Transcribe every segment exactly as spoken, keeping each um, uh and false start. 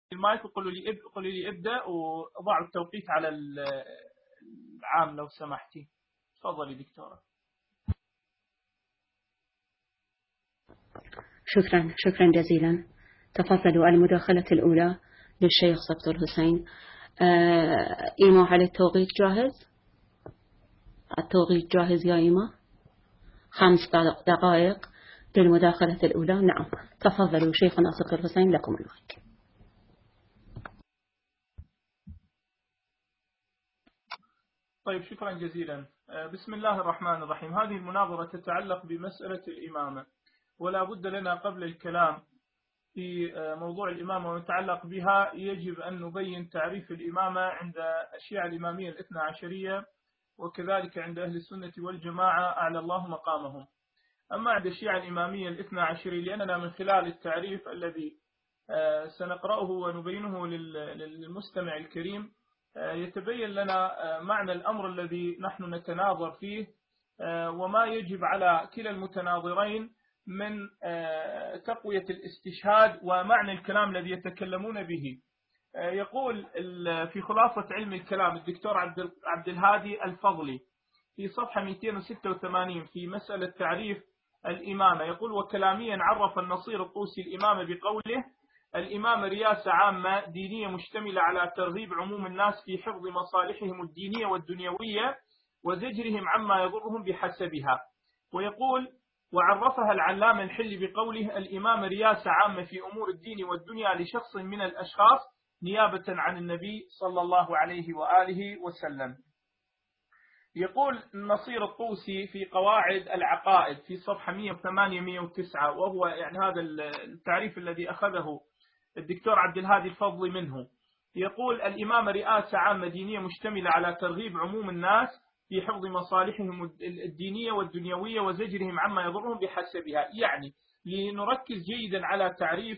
المايك وقولوا لي ابدأ قولوا لي ابدأ وضعوا التوقيت على العام لو سمحتي. تفضلي دكتورة. شكرا شكرا جزيلا. تفضلوا. المداخلة الأولى للشيخ سبط الحسين. آه إيمو على التوقيت جاهز؟ التوقيت جاهز يا إيمو؟ خمس دقائق للمداخلة الأولى. نعم تفضلوا شيخنا سبط الحسين، لكم المايك. طيب شكرا جزيلا. بسم الله الرحمن الرحيم. هذه المناظرة تتعلق بمسألة الإمامة، ولا بد لنا قبل الكلام في موضوع الإمامة ويتعلق بها يجب أن نبين تعريف الإمامة عند الشيعة الإمامية الاثنى عشرية، وكذلك عند أهل السنة والجماعة أعلى الله مقامهم. أما عند الشيعة الإمامية الاثنى عشرية، لأننا من خلال التعريف الذي سنقرأه ونبينه للمستمع الكريم يتبين لنا معنى الأمر الذي نحن نتناظر فيه، وما يجب على كلا المتناظرين من تقوية الاستشهاد ومعنى الكلام الذي يتكلمون به. يقول في خلاصة علم الكلام الدكتور عبد الهادي الفضلي في صفحة مئتين وستة وثمانين في مسألة تعريف الإمامة، يقول: وكلاميا عرف النصير الطوسي الإمامة بقوله: الإمامة رياسة عامة دينية مشتملة على ترغيب عموم الناس في حفظ مصالحهم الدينية والدنيوية وزجرهم عما يضرهم بحسبها. ويقول: وعرفها العلامة الحلي بقوله: الإمامة رياسة عامة في أمور الدين والدنيا لشخص من الأشخاص نيابة عن النبي صلى الله عليه وآله وسلم. يقول النصير الطوسي في قواعد العقائد في صفحة مئة وثمانية مئة وتسعة، وهو يعني هذا التعريف الذي أخذه الدكتور عبد الهادي الفضلي منه، يقول: الإمامة رئاسة عامة دينية مشتملة على ترغيب عموم الناس في حفظ مصالحهم الدينية والدنيوية وزجرهم عما يضرهم بحسبها. يعني لنركز جيدا على تعريف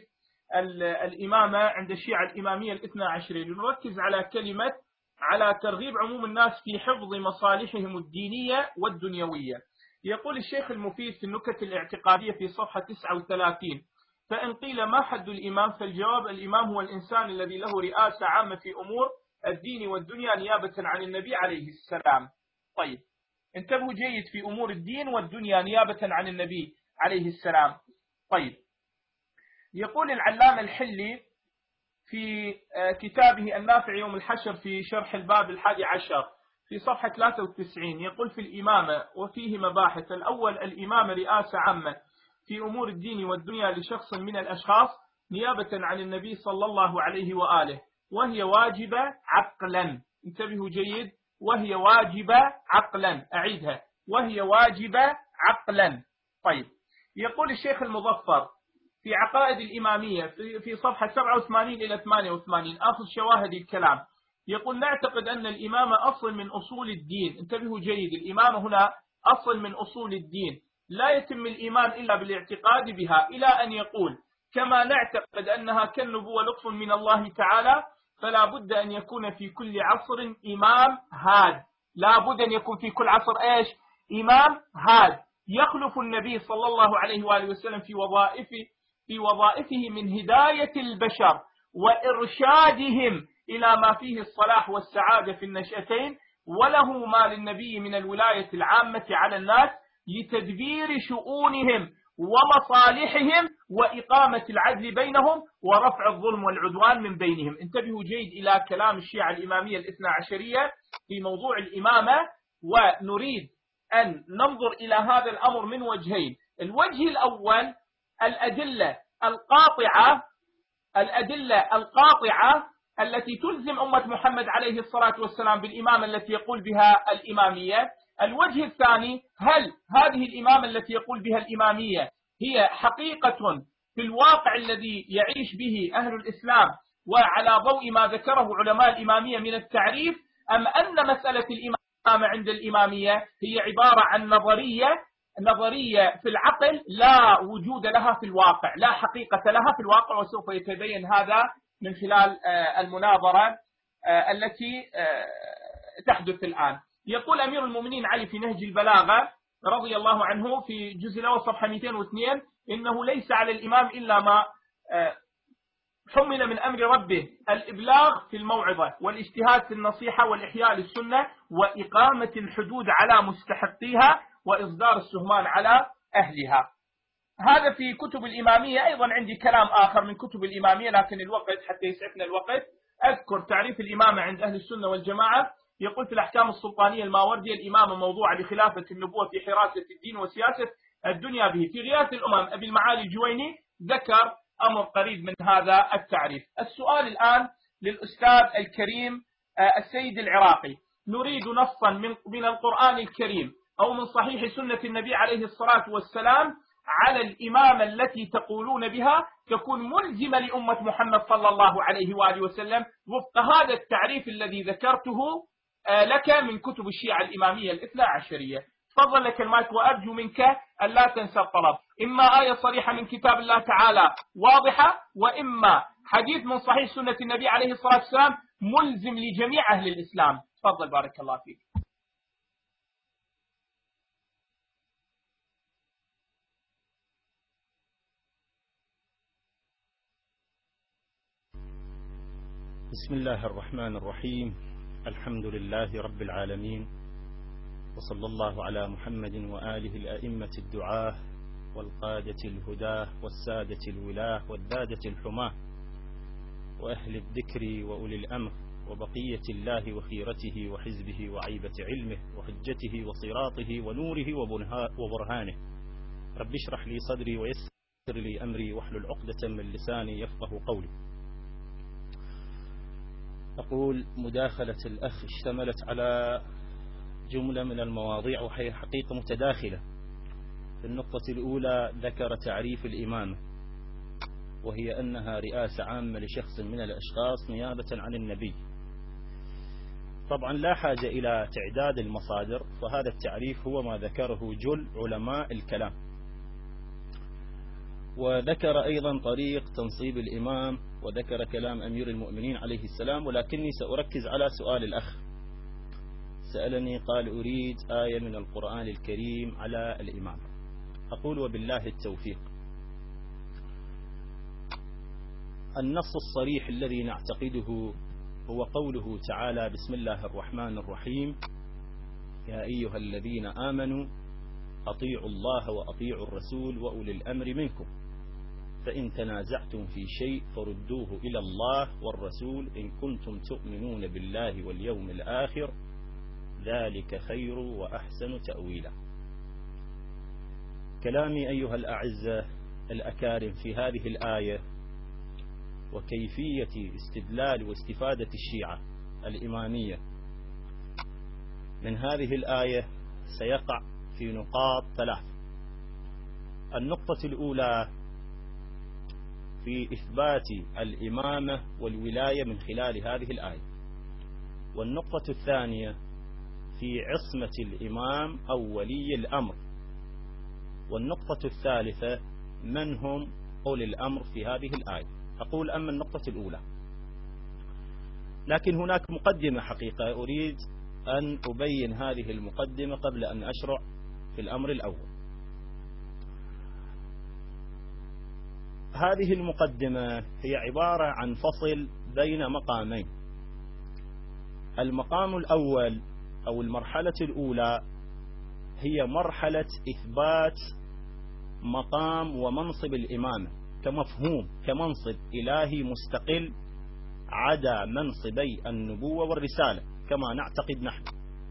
الإمامة عند الشيعة الإمامية الاثنى عشرية، لنركز على كلمة على ترغيب عموم الناس في حفظ مصالحهم الدينية والدنيوية. يقول الشيخ المفيد في النكت الاعتقادية في صفحة تسعة وثلاثين: فإن قيل ما حد الإمام؟ فالجواب: الإمام هو الإنسان الذي له رئاسة عامة في أمور الدين والدنيا نيابة عن النبي عليه السلام. طيب انتبهوا جيد، في أمور الدين والدنيا نيابة عن النبي عليه السلام. طيب يقول العلامة الحلي في كتابه النافع يوم الحشر في شرح الباب الحادي عشر في صفحة ثلاثة وتسعين، يقول: في الإمامة وفيه مباحث. الأول: الإمامة رئاسة عامة في أمور الدين والدنيا لشخص من الأشخاص نيابة عن النبي صلى الله عليه وآله، وهي واجبة عقلا. انتبهوا جيد، وهي واجبة عقلا. أعيدها: وهي واجبة عقلا. طيب يقول الشيخ المظفر في عقائد الإمامية في صفحة سبعة وثمانين إلى ثمانية وثمانين، آخذ شواهد الكلام، يقول: نعتقد أن الإمامة أصل من أصول الدين. انتبهوا جيد، الإمامة هنا أصل من أصول الدين، لا يتم الإيمان إلا بالاعتقاد بها، إلى أن يقول: كما نعتقد أنها كالنبوة لطف من الله تعالى، فلا بد أن يكون في كل عصر إمام هاد. لا بد أن يكون في كل عصر إيش؟ إمام هاد يخلف النبي صلى الله عليه وآله وسلم في وظائفه في وظائفه من هداية البشر وإرشادهم إلى ما فيه الصلاح والسعادة في النشأتين، وله ما للنبي من الولاية العامة على الناس لتدبير شؤونهم ومصالحهم وإقامة العدل بينهم ورفع الظلم والعدوان من بينهم. انتبهوا جيد إلى كلام الشيعة الإمامية الاثنى عشرية في موضوع الإمامة، ونريد أن ننظر إلى هذا الأمر من وجهين. الوجه الأول: الأدلة القاطعة الأدلة القاطعة التي تلزم أمة محمد عليه الصلاة والسلام بالإمامة التي يقول بها الإمامية. الوجه الثاني: هل هذه الإمامة التي يقول بها الإمامية هي حقيقة في الواقع الذي يعيش به أهل الإسلام وعلى ضوء ما ذكره علماء الإمامية من التعريف، أم أن مسألة الإمامة عند الإمامية هي عبارة عن نظرية نظرية في العقل لا وجود لها في الواقع، لا حقيقة لها في الواقع؟ وسوف يتبين هذا من خلال المناظرة التي تحدث الآن. يقول أمير المؤمنين علي في نهج البلاغة رضي الله عنه في جزء الأول صفحة مئتين واثنين: إنه ليس على الإمام إلا ما حمل من أمر ربه الإبلاغ في الموعظة والاجتهاد في النصيحة والإحياء للسنة وإقامة الحدود على مستحقيها وإصدار السهمان على أهلها. هذا في كتب الإمامية. أيضا عندي كلام آخر من كتب الإمامية لكن الوقت حتى يسعفنا الوقت. أذكر تعريف الإمامة عند أهل السنة والجماعة. يقول في الأحكام السلطانية الماوردي: الإمامة موضوع لخلافة النبوة في حراسة الدين وسياسة الدنيا به. في غياث الأمم أبي المعالي الجويني ذكر أمر قريب من هذا التعريف. السؤال الآن للأستاذ الكريم السيد العراقي: نريد نصا من من القرآن الكريم أو من صحيح سنة النبي عليه الصلاة والسلام على الإمامة التي تقولون بها تكون ملزمة لأمة محمد صلى الله عليه وآله وسلم وفق هذا التعريف الذي ذكرته لك من كتب الشيعة الإمامية الاثنى عشرية. تفضل لك المايك، وأرجو منك أن لا تنسى الطلب. إما آية صريحة من كتاب الله تعالى واضحة، وإما حديث من صحيح سنة النبي عليه الصلاة والسلام ملزم لجميع أهل الإسلام. تفضل بارك الله فيك. بسم الله الرحمن الرحيم. الحمد لله رب العالمين، وصلى الله على محمد وآله الأئمة الدعاة والقادة الهداه والسادة الولاه والدادة الحماه وأهل الذكر وأولي الأمر وبقية الله وخيرته وحزبه وعيبة علمه وحجته وصراطه ونوره وبرهانه. رب اشرح لي صدري ويسر لي أمري واحلل عقدة من لساني يفقه قولي. أقول مداخلة الأخ اشتملت على جملة من المواضيع وهي حقيقة متداخلة. في النقطة الأولى ذكر تعريف الإمامة وهي أنها رئاسة عامة لشخص من الأشخاص نيابة عن النبي. طبعا لا حاجة إلى تعداد المصادر، فهذا التعريف هو ما ذكره جل علماء الكلام. وذكر أيضا طريق تنصيب الإمام وذكر كلام أمير المؤمنين عليه السلام، ولكني سأركز على سؤال الأخ. سألني قال أريد آية من القرآن الكريم على الإمام. أقول وبالله التوفيق. النص الصريح الذي نعتقده هو قوله تعالى: بسم الله الرحمن الرحيم، يا أيها الذين آمنوا أطيعوا الله وأطيعوا الرسول وأولي الأمر منكم، فإن تنازعتم في شيء فردوه إلى الله والرسول إن كنتم تؤمنون بالله واليوم الآخر، ذلك خير وأحسن تأويلا. كلامي أيها الأعزة الأكارم في هذه الآية وكيفية استدلال واستفادة الشيعة الإمامية من هذه الآية سيقع في نقاط ثلاث. النقطة الأولى في إثبات الإمامة والولاية من خلال هذه الآية، والنقطة الثانية في عصمة الإمام أو ولي الأمر، والنقطة الثالثة من هم أولي الأمر في هذه الآية. أقول أما النقطة الأولى، لكن هناك مقدمة حقيقة أريد أن أبين هذه المقدمة قبل أن أشرع في الأمر الأول. هذه المقدمة هي عبارة عن فصل بين مقامين. المقام الأول أو المرحلة الأولى هي مرحلة إثبات مقام ومنصب الإمامة كمفهوم كمنصب إلهي مستقل عدا منصبي النبوة والرسالة كما نعتقد نحن.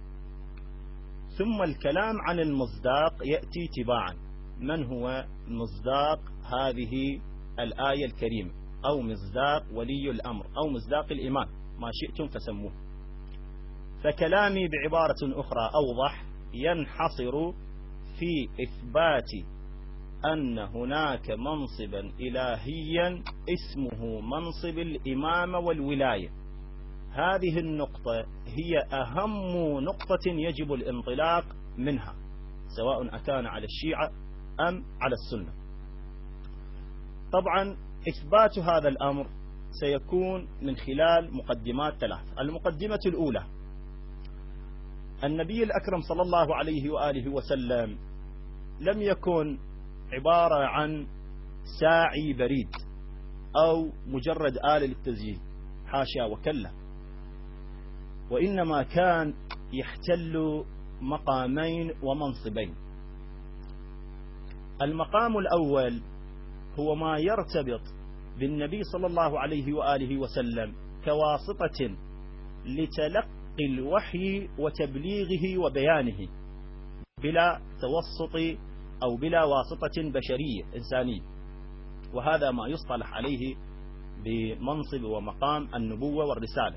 ثم الكلام عن المصداق يأتي تباعا. من هو مصداق هذه الآية الكريمة أو مصداق ولي الأمر أو مصداق الإمام، ما شئتم فسموه. فكلامي بعبارة أخرى أوضح ينحصر في إثبات أن هناك منصبا إلهيا اسمه منصب الإمامة والولاية. هذه النقطة هي أهم نقطة يجب الانطلاق منها، سواء أكان على الشيعة أم على السنة. طبعا إثبات هذا الأمر سيكون من خلال مقدمات ثلاث. المقدمة الأولى: النبي الأكرم صلى الله عليه وآله وسلم لم يكن عبارة عن ساعي بريد أو مجرد آلة للتزيين، حاشا وكلا، وإنما كان يحتل مقامين ومنصبين. المقام الأول هو ما يرتبط بالنبي صلى الله عليه وآله وسلم كواسطة لتلقي الوحي وتبليغه وبيانه بلا توسط أو بلا واسطة بشرية إنسانية، وهذا ما يصطلح عليه بمنصب ومقام النبوة والرسالة.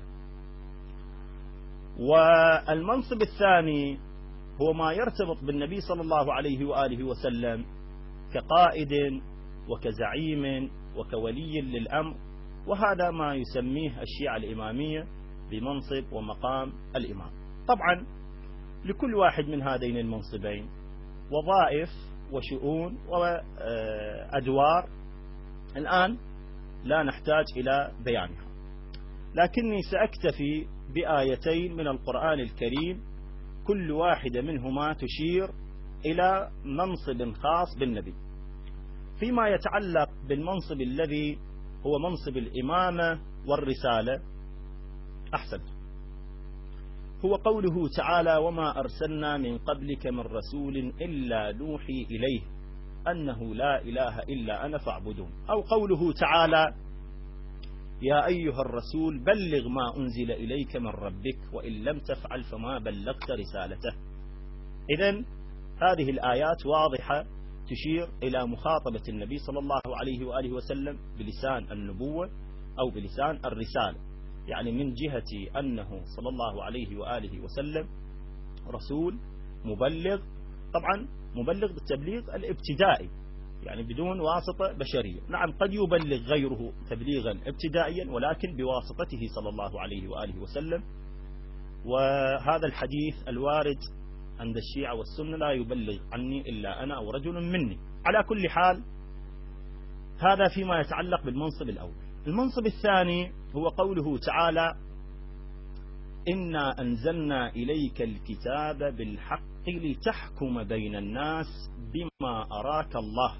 والمنصب الثاني هو ما يرتبط بالنبي صلى الله عليه وآله وسلم كقائد وكزعيم وكولي للأمر، وهذا ما يسميه الشيعة الإمامية بمنصب ومقام الإمام. طبعا لكل واحد من هذين المنصبين وظائف وشؤون وأدوار الآن لا نحتاج إلى بيانها، لكني سأكتفي بآيتين من القرآن الكريم كل واحدة منهما تشير إلى منصب خاص بالنبي. فيما يتعلق بالمنصب الذي هو منصب الإمامة والرسالة، أحسن، هو قوله تعالى: وما أرسلنا من قبلك من رسول إلا نوحي إليه أنه لا إله إلا أنا فاعبدون، أو قوله تعالى: يا أيها الرسول بلغ ما أنزل إليك من ربك وإن لم تفعل فما بلغت رسالته. إذن هذه الآيات واضحة تشير إلى مخاطبة النبي صلى الله عليه وآله وسلم بلسان النبوة أو بلسان الرسالة، يعني من جهة أنه صلى الله عليه وآله وسلم رسول مبلغ، طبعا مبلغ بالتبليغ الابتدائي يعني بدون واسطة بشرية. نعم قد يبلغ غيره تبليغا ابتدائيا ولكن بواسطته صلى الله عليه وآله وسلم، وهذا الحديث الوارد عند الشيعة والسنة: لا يبلغ عني إلا أنا أو رجل مني. على كل حال هذا فيما يتعلق بالمنصب الأول. المنصب الثاني هو قوله تعالى: إنا أنزلنا إليك الكتاب بالحق لتحكم بين الناس بما أراك الله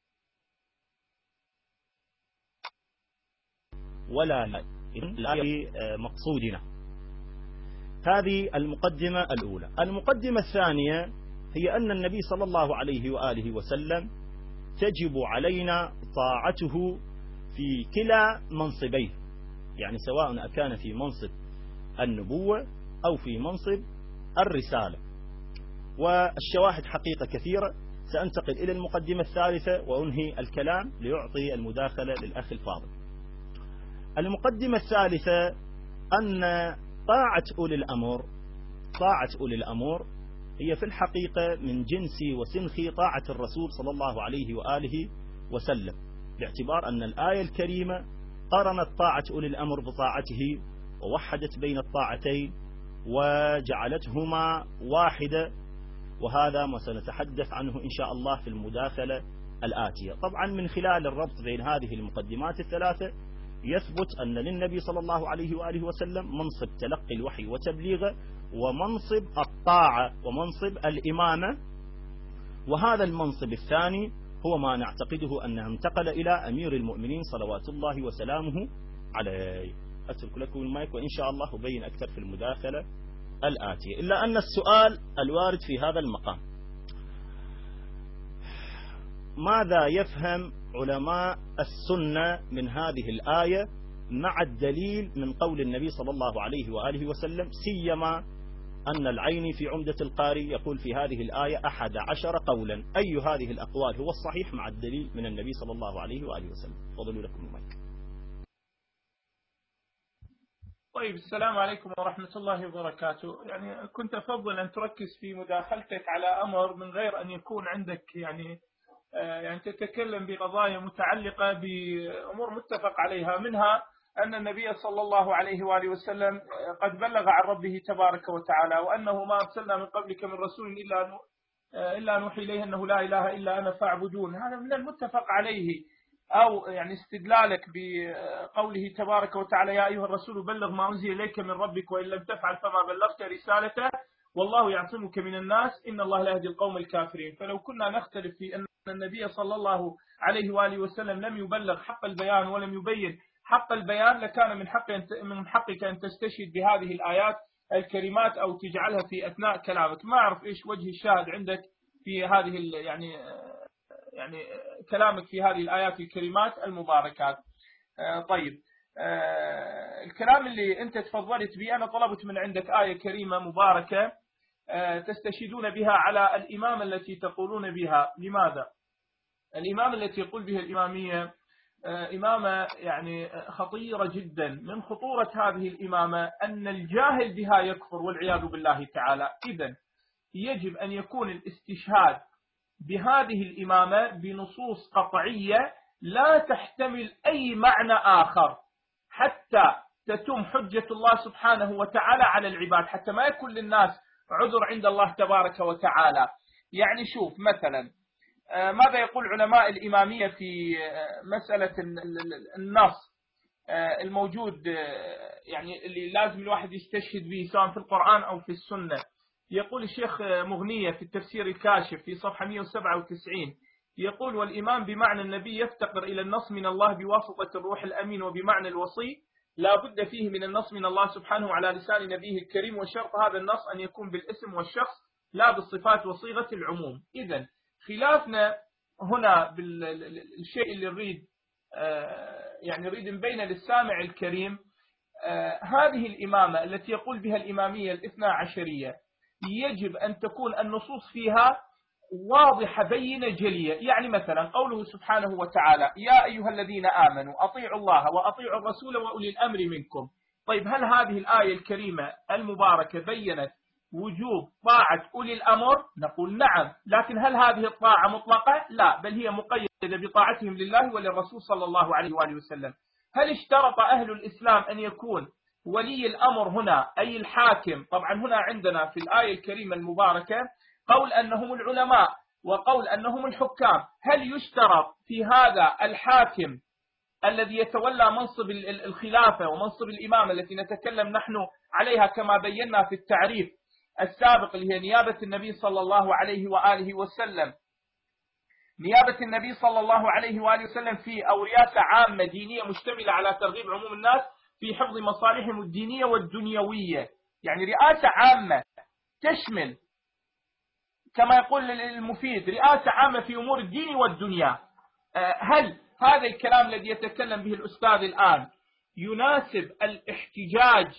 ولا لا مقصودنا. هذه المقدمة الأولى. المقدمة الثانية هي أن النبي صلى الله عليه وآله وسلم تجب علينا طاعته في كلا منصبيه، يعني سواء كان في منصب النبوة أو في منصب الرسالة. والشواهد حقيقة كثيرة، سأنتقل إلى المقدمة الثالثة وأنهي الكلام ليعطي المداخلة للأخ الفاضل. المقدمة الثالثة أن طاعة أولي الأمر طاعة أولي الأمر هي في الحقيقة من جنس وسنخ طاعة الرسول صلى الله عليه وآله وسلم، باعتبار أن الآية الكريمة قرنت طاعة أولي الأمر بطاعته ووحدت بين الطاعتين وجعلتهما واحدة، وهذا ما سنتحدث عنه إن شاء الله في المداخلة الآتية. طبعا من خلال الربط بين هذه المقدمات الثلاثة يثبت أن للنبي صلى الله عليه وآله وسلم منصب تلقي الوحي وتبليغه، ومنصب الطاعة ومنصب الإمامة، وهذا المنصب الثاني هو ما نعتقده أنه انتقل إلى أمير المؤمنين صلوات الله وسلامه عليه. أترك لكم المايك وإن شاء الله أبين أكثر في المداخلة الآتية، إلا أن السؤال الوارد في هذا المقام: ماذا يفهم علماء السنة من هذه الآية مع الدليل من قول النبي صلى الله عليه وآله وسلم، سيما أن العيني في عمدة القاري يقول في هذه الآية أحد عشر قولا، أي هذه الأقوال هو الصحيح مع الدليل من النبي صلى الله عليه وآله وسلم؟ فضلوا لكم المايك. طيب، السلام عليكم ورحمة الله وبركاته. يعني كنت أفضل أن تركز في مداخلتك على أمر من غير أن يكون عندك يعني يعني تتكلم بقضايا متعلقة بأمور متفق عليها، منها أن النبي صلى الله عليه وآله وسلم قد بلغ عن ربه تبارك وتعالى، وأنه ما أرسلنا من قبلك من رسول إلا إلا نوحي إليه أنه لا إله إلا أنا فاعبدون. هذا من المتفق عليه. أو يعني استدلالك بقوله تبارك وتعالى: يا أيها الرسول بلغ ما أنزل إليك من ربك وإن لم تفعل فما بلغت رسالته، والله يعصمك من الناس إن الله لا يهدي القوم الكافرين. فلو كنا نختلف في أن النبي صلى الله عليه وآله وسلم لم يبلغ حق البيان ولم يبين حق البيان، لكان من حق من حقك أن تستشهد بهذه الآيات الكريمات أو تجعلها في أثناء كلامك. ما أعرف إيش وجه الشاهد عندك في هذه يعني يعني كلامك في هذه الآيات الكريمات المباركات. طيب، الكلام اللي أنت تفضلت به أنا طلبت من عندك آية كريمة مباركة تستشهدون بها على الإمامة التي تقولون بها. لماذا؟ الإمامة التي يقول بها الإمامية إمامة يعني خطيرة جدا. من خطورة هذه الإمامة أن الجاهل بها يكفر والعياذ بالله تعالى. إذن يجب أن يكون الاستشهاد بهذه الإمامة بنصوص قطعية لا تحتمل أي معنى آخر حتى تتم حجة الله سبحانه وتعالى على العباد، حتى ما يكون للناس عذر عند الله تبارك وتعالى. يعني شوف مثلا ماذا يقول علماء الإمامية في مسألة النص الموجود يعني اللي لازم الواحد يستشهد به سواء في القرآن أو في السنة. يقول الشيخ مغنية في التفسير الكاشف في صفحة مئة وسبعة وتسعين يقول: والإمام بمعنى النبي يفتقر إلى النص من الله بواسطة الروح الأمين، وبمعنى الوصي لا بد فيه من النص من الله سبحانه على لسان نبيه الكريم، وشرط هذا النص أن يكون بالاسم والشخص لا بالصفات وصيغة العموم. إذن خلافنا هنا بالشيء اللي نريد يعني نريد نبين للسامع الكريم هذه الإمامة التي يقول بها الإمامية الاثنى عشرية يجب أن تكون النصوص فيها واضحة بينة جلية. يعني مثلا قوله سبحانه وتعالى: يا أيها الذين آمنوا أطيعوا الله وأطيعوا الرسول وأولي الأمر منكم. طيب، هل هذه الآية الكريمة المباركة بينت وجوب طاعة أولي الأمر؟ نقول نعم. لكن هل هذه الطاعة مطلقة؟ لا، بل هي مقيدة بطاعتهم لله وللرسول صلى الله عليه وآله وسلم. هل اشترط أهل الإسلام أن يكون ولي الأمر هنا أي الحاكم؟ طبعا هنا عندنا في الآية الكريمة المباركة قول أنهم العلماء وقول أنهم الحكام. هل يشترط في هذا الحاكم الذي يتولى منصب الخلافة ومنصب الإمامة التي نتكلم نحن عليها كما بينا في التعريف السابق اللي هي نيابة النبي صلى الله عليه وآله وسلم، نيابة النبي صلى الله عليه وآله وسلم في أو رئاسة عامة دينية مشتملة على ترغيب عموم الناس في حفظ مصالحهم الدينية والدنيوية؟ يعني رئاسة عامة تشمل كما يقول المفيد رئاسة عامة في أمور الدين والدنيا. هل هذا الكلام الذي يتكلم به الأستاذ الآن يناسب الاحتجاج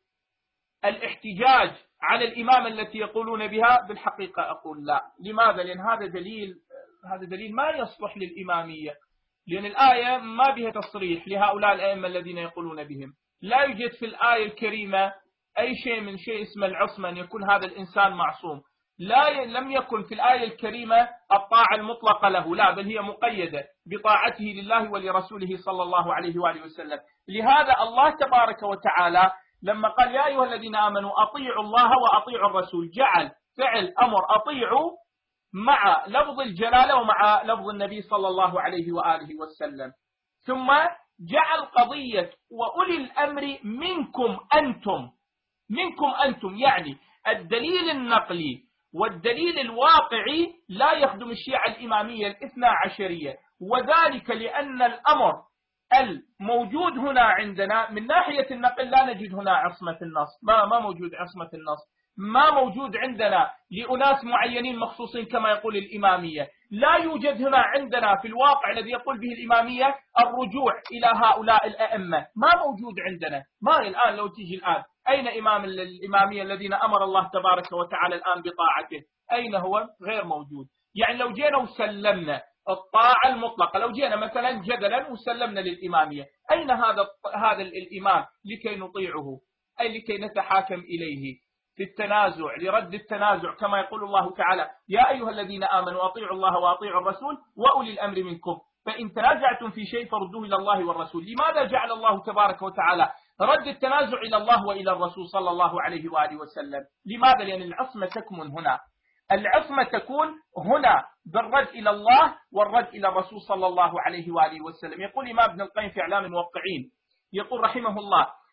الاحتجاج على الإمامة التي يقولون بها؟ بالحقيقة أقول لا. لماذا؟ لأن هذا دليل هذا دليل ما يصلح للإمامية، لأن الآية ما بها تصريح لهؤلاء الأئمة الذين يقولون بهم. لا يوجد في الآية الكريمة أي شيء من شيء اسمه العصمة أن يكون هذا الإنسان معصوم. لا لم يكن في الآية الكريمة الطاعة المطلقة له، لا، بل هي مقيدة بطاعته لله ولرسوله صلى الله عليه وآله وسلم. لهذا الله تبارك وتعالى لما قال: يا أيها الذين آمنوا أطيعوا الله وأطيعوا الرسول، جعل فعل أمر أطيعوا مع لفظ الجلالة ومع لفظ النبي صلى الله عليه وآله وسلم، ثم جعل قضية وأولي الأمر منكم أنتم. منكم أنتم يعني الدليل النقلي والدليل الواقعي لا يخدم الشيعة الإمامية الاثنى عشرية، وذلك لأن الأمر الموجود هنا عندنا من ناحية النقل لا نجد هنا عصمة النص، ما ما موجود عصمة النص، ما موجود عندنا لأناس معينين مخصوصين كما يقول الإمامية. لا يوجد هنا عندنا في الواقع الذي يقول به الإمامية الرجوع إلى هؤلاء الأئمة، ما موجود عندنا. ما الآن لو تيجي الآن أين إمام الإمامية الذين أمر الله تبارك وتعالى الآن بطاعته؟ أين هو؟ غير موجود. يعني لو جينا وسلمنا الطاعة المطلقة، لو جينا مثلا جدلا وسلمنا للإمامية، أين هذا هذا الإمام لكي نطيعه أي لكي نتحاكم إليه في التنازع لرد التنازع كما يقول الله تعالى: يا أيها الذين آمنوا أطيعوا الله وأطيعوا الرسول وأولي الأمر منكم فإن تنازعتم في شيء فردوه إلى الله والرسول. لماذا جعل الله تبارك وتعالى رد التنازع إلى الله وإلى الرسول صلى الله عليه وآله وسلم؟ لماذا؟ لأن العصمة تكمن هنا، العصمة تكون هنا بالرد إلى الله والرد إلى الرسول صلى الله عليه وآله وسلم. يقول الإمام ابن القيم في إعلام الموقعين، يقول رحمه الله: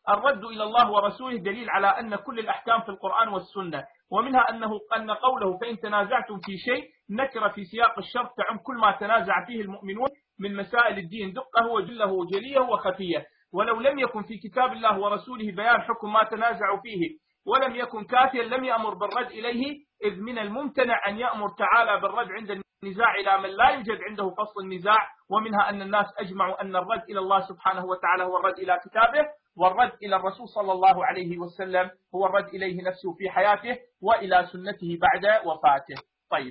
الرد إلى الله ورسوله دليل على أن كل الأحكام في القرآن والسنة، ومنها أنه أن قوله فإن تنازعتم في شيء نكر في سياق الشرط تعم كل ما تنازع فيه المؤمنون من مسائل الدين دقه وجله وجليه وخفيه، ولو لم يكن في كتاب الله ورسوله بيان حكم ما تنازعوا فيه ولم يكن كافيا لم يأمر بالرد إليه، إذ من الممتنع أن يأمر تعالى بالرد عند النزاع إلى من لا يوجد عنده فصل النزاع، ومنها أن الناس أجمعوا أن الرد إلى الله سبحانه وتعالى هو الرد إلى كتابه، والرد إلى الرسول صلى الله عليه وسلم هو الرد إليه نفسه في حياته وإلى سنته بعد وفاته. طيب،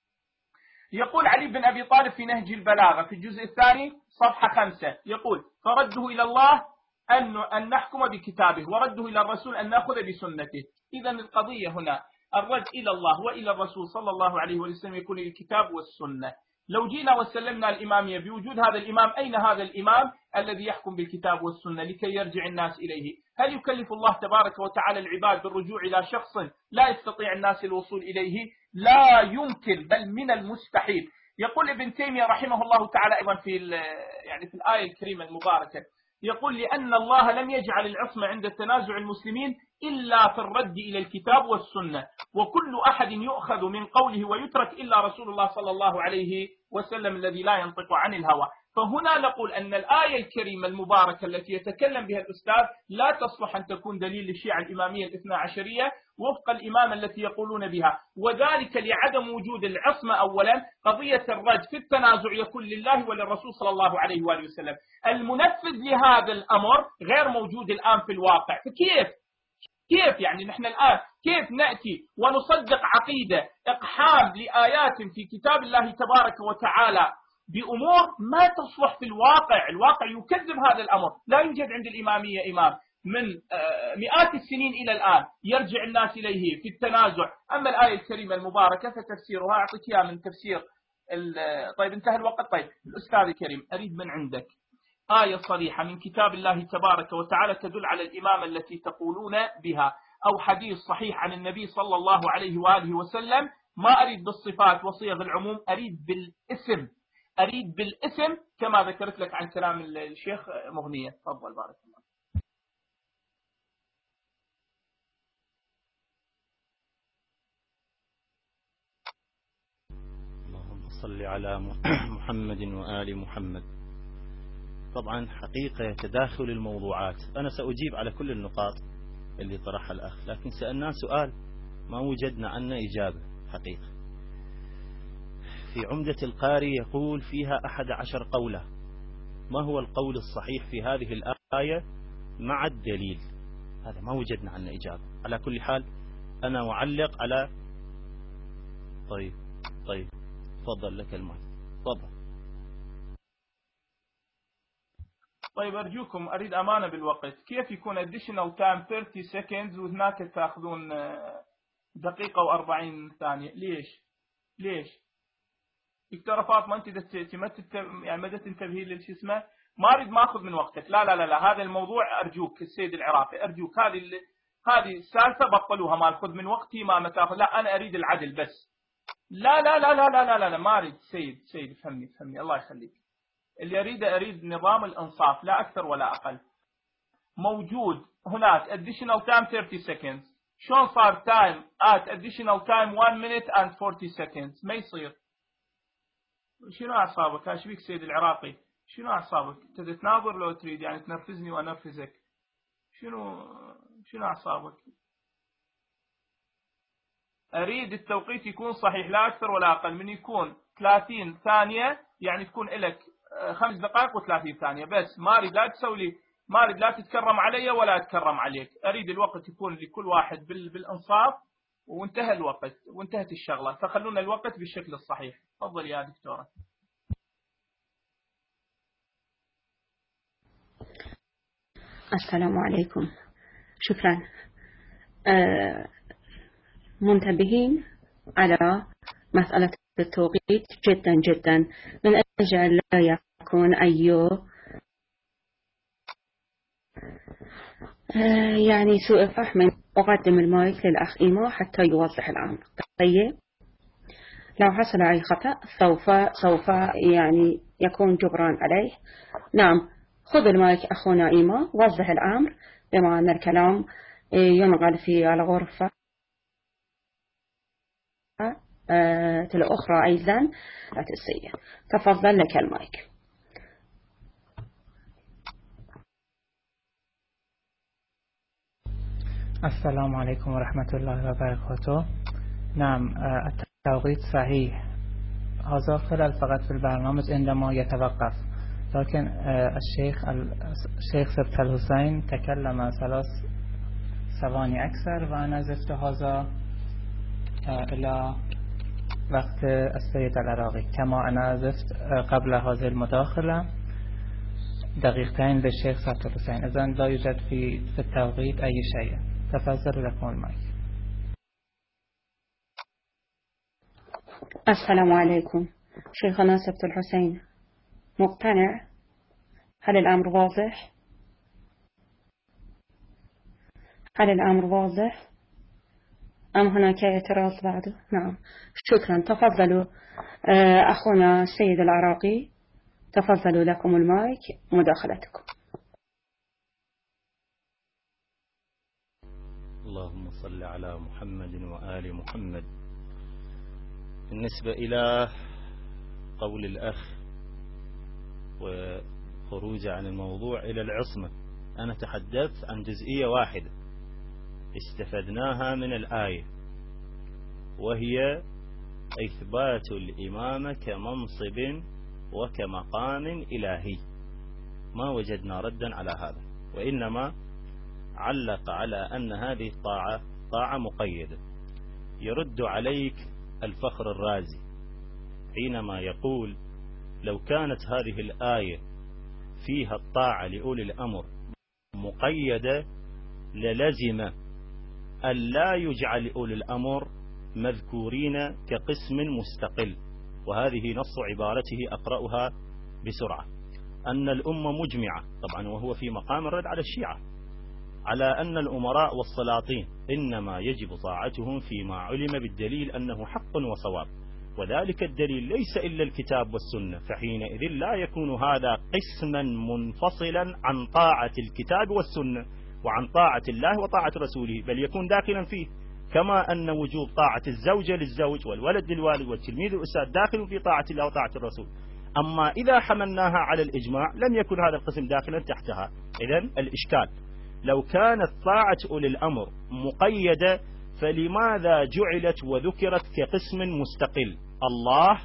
يقول علي بن أبي طالب في نهج البلاغة في الجزء الثاني صفحة خمسة، يقول فرده إلى الله أن أن نحكم بكتابه، ورده إلى الرسول أن نأخذ بسنته. إذا القضية هنا الرد إلى الله وإلى الرسول صلى الله عليه وسلم يكون الكتاب والسنة. لو جينا وسلمنا الإمامية بوجود هذا الإمام، أين هذا الإمام الذي يحكم بالكتاب والسنة لكي يرجع الناس إليه؟ هل يكلف الله تبارك وتعالى العباد بالرجوع إلى شخص لا يستطيع الناس الوصول إليه؟ لا يمكن، بل من المستحيل. يقول ابن تيمية رحمه الله تعالى أيضا في يعني في الآية الكريمة المباركة، يقول لأن الله لم يجعل العصمة عند تنازع المسلمين إلا في الرد إلى الكتاب والسنة، وكل أحد يؤخذ من قوله ويترك إلا رسول الله صلى الله عليه وسلم الذي لا ينطق عن الهوى. فهنا نقول أن الآية الكريمة المباركة التي يتكلم بها الأستاذ لا تصلح أن تكون دليل للشيعة الإمامية الاثنى عشرية وفق الإمامة التي يقولون بها، وذلك لعدم وجود العصمة. أولا قضية الرد في التنازع يكون لله وللرسول صلى الله عليه وآله وسلم، المنفذ لهذا الأمر غير موجود الآن في الواقع. فكيف كيف يعني نحن الآن كيف نأتي ونصدق عقيدة إقحام لآيات في كتاب الله تبارك وتعالى بأمور ما تصلح في الواقع؟ الواقع يكذب هذا الأمر. لا يوجد عند الإمامية إمام من مئات السنين إلى الآن يرجع الناس إليه في التنازع. أما الآية الكريمة المباركة فتفسيرها أعطيك إياها من تفسير. طيب انتهى الوقت. طيب الأستاذ الكريم أريد من عندك آية صريحة من كتاب الله تبارك وتعالى تدل على الإمامة التي تقولون بها، أو حديث صحيح عن النبي صلى الله عليه وآله وسلم. ما أريد بالصفات وصيغ العموم، أريد بالاسم، أريد بالاسم كما ذكرت لك عن كلام الشيخ مغنية. تفضل بارك الله. اللهم صل على محمد وآل محمد. طبعا حقيقة تداخل الموضوعات، أنا سأجيب على كل النقاط اللي طرحها الأخ، لكن سألناه سؤال ما وجدنا عنه إجابة حقيقة. في عمدة القاري يقول فيها أحد عشر قولا، ما هو القول الصحيح في هذه الآية مع الدليل؟ هذا ما وجدنا عنه إجابة. على كل حال أنا أعلق على طيب طيب تفضل لك الماء. تفضل. طيب أرجوكم، أريد أمانة بالوقت. كيف يكون additional time ثلاثين seconds وهناك تأخذون دقيقة وأربعين ثانية؟ ليش ليش دكتورة فاطمة أنت تمت يعني مدى تنتبهي للش اسمه؟ ما أريد ما أخذ من وقتك. لا لا لا لا هذا الموضوع أرجوك السيد العراقي، أرجوك هذه هذه السالفة بطلوها، ما أخذ من وقتي ما متاخذ. لا أنا أريد العدل بس. لا لا لا لا لا لا لا ما أريد. سيد سيد فهمني فهمني الله يخليك. اللي أريد أريد نظام الإنصاف لا أكثر ولا أقل. موجود هناك additional time ثلاثين seconds. شلون صار time at additional time one minute and forty seconds؟ ما يصير. شنو أعصابك؟ ايش بيك سيد العراقي؟ شنو أعصابك؟ تبي تناظر لو تريد يعني تنرفزني وأنرفزك؟ شنو شنو أعصابك؟ أريد التوقيت يكون صحيح لا أكثر ولا أقل. من يكون ثلاثين ثانية يعني تكون لك خمس دقائق وثلاثين ثانية بس. ما أريد لا تسوي لي، ما أريد لا تتكرم علي ولا أتكرم عليك. أريد الوقت يكون لكل واحد بالإنصاف، وانتهى الوقت وانتهت الشغلة. فخلونا الوقت بالشكل الصحيح. تفضل يا دكتورة. السلام عليكم. شكرا. أه منتبهين على مسألة التوقيت جدا جدا من أجل لا يكون أي أه يعني سوء فهم. أقدم المايك للأخ إيمو حتى يوضح الأمر. طيب لو حصل أي خطأ سوف سوف يعني يكون جبران عليه. نعم خذ المايك أخونا إيمو، وضح الأمر بما أن الكلام ينقل في الغرفة الأخرى أيضا السيد. تفضل لك المايك. السلام عليكم ورحمة الله وبركاته. نعم التوقيت صحيح، هذا خلال فقط في البرنامج عندما يتوقف، لكن الشيخ الشيخ سبت الحسين تكلم ثلاث ثواني أكثر وأنا زدت هذا إلى وقت السيد العراقي، كما أنا زدت قبل هذه المداخلة دقيقتين للشيخ سبت الحسين. إذن لا يوجد في في التوقيت أي شيء. تفضل لكم المايك. السلام عليكم. شيخنا سبت الحسين مقتنع؟ هل الأمر واضح؟ هل الأمر واضح أم هناك اعتراض بعده؟ نعم شكرا. تفضلوا أخونا السيد العراقي، تفضلوا لكم المايك مداخلتكم. اللهم صل على محمد وآل محمد. بالنسبة إلى قول الأخ وخروج عن الموضوع إلى العصمة، أنا تحدثت عن جزئية واحدة استفدناها من الآية، وهي إثبات الإمامة كمنصب وكمقام إلهي. ما وجدنا ردا على هذا، وإنما علق على أن هذه الطاعة طاعة مقيدة. يرد عليك الفخر الرازي حينما يقول لو كانت هذه الآية فيها الطاعة لأولي الأمر مقيدة للزم أن لا يجعل أولي الأمر مذكورين كقسم مستقل. وهذه نص عبارته أقرأها بسرعة: أن الأمة مجمعة، طبعا وهو في مقام الرد على الشيعة، على أن الأمراء والسلاطين إنما يجب طاعتهم فيما علم بالدليل أنه حق وصواب، وذلك الدليل ليس إلا الكتاب والسنة، فحينئذ لا يكون هذا قسما منفصلا عن طاعة الكتاب والسنة وعن طاعة الله وطاعة رسوله، بل يكون داخلا فيه، كما أن وجوب طاعة الزوجة للزوج والولد للوالد والتلميذ للأستاذ داخل في طاعة الله وطاعة الرسول. أما إذا حملناها على الإجماع لم يكن هذا القسم داخلا تحتها. إذن الإشكال لو كانت طاعة أولي الأمر مقيدة فلماذا جعلت وذكرت كقسم مستقل؟ الله،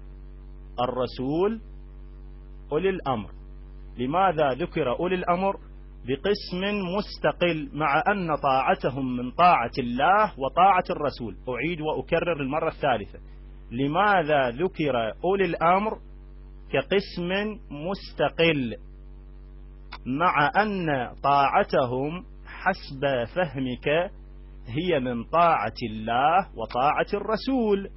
الرسول، أولي الأمر. لماذا ذكر أولي الأمر بقسم مستقل مع أن طاعتهم من طاعة الله وطاعة الرسول؟ أعيد وأكرر المرة الثالثة: لماذا ذكر أولي الأمر كقسم مستقل مع أن طاعتهم حسب فهمك هي من طاعة الله وطاعة الرسول؟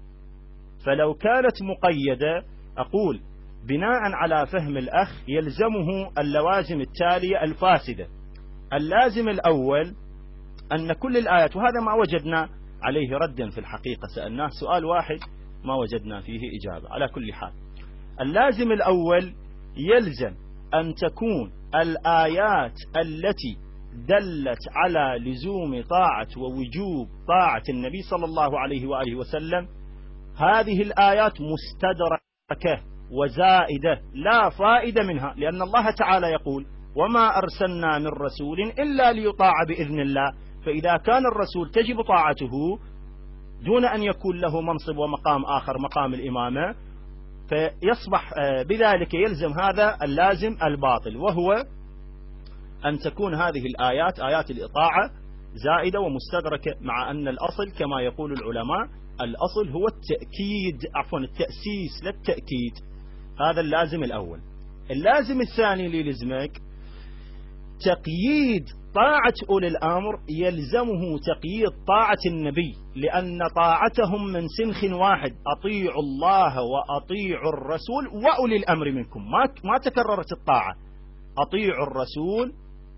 فلو كانت مقيدة أقول بناء على فهم الأخ يلزمه اللوازم التالية الفاسدة. اللازم الأول أن كل الآيات، وهذا ما وجدنا عليه ردا في الحقيقة، سألناه سؤال واحد ما وجدنا فيه إجابة. على كل حال اللازم الأول يلزم أن تكون الآيات التي دلت على لزوم طاعة ووجوب طاعة النبي صلى الله عليه وآله وسلم هذه الآيات مستدركة وزائدة لا فائدة منها، لأن الله تعالى يقول: وما أرسلنا من رسول إلا ليطاع بإذن الله. فإذا كان الرسول تجب طاعته دون أن يكون له منصب ومقام آخر مقام الإمامة، فيصبح بذلك يلزم هذا اللازم الباطل، وهو أن تكون هذه الآيات آيات الإطاعة زائدة ومستدركة، مع أن الأصل كما يقول العلماء الأصل هو التأكيد، عفوا التأسيس للتأكيد. هذا اللازم الأول. اللازم الثاني للزمك تقييد طاعة أولي الأمر، يلزمه تقييد طاعة النبي، لأن طاعتهم من سنخ واحد: أطيعوا الله وأطيعوا الرسول وأولي الأمر منكم. ما ما تكررت الطاعة: أطيعوا الرسول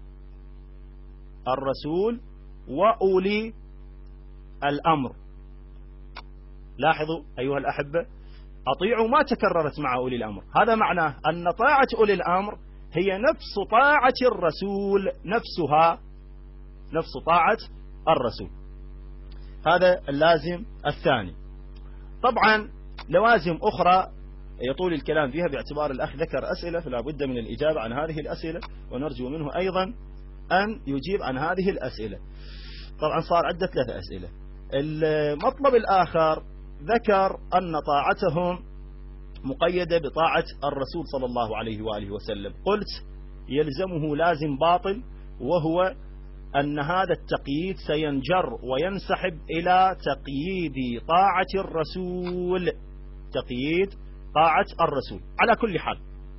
الرسول وأولي الأمر. لاحظوا أيها الأحبة، أطيعوا ما تكررت مع أولي الأمر. هذا معناه أن طاعة أولي الأمر هي نفس طاعة الرسول نفسها، نفس طاعة الرسول. هذا اللازم الثاني. طبعا لوازم أخرى يطول الكلام فيها باعتبار الأخ ذكر أسئلة، فلا بد من الإجابة عن هذه الأسئلة، ونرجو منه أيضا أن يجيب عن هذه الأسئلة. طبعا صار عدة ثلاثة أسئلة. المطلب الآخر ذكر أن طاعتهم مقيدة بطاعة الرسول صلى الله عليه وآله وسلم. قلت يلزمه لازم باطل، وهو أن هذا التقييد سينجر وينسحب إلى تقييد طاعة الرسول، تقييد طاعة الرسول على كل حال.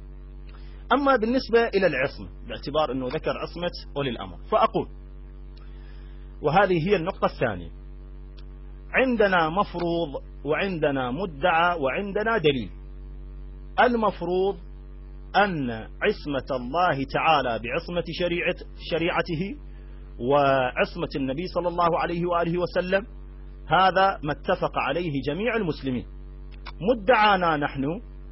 أما بالنسبة إلى العصمة، باعتبار أنه ذكر عصمة أولي الأمر، فأقول، وهذه هي النقطة الثانية، عندنا مفروض وعندنا مدعى وعندنا دليل. المفروض أن عصمة الله تعالى بعصمة شريعة شريعته وعصمة النبي صلى الله عليه وآله وسلم، هذا ما اتفق عليه جميع المسلمين. مدعانا نحن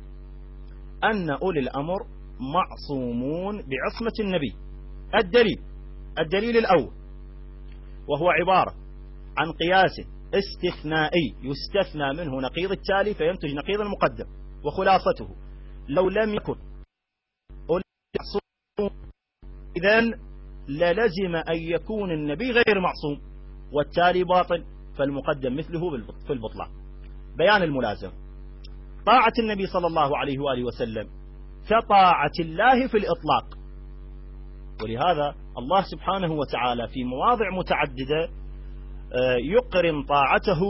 أن أولي الأمر معصومون بعصمة النبي. الدليل الدليل الأول، وهو عبارة عن قياس استثنائي يستثنى منه نقيض التالي فينتج نقيض المقدم، وخلاصته لو لم يكن أولي معصوم إذن للزم أن يكون النبي غير معصوم، والتالي باطل، فالمقدم مثله في البطلان. بيان الملازم، طاعة النبي صلى الله عليه وآله وسلم كطاعة الله في الإطلاق، ولهذا الله سبحانه وتعالى في مواضع متعددة يقرن طاعته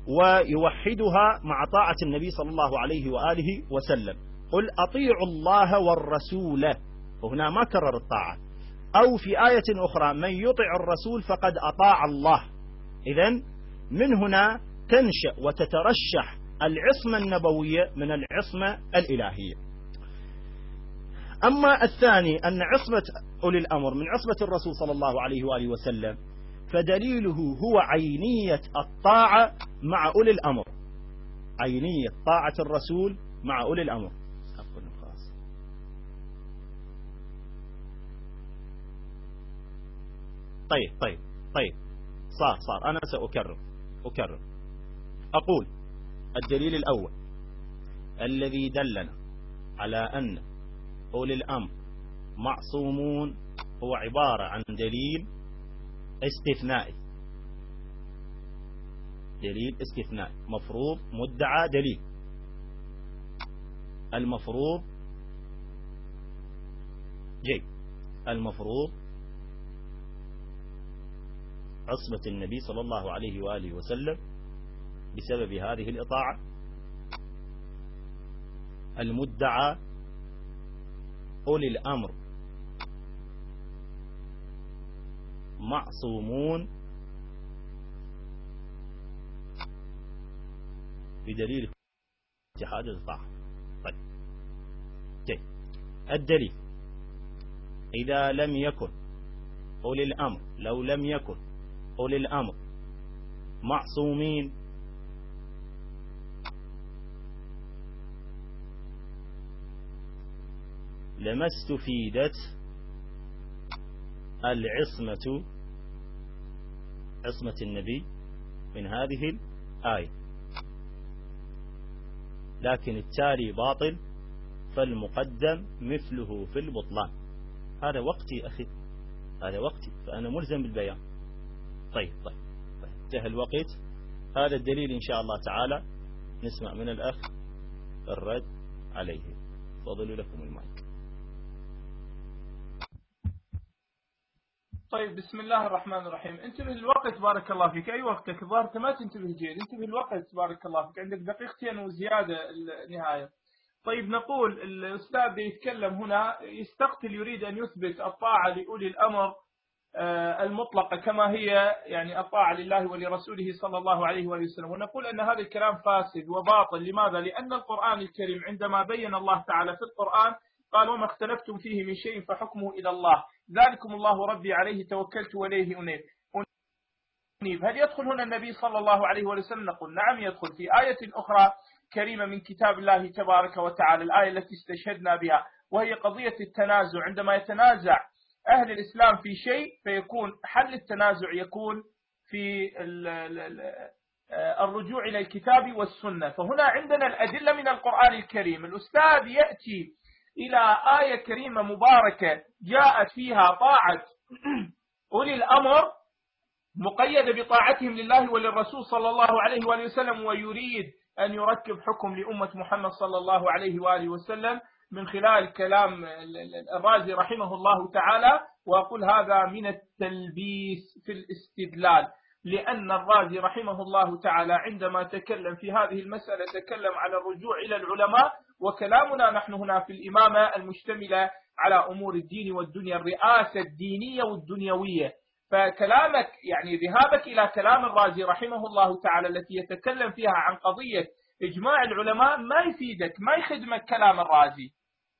ويوحدها مع طاعة النبي صلى الله عليه وآله وسلم. قل أطيعوا الله والرسول، وهنا ما كرر الطاعة. أو في آية أخرى من يطع الرسول فقد أطاع الله. إذن من هنا تنشأ وتترشح العصمة النبوية من العصمة الإلهية. أما الثاني أن عصمة أولي الأمر من عصمة الرسول صلى الله عليه وآله وسلم، فدليله هو عينية الطاعة مع أولي الأمر، عينية طاعة الرسول مع أولي الأمر. طيب طيب طيب صار صار أنا سأكرر أكرر أقول الدليل الأول الذي دلنا على أن أولي الأمر معصومون هو عبارة عن دليل استثنائي، دليل استثنائي، مفروض مدعى دليل. المفروض جيد، المفروض عصمة النبي صلى الله عليه وآله وسلم بسبب هذه الإطاعة. المدعى أولي الأمر معصومون بدليل اتحاد الطاعة. طيب جيد، الدليل إذا لم يكن أولي الأمر، لو لم يكن أولي الأمر معصومين لما استفيدت العصمة، عصمة النبي من هذه الآية، لكن التالي باطل فالمقدم مثله في البطلان. هذا وقتي أخي، هذا وقتي، فأنا ملزم بالبيان. طيب طيب طيب انتهى الوقت. هذا الدليل إن شاء الله تعالى نسمع من الأخ الرد عليه. فضلوا لكم المايك. طيب بسم الله الرحمن الرحيم. انتبه الوقت بارك الله فيك. أي وقتك ظهرت ما تنتبه جيد. انتبه الوقت بارك الله فيك، عندك دقيقتين وزيادة النهاية. طيب نقول الأستاذ يتكلم هنا يستقتل، يريد أن يثبت الطاعة لأولي الأمر المطلقة كما هي، يعني الطاعة لله ولرسوله صلى الله عليه وآله وسلم، ونقول أن هذا الكلام فاسد وباطل. لماذا؟ لأن القرآن الكريم عندما بين الله تعالى في القرآن قال وما اختلفتم فيه من شيء فحكمه إلى الله، ذلكم الله ربي عليه توكلت وإليه أنيب. هل يدخل هنا النبي صلى الله عليه وسلم؟ نقول نعم يدخل. في آية أخرى كريمة من كتاب الله تبارك وتعالى، الآية التي استشهدنا بها، وهي قضية التنازع. عندما يتنازع أهل الإسلام في شيء فيكون حل التنازع يكون في الرجوع إلى الكتاب والسنة. فهنا عندنا الأدلة من القرآن الكريم. الأستاذ يأتي إلى آية كريمة مباركة جاءت فيها طاعة أولي الأمر مقيدة بطاعتهم لله وللرسول صلى الله عليه وآله وسلم، ويريد أن يركب حكم لأمة محمد صلى الله عليه وآله وسلم من خلال كلام الرازي رحمه الله تعالى. وأقول هذا من التلبيس في الاستدلال، لأن الرازي رحمه الله تعالى عندما تكلم في هذه المسألة تكلم على الرجوع إلى العلماء، وكلامنا نحن هنا في الإمامة المشتملة على أمور الدين والدنيا، الرئاسة الدينية والدنيوية. فكلامك يعني ذهابك إلى كلام الرازي رحمه الله تعالى التي يتكلم فيها عن قضية إجماع العلماء ما يفيدك، ما يخدمك كلام الرازي.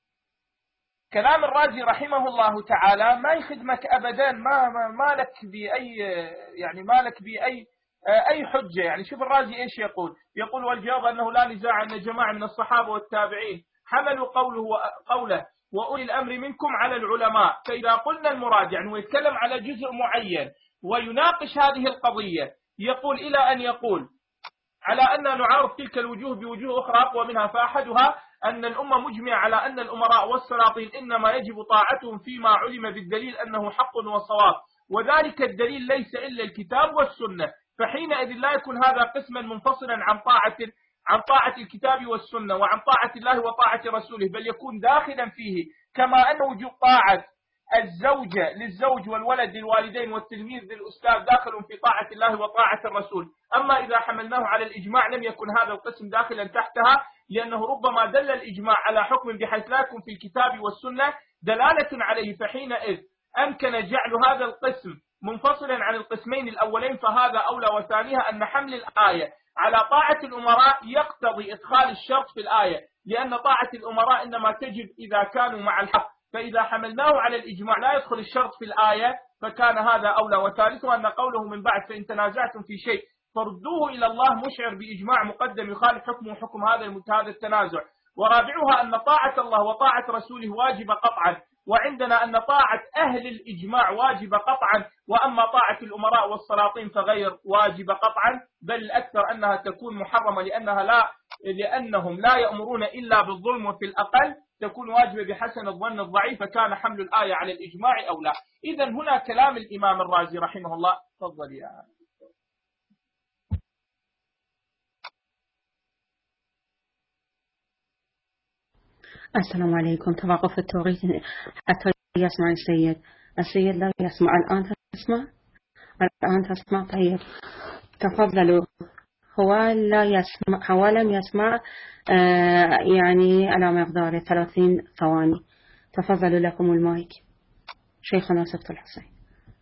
كلام الرازي رحمه الله تعالى ما يخدمك أبدا، ما ما, ما لك بأي يعني ما لك بأي أي حجة. يعني شوف الرازي إيش يقول، يقول والجواب أنه لا نزاع أن جماعة من الصحابة والتابعين حملوا قوله قوله وأولي الأمر منكم على العلماء. فإذا قلنا المراد يعني ويتكلم على جزء معين ويناقش هذه القضية، يقول إلى أن يقول على أن نعارض تلك الوجوه بوجوه أخرى أقوى منها، فأحدها أن الأمة مجمعة على أن الأمراء والسلاطين إنما يجب طاعتهم فيما علم بالدليل أنه حق وصواب، وذلك الدليل ليس إلا الكتاب والسنة، فحينئذ لا يكون هذا قسما منفصلا عن طاعة عن طاعة الكتاب والسنة وعن طاعة الله وطاعة رسوله، بل يكون داخلا فيه، كما أن وجوب طاعة الزوجة للزوج والولد للوالدين والتلميذ للأستاذ داخل في طاعة الله وطاعة الرسول. أما إذا حملناه على الإجماع لم يكن هذا القسم داخلا تحتها، لأنه ربما دل الإجماع على حكم بحيث لا يكون في الكتاب والسنة دلالة عليه، فحينئذ أمكن جعل هذا القسم منفصلا عن القسمين الأولين، فهذا أولى. وثانيها أن حمل الآية على طاعة الأمراء يقتضي إدخال الشرط في الآية، لأن طاعة الأمراء إنما تجب إذا كانوا مع الحق، فإذا حملناه على الإجماع لا يدخل الشرط في الآية فكان هذا أولى. وثالثها أن قوله من بعد فإن تنازعتم في شيء فردوه إلى الله مشعر بإجماع مقدم يخالف حكمه حكم هذا هذا التنازع. ورابعها أن طاعة الله وطاعة رسوله واجبة قطعا، وعندنا أن طاعة أهل الإجماع واجبة قطعا، وأما طاعة الأمراء والسلاطين فغير واجبة قطعا، بل الأكثر أنها تكون محرمة لأنها لا لأنهم لا يأمرون إلا بالظلم، وفي الأقل تكون واجبة بحسن الظن الضعيف، فكان حمل الآية على الإجماع أو لا. إذا هنا كلام الإمام الرازي رحمه الله. تفضل يا السلام عليكم. توقف التوقيت حتى يسمع السيد. السيد لا يسمع الآن. تسمع الآن تسمع طيب تفضلوا. هو لا يسمع، هو لم يسمع آه يعني على مقدار ثلاثين ثواني. تفضلوا لكم المايك شيخنا سبت الحسين.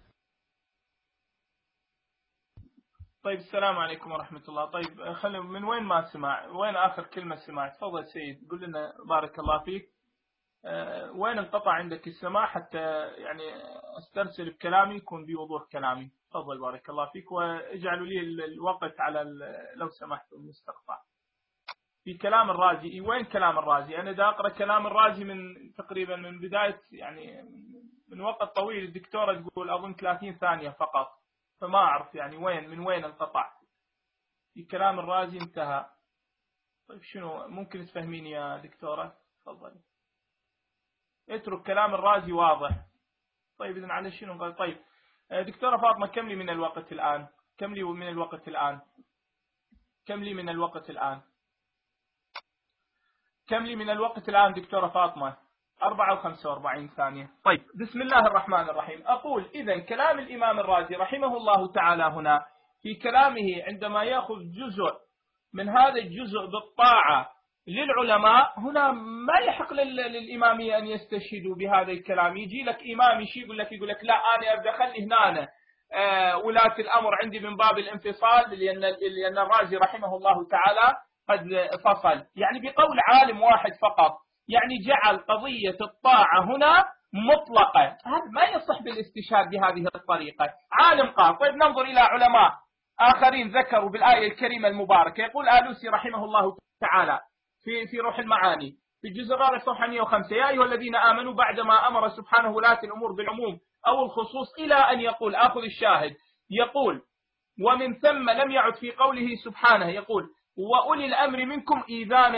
طيب السلام عليكم ورحمة الله. طيب خلي من وين ما سمع، وين آخر كلمة سمعت؟ تفضل سيد قل لنا بارك الله فيك أه وين انقطع عندك السماع حتى يعني استرسل بكلامي يكون بوضوح كلامي. تفضل بارك الله فيك، واجعلوا لي الوقت على لو سمحتم المستقطع في كلام الرازي. وين كلام الرازي؟ أنا دا أقرأ كلام الرازي من تقريبا من بداية يعني من وقت طويل. الدكتورة تقول أظن ثلاثين ثانية فقط، فما أعرف يعني وين من وين انقطع. في كلام الرازي انتهى. طيب شنو ممكن تفهميني يا دكتورة؟ تفضلي. اترك كلام الرازي واضح. طيب إذن على شنو قال؟ طيب دكتورة فاطمة كم لي من الوقت الآن؟ كم لي من الوقت الآن؟ كم لي من الوقت الآن؟ كم لي من الوقت الآن دكتورة فاطمة؟ أربعة وخمسة وأربعين ثانية. طيب بسم الله الرحمن الرحيم. أقول إذن كلام الإمام الرازي رحمه الله تعالى هنا في كلامه عندما يأخذ جزء من هذا الجزء بالطاعة للعلماء، هنا ما يحق للإمامية أن يستشهدوا بهذا الكلام. يجي لك إمام يشي يقول لك يقول لك لا أنا أبدأ خلي هنا أنا آه ولاة الأمر عندي من باب الانفصال، لأن لأن الرازي رحمه الله تعالى قد فصل يعني بقول عالم واحد فقط، يعني جعل قضية الطاعة هنا مطلقة. هذا ما يصح بالاستشهاد بهذه الطريقة. عالم قال. طيب ننظر إلى علماء آخرين ذكروا بالآية الكريمة المباركة. يقول آلوسي رحمه الله تعالى في في روح المعاني، في الجزء الرابع صفحة مئة وخمسة: يا أيها الذين آمنوا بعدما أمر سبحانه ولاة الأمور بالعموم أو الخصوص إلى أن يقول، آخذ الشاهد، يقول: ومن ثم لم يعد في قوله سبحانه يقول: وأولي الأمر منكم، إيذانا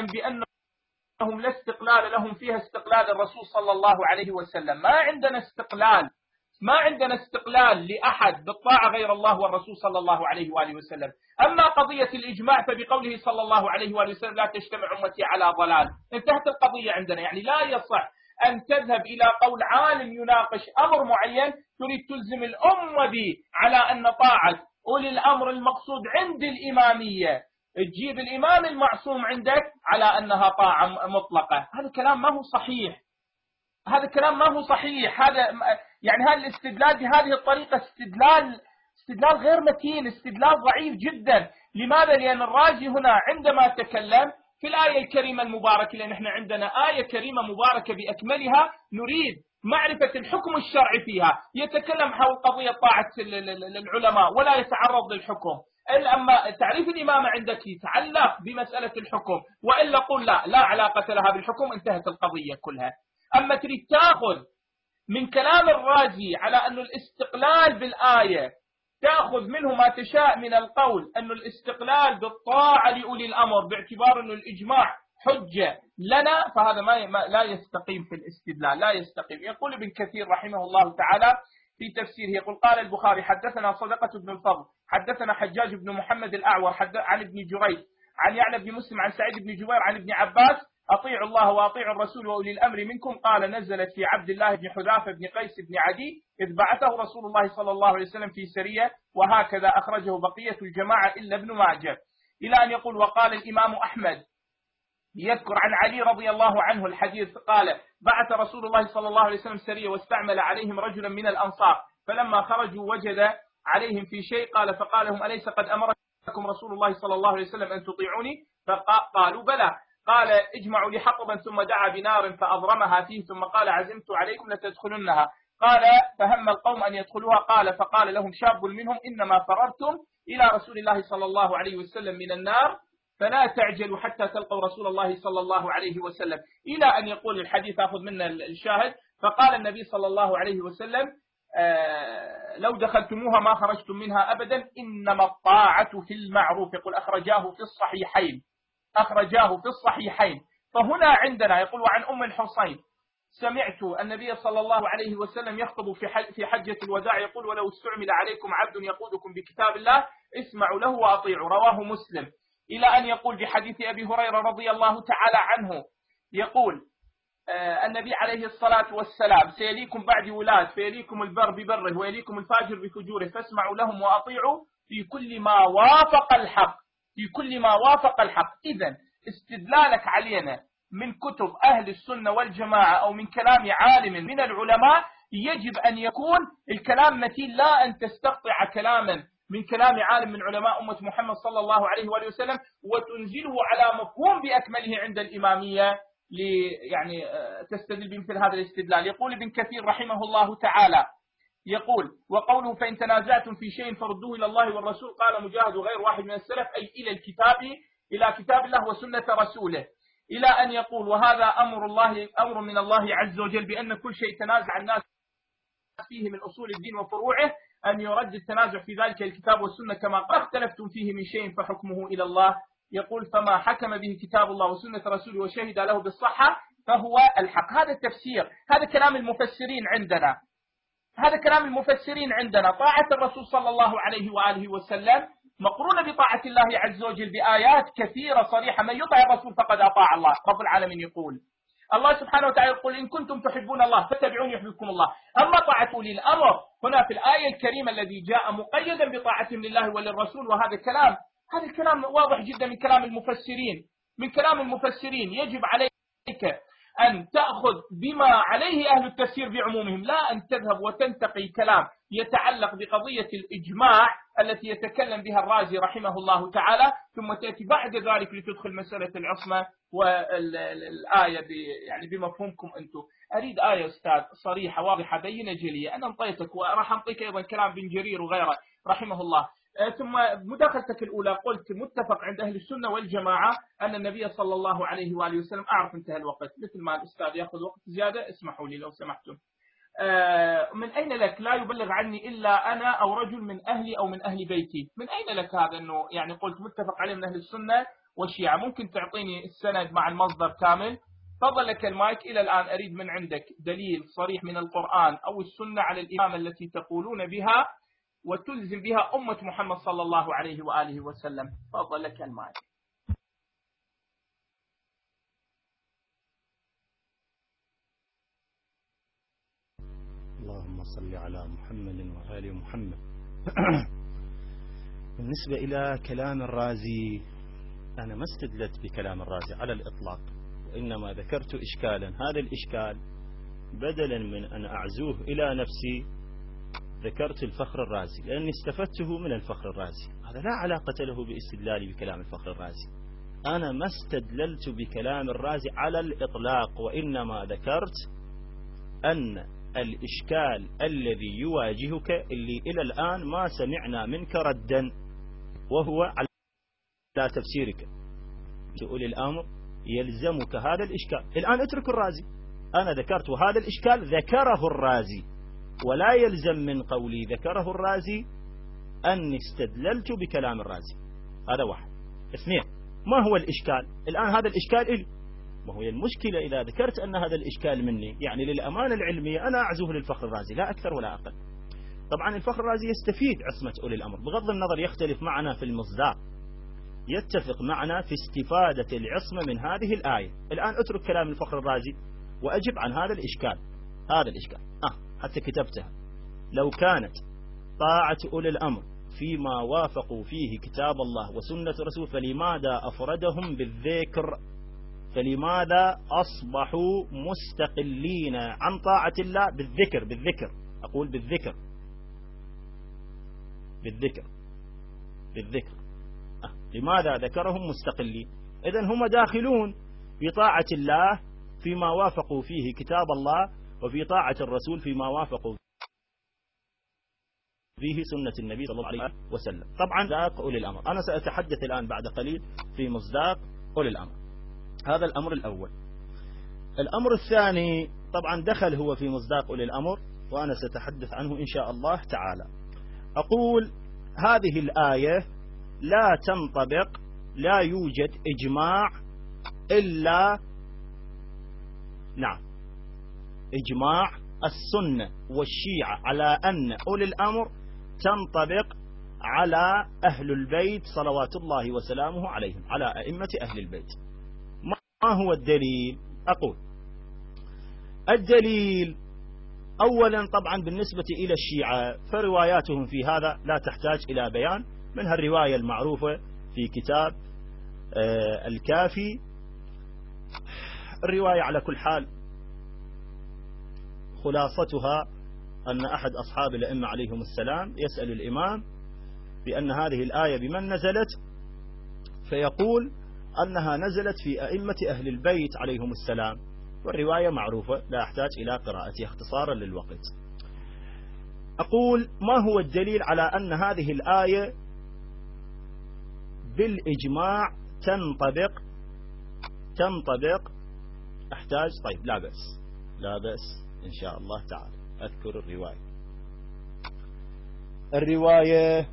بأنهم لا استقلال لهم فيها استقلال الرسول صلى الله عليه وسلم. ما عندنا استقلال ما عندنا استقلال لأحد بالطاعة غير الله والرسول صلى الله عليه وآله وسلم. أما قضية الإجماع فبقوله صلى الله عليه وآله وسلم: لا تجتمع أمتي على ضلال. انتهت القضية عندنا. يعني لا يصح أن تذهب إلى قول عالم يناقش أمر معين تريد تلزم الأمة به على أن طاعة أولي الأمر المقصود عند الإمامية، تجيب الإمام المعصوم عندك على أنها طاعة مطلقة. هذا كلام ما هو صحيح، هذا كلام ما هو صحيح. هذا يعني هذا الاستدلال بهذه الطريقة استدلال استدلال غير متين، استدلال ضعيف جدا. لماذا؟ لأن الرازي هنا عندما تكلم في الآية الكريمة المباركة، لأن احنا عندنا آية كريمة مباركة بأكملها نريد معرفة الحكم الشرعي فيها، يتكلم حول قضية طاعة العلماء ولا يتعرض للحكم. إلا أما تعريف الإمامة عندك يتعلق بمسألة الحكم، وإلا قل لا لا علاقة لها بالحكم، انتهت القضية كلها. أما تريد تأخذ من كلام الرازي على أن الاستقلال بالآية تأخذ منه ما تشاء من القول أن الاستقلال بالطاعة لأولي الأمر باعتبار أن الإجماع حجة لنا، فهذا ما لا يستقيم في الاستدلال، لا يستقيم. يقول ابن كثير رحمه الله تعالى في تفسيره، يقول: قال البخاري: حدثنا صدقة بن الفضل حدثنا حجاج بن محمد الأعور عن ابن جريج عن يعلى بن مسلم عن سعيد بن جبير عن ابن عباس: أطيعوا الله وأطيعوا الرسول وأولي الأمر منكم. قال: نزلت في عبد الله بن حذافة بن قيس بن عدي إذ بعثه رسول الله صلى الله عليه وسلم في سرية، وهكذا أخرجه بقية الجماعة إلا ابن ماجه. إلى أن يقول: وقال الإمام أحمد يذكر عن علي رضي الله عنه الحديث قال: بعث رسول الله صلى الله عليه وسلم سرية واستعمل عليهم رجلا من الأنصار، فلما خرجوا وجد عليهم في شيء، قال فقال لهم: أليس قد أمركم رسول الله صلى الله عليه وسلم أن تطيعوني؟ فقالوا: بلى. قال: اجمعوا لي حطبا، ثم دعا بنار فأضرمها فيه، ثم قال: عزمت عليكم لتدخلنها. قال: فهم القوم أن يدخلوها. قال فقال لهم شاب منهم: إنما فررتم إلى رسول الله صلى الله عليه وسلم من النار، فلا تعجلوا حتى تلقوا رسول الله صلى الله عليه وسلم. إلى أن يقول الحديث، أخذ منا الشاهد: فقال النبي صلى الله عليه وسلم: آه لو دخلتموها ما خرجتم منها أبدا، إنما الطاعة في المعروف. يقول: أخرجاه في الصحيحين أخرجاه في الصحيحين. فهنا عندنا يقول: وعن أم الحصين سمعت النبي صلى الله عليه وسلم يخطب في حجة الوداع يقول: ولو استعمل عليكم عبد يقودكم بكتاب الله اسمعوا له وأطيعوا. رواه مسلم. إلى أن يقول بحديث أبي هريرة رضي الله تعالى عنه يقول: آه النبي عليه الصلاة والسلام: سيليكم بعد ولاة، فيليكم البر ببره ويليكم الفاجر بفجوره، فاسمعوا لهم وأطيعوا في كل ما وافق الحق في كل ما وافق الحق. إذن استدلالك علينا من كتب أهل السنة والجماعة أو من كلام عالم من العلماء يجب أن يكون الكلام متين، لا أن تستقطع كلاما من كلام عالم من علماء أمة محمد صلى الله عليه وآله وسلم وتنزله على مفهوم بأكمله عند الإمامية لي يعني تستدل بمثل هذا الاستدلال. يقول ابن كثير رحمه الله تعالى يقول: وقوله: فإن تنازعتم في شيء فردوه إلى الله والرسول. قال مجاهد وغير واحد من السلف: أي إلى الكتاب إلى كتاب الله وسنة رسوله. إلى أن يقول: وهذا أمر الله أمر من الله عز وجل بأن كل شيء تنازع الناس فيه من أصول الدين وفروعه أن يرد التنازع في ذلك الكتاب والسنة، كما قد اختلفتم فيه من شيء فحكمه إلى الله. يقول: فما حكم به كتاب الله وسنة رسوله وشهد له بالصحة فهو الحق. هذا التفسير، هذا كلام المفسرين عندنا هذا كلام المفسرين عندنا. طاعة الرسول صلى الله عليه وآله وسلم مقرونة بطاعة الله عز وجل بآيات كثيرة صريحة: من يطع الرسول فقد أطاع الله. رب العالمين يقول، الله سبحانه وتعالى يقول: إن كنتم تحبون الله فاتبعوني يحببكم الله. أما طاعة أولي الأمر هنا في الآية الكريمة الذي جاء مقيدا بطاعتهم لله وللرسول، وهذا كلام هذا الكلام واضح جدا من كلام المفسرين من كلام المفسرين يجب عليك أن تأخذ بما عليه أهل التفسير بعمومهم، لا أن تذهب وتنتقي كلام يتعلق بقضية الإجماع التي يتكلم بها الرازي رحمه الله تعالى، ثم تأتي بعد ذلك لتدخل مسألة العصمة والآية يعني بمفهومكم أنتم. أريد آية أستاذ صريحة واضحة بينة جلية. أنا انطيتك وراح أنطيك أيضا كلام بن جرير وغيره رحمه الله. ثم مداخلتك الأولى قلت متفق عند أهل السنة والجماعة أن النبي صلى الله عليه وآله وسلم أعرف انتهى الوقت، مثل ما الأستاذ يأخذ وقت زيادة اسمحوا لي لو سمحتم. من أين لك لا يبلغ عني إلا أنا أو رجل من أهلي أو من أهل بيتي؟ من أين لك هذا أنه يعني قلت متفق عليه من أهل السنة والشيعة؟ ممكن تعطيني السند مع المصدر كامل؟ فضل لك المايك. إلى الآن أريد من عندك دليل صريح من القرآن أو السنة على الإمامة التي تقولون بها وتلزم بها أمة محمد صلى الله عليه وآله وسلم. فضل لك المايك. اللهم صل على محمد وآل محمد. بالنسبة إلى كلام الرازي، أنا ما استدلت بكلام الرازي على الإطلاق، وإنما ذكرت إشكالا. هذا الإشكال بدلا من أن أعزوه إلى نفسي ذكرت الفخر الرازي، لأني استفدته من الفخر الرازي. هذا لا علاقة له باستدلالي بكلام الفخر الرازي. أنا ما استدللت بكلام الرازي على الإطلاق، وإنما ذكرت أن الإشكال الذي يواجهك اللي إلى الآن ما سمعنا منك ردا، وهو على تفسيرك. تقول الأمر يلزمك هذا الإشكال. الآن اترك الرازي. أنا ذكرت هذا الإشكال ذكره الرازي، ولا يلزم من قولي ذكره الرازي أني استدللت بكلام الرازي. هذا واحد. اثنين، ما هو الإشكال الآن؟ هذا الإشكال إلي. ما هو المشكلة إذا ذكرت أن هذا الإشكال مني، يعني للأمانة العلمية أنا أعزوه للفخر الرازي لا أكثر ولا أقل. طبعا الفخر الرازي يستفيد عصمة أولي الأمر، بغض النظر يختلف معنا في المصداق، يتفق معنا في استفادة العصمة من هذه الآية. الآن اترك كلام الفخر الرازي وأجب عن هذا الإشكال. هذا الإشكال آه حتى كتبتها: لو كانت طاعة أولي الأمر فيما وافقوا فيه كتاب الله وسنة رسول فلماذا أفردهم بالذكر؟ فلماذا أصبحوا مستقلين عن طاعة الله بالذكر؟ بالذكر أقول بالذكر بالذكر بالذكر أه. لماذا ذكرهم مستقلين؟ إذن هم داخلون في طاعة الله فيما وافقوا فيه كتاب الله، وفي طاعة الرسول فيما وافقوا فيه سنة النبي صلى الله عليه وسلم. طبعا مصداق أولي الأمر، أنا سأتحدث الآن بعد قليل في مصداق أولي الأمر. هذا الأمر الأول. الأمر الثاني طبعا دخل هو في مصداق أولي الأمر، وأنا سأتحدث عنه إن شاء الله تعالى. أقول هذه الآية لا تنطبق، لا يوجد إجماع إلا نعم إجماع السنة والشيعة على أن أولي الأمر تنطبق على أهل البيت صلوات الله وسلامه عليهم، على أئمة أهل البيت. ما هو الدليل؟ أقول الدليل أولا طبعا بالنسبة إلى الشيعة فرواياتهم في هذا لا تحتاج إلى بيان، منها الرواية المعروفة في كتاب آه الكافي. الرواية على كل حال خلاصتها أن أحد أصحاب الأئمة عليهم السلام يسأل الإمام بأن هذه الآية بمن نزلت، فيقول أنها نزلت في أئمة أهل البيت عليهم السلام، والرواية معروفة لا أحتاج إلى قراءتها اختصارا للوقت. أقول ما هو الدليل على أن هذه الآية بالإجماع تنطبق تنطبق أحتاج طيب لا بأس لا بأس إن شاء الله تعالى أذكر الرواية. الرواية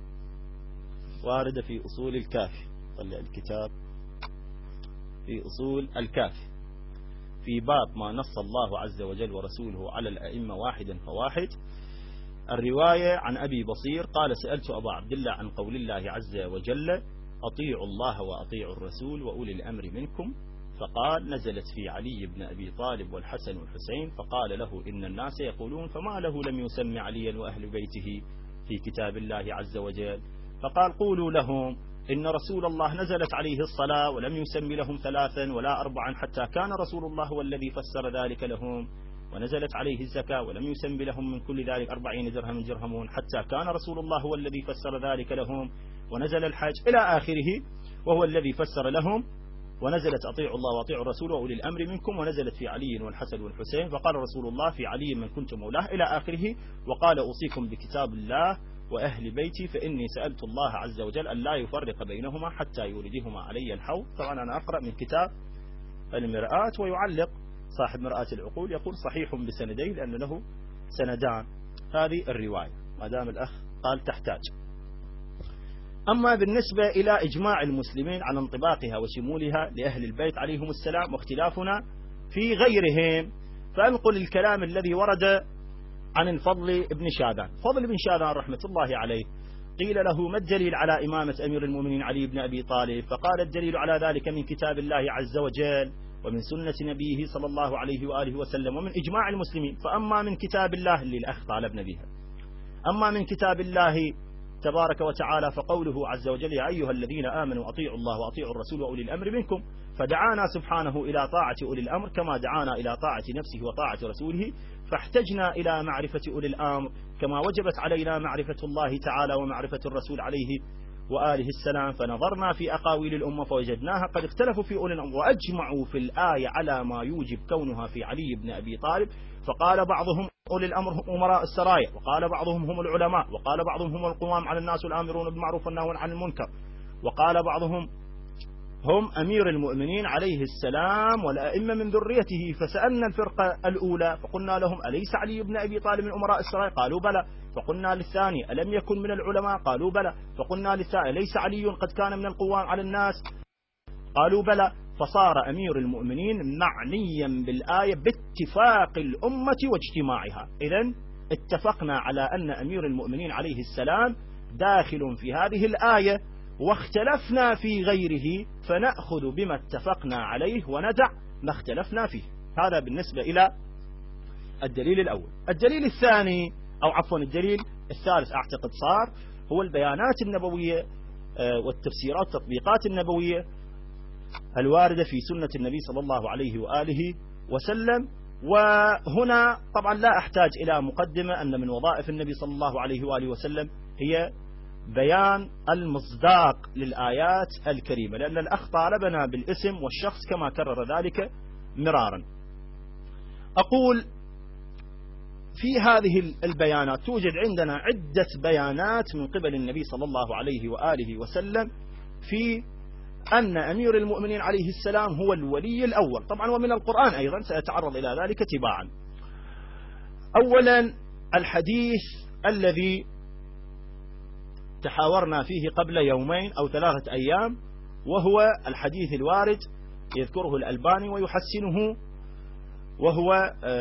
واردة في أصول الكافي، طلع الكتاب في أصول الكافي في باب ما نص الله عز وجل ورسوله على الأئمة واحدا فواحد. الرواية عن أبي بصير قال: سألت أبا عبد الله عن قول الله عز وجل: أطيعوا الله وأطيعوا الرسول وأولي الأمر منكم، فقال: نزلت في علي بن أبي طالب والحسن والحسين، فقال له: إن الناس يقولون فما له لم يسمي عليا وأهل بيته في كتاب الله عز وجل؟ فقال: قولوا لهم إن رسول الله نزلت عليه الصلاة ولم يسمي لهم ثلاثا ولا أربعا حتى كان رسول الله هو الذي فسر ذلك لهم، ونزلت عليه الزكاة ولم يسمي لهم من كل ذلك أربعين درهم درهمون حتى كان رسول الله هو الذي فسر ذلك لهم، ونزل الحج إلى آخره، وهو الذي فسر لهم ونزلت أطيعوا الله وأطيعوا الرسول وأولي الأمر منكم، ونزلت في علي والحسن والحسين، فقال رسول الله في علي من كنت مولاه إلى آخره، وقال أوصيكم بكتاب الله وأهل بيتي فإني سألت الله عز وجل أن لا يفرق بينهما حتى يوردهما علي الحوض. طبعا أنا أقرأ من كتاب المرآة، ويعلق صاحب مرآة العقول يقول صحيح بسندين لأن له سندان. هذه الرواية ما دام الأخ قال تحتاج. أما بالنسبة إلى إجماع المسلمين على انطباقها وشمولها لأهل البيت عليهم السلام واختلافنا في غيرهم، فأنقل الكلام الذي ورد عن الفضل بن شاذان. فضل بن شاذان رحمة الله عليه قيل له ما الدليل على إمامة أمير المؤمنين علي بن أبي طالب؟ فقال الدليل على ذلك من كتاب الله عز وجل ومن سنة نبيه صلى الله عليه وآله وسلم ومن إجماع المسلمين. فأما من كتاب الله اللي الأخ طالبنا بها، أما من كتاب الله تبارك وتعالى فقوله عز وجل يا أيها الذين آمنوا أطيعوا الله وأطيعوا الرسول وأولي الأمر منكم، فدعانا سبحانه إلى طاعة أولي الأمر كما دعانا إلى طاعة نفسه وطاعة رسوله، فاحتجنا إلى معرفة أولي الأمر كما وجبت علينا معرفة الله تعالى ومعرفة الرسول عليه وآله السلام، فنظرنا في أقاويل الأمة فوجدناها قد اختلفوا في أولي الأمر وأجمعوا في الآية على ما يوجب كونها في علي بن أبي طالب. فقال بعضهم أولي الأمر هم أمراء السرايا، وقال بعضهم هم العلماء، وقال بعضهم هم القوام على الناس والآمرون بالمعروف والناهون عن المنكر، وقال بعضهم هم أمير المؤمنين عليه السلام والأئمة من ذريته. فسألنا الفرقة الأولى فقلنا لهم أليس علي بن أبي طالب من أمراء السرايا؟ قالوا بلى. فقلنا للثاني ألم يكن من العلماء؟ قالوا بلى. فقلنا للثاني أليس علي قد كان من القوام على الناس؟ قالوا بلى. فصار أمير المؤمنين معنيا بالآية باتفاق الأمة واجتماعها. إذن اتفقنا على أن أمير المؤمنين عليه السلام داخل في هذه الآية، واختلفنا في غيره فنأخذ بما اتفقنا عليه وندع ما اختلفنا فيه. هذا بالنسبة إلى الدليل الأول. الدليل الثاني أو عفوا الدليل الثالث أعتقد صار هو البيانات النبوية والتفسيرات والتطبيقات النبوية الواردة في سنة النبي صلى الله عليه وآله وسلم. وهنا طبعا لا أحتاج إلى مقدمة أن من وظائف النبي صلى الله عليه وآله وسلم هي بيان المصداق للآيات الكريمة، لأن الأخ طالبنا بالاسم والشخص كما كرر ذلك مرارا. أقول في هذه البيانات توجد عندنا عدة بيانات من قبل النبي صلى الله عليه وآله وسلم في أن أمير المؤمنين عليه السلام هو الولي الأول، طبعا ومن القرآن أيضا سأتعرض إلى ذلك تباعا. أولا الحديث الذي تحاورنا فيه قبل يومين أو ثلاثة أيام، وهو الحديث الوارد يذكره الألباني ويحسنه، وهو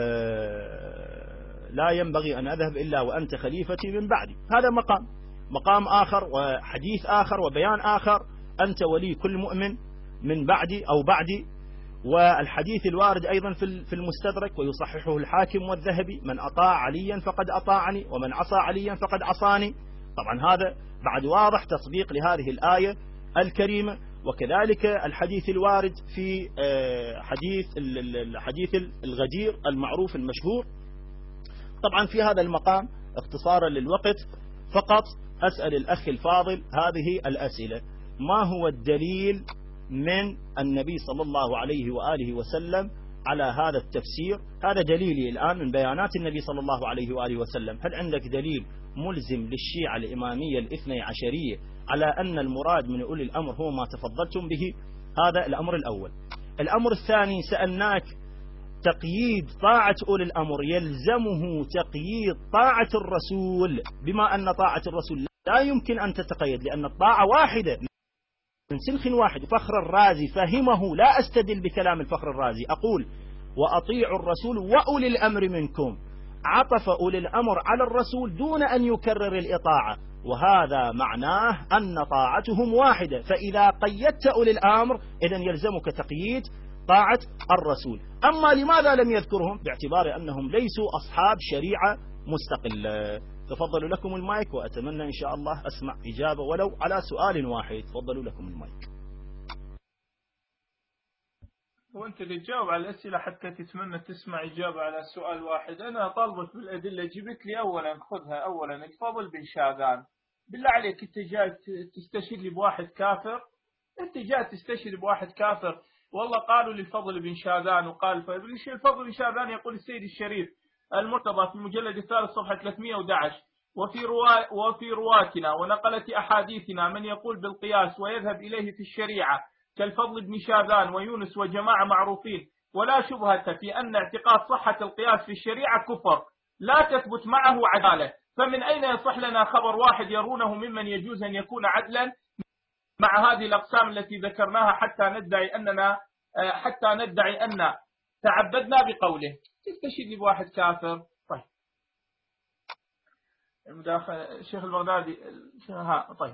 لا ينبغي أن أذهب إلا وأنت خليفتي من بعدي. هذا مقام مقام آخر وحديث آخر وبيان آخر، أنت ولي كل مؤمن من بعدي أو بعدي. والحديث الوارد أيضا في المستدرك ويصححه الحاكم والذهبي من أطاع عليا فقد أطاعني ومن عصى عليا فقد عصاني. طبعا هذا بعد واضح تطبيق لهذه الآية الكريمة. وكذلك الحديث الوارد في حديث الحديث الغدير المعروف المشهور. طبعا في هذا المقام اختصارا للوقت فقط أسأل الأخ الفاضل هذه الأسئلة: ما هو الدليل من النبي صلى الله عليه وآله وسلم على هذا التفسير؟ هذا دليلي الآن من بيانات النبي صلى الله عليه وآله وسلم. هل عندك دليل ملزم للشيعة الإمامية الاثني عشرية على أن المراد من أولي الأمر هو ما تفضلتم به؟ هذا الأمر الأول. الأمر الثاني سألناك تقييد طاعة أولي الأمر يلزمه تقييد طاعة الرسول، بما أن طاعة الرسول لا يمكن أن تتقيد لأن الطاعة واحدة من سلخ واحد. فخر الرازي فهمه، لا أستدل بكلام الفخر الرازي، أقول وأطيعوا الرسول وأولي الأمر منكم، عطف أولي الأمر على الرسول دون أن يكرر الإطاعة، وهذا معناه أن طاعتهم واحدة. فإذا قيدت أولي الأمر إذن يلزمك تقييد طاعة الرسول. أما لماذا لم يذكرهم؟ باعتبار أنهم ليسوا أصحاب شريعة مستقلة. تفضلوا لكم المايك، وأتمنى إن شاء الله أسمع إجابة ولو على سؤال واحد. تفضلوا لكم المايك. وانت اللي تجاوب على الأسئلة حتى تتمنى تسمع إجابة على سؤال واحد. أنا طالبك بالأدلة، جبت لي أولا خذها. أولا الفضل بن شاذان، بالله عليك انت جاي تستشهد لي بواحد كافر أنت جاء تستشهد بواحد كافر، والله قالوا للفضل بن شاذان وقال الفضل بن شاذان يقول السيد الشريف المرتضى في المجلد الثالث صفحة ثلاثمئة وأحد عشر وفي روا وفي رواتنا ونقلت أحاديثنا من يقول بالقياس ويذهب إليه في الشريعة كالفضل بن شاذان ويونس وجماعة معروفين، ولا شبهة في أن اعتقاد صحة القياس في الشريعة كفر لا تثبت معه عدالة، فمن أين يصح لنا خبر واحد يرونه ممن يجوز أن يكون عدلا مع هذه الأقسام التي ذكرناها حتى ندعي أننا حتى ندعي أن تعبدنا بقوله؟ تستشهد بواحد كافر. طيب المداخلة الشيخ البغدادي ها طيب،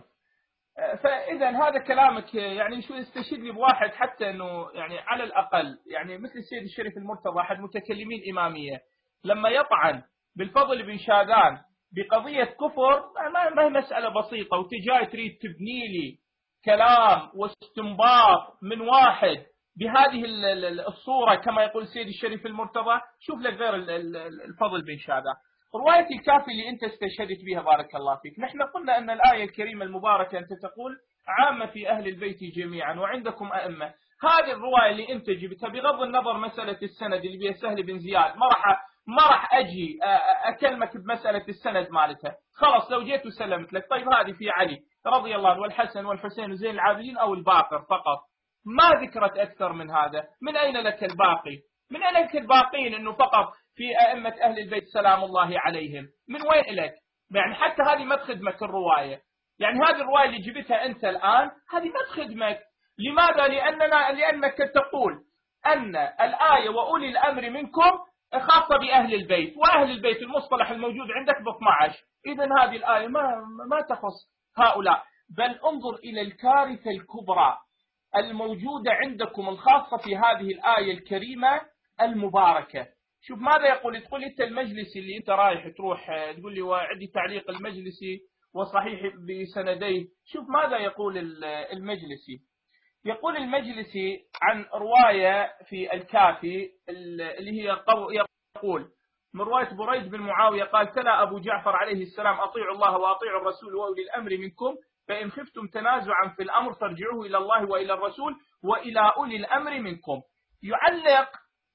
فإذا هذا كلامك يعني شو يستشهد لي بواحد حتى أنه يعني على الأقل يعني مثل السيد الشريف المرتضى أحد متكلمين إمامية لما يطعن بالفضل بن شاذان بقضية كفر ما هي مسألة بسيطة وتجاي تريد تبني لي كلام واستنباط من واحد بهذه الصورة كما يقول السيد الشريف المرتضى. شوف لك غير الفضل بن شاذان. رواية الكافي اللي أنت استشهدت بها بارك الله فيك، نحن قلنا أن الآية الكريمة المباركة أنت تقول عامة في أهل البيت جميعا وعندكم أئمة. هذه الرواية اللي أنت جبتها بغض النظر مسألة السند اللي بها سهل بن زياد ما راح ما راح أجي أكلمك بمسألة السند مالتها، خلاص لو جيت وسلمت لك. طيب هذه في علي رضي الله عنه والحسن والحسين وزين العابدين أو الباقر فقط، ما ذكرت أكثر من هذا. من أين لك الباقي؟ من أين لك الباقين أنه فقط في أئمة أهل البيت سلام الله عليهم؟ من وين لك؟ يعني حتى هذه ما تخدمك الرواية، يعني هذه الرواية اللي جبتها أنت الآن هذه ما تخدمك. لماذا؟ لأننا لأنك تقول أن الآية وأولي الأمر منكم خاصة بأهل البيت، وأهل البيت المصطلح الموجود عندك ب اثني عشر، إذن هذه الآية ما ما تخص هؤلاء. بل انظر إلى الكارثة الكبرى الموجودة عندكم الخاصة في هذه الآية الكريمة المباركة. شوف ماذا يقول، تقول أنت المجلسي اللي أنت رايح تروح تقول لي وعندي تعليق المجلسي وصحيح بسنديه. شوف ماذا يقول المجلسي. يقول المجلسي عن رواية في الكافي اللي هي يقول من رواية بريد بن معاوية قال تلا أبو جعفر عليه السلام أطيعوا الله وأطيعوا الرسول وأولي الأمر منكم فإن خفتم تنازعا في الأمر فارجعوه إلى الله وإلى الرسول وإلى أولي الأمر منكم. يعلق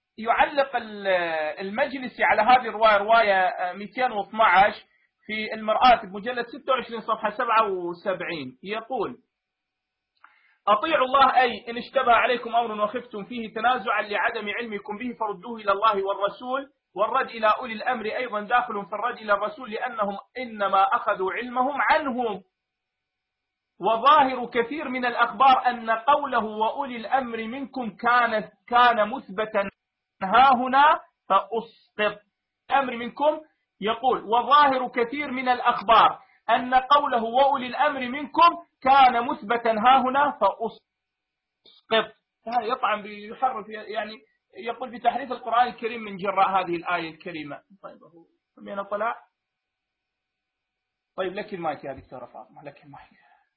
يعلق المجلسي على هذه الرواية رواية مئتين واثني عشر في المرآة مجلد ستة وعشرين صفحة سبعة وسبعين يقول أطيعوا الله أي إن اشتبه عليكم أمر وخفتم فيه تنازعا لعدم علمكم به فردوه إلى الله والرسول. والرد إلى أولي الأمر أيضا داخل في الرد إلى الرسول لأنهم إنما أخذوا علمهم عنهم. وظاهر كثير من الأخبار أن قوله وأولي الأمر منكم كان كان مثبتا ها هنا فأسقط الأمر منكم. يقول وظاهر كثير من الأخبار أن قوله وأولي الأمر منكم كان مثبتا ها هنا فأسقط. هذا يطعن بيحرف يعني يقول بتحريف القرآن الكريم من جراء هذه الآية الكريمة. طيب هو من طلع. طيب لك المايك يا دكتورة فاطمة لك المايك.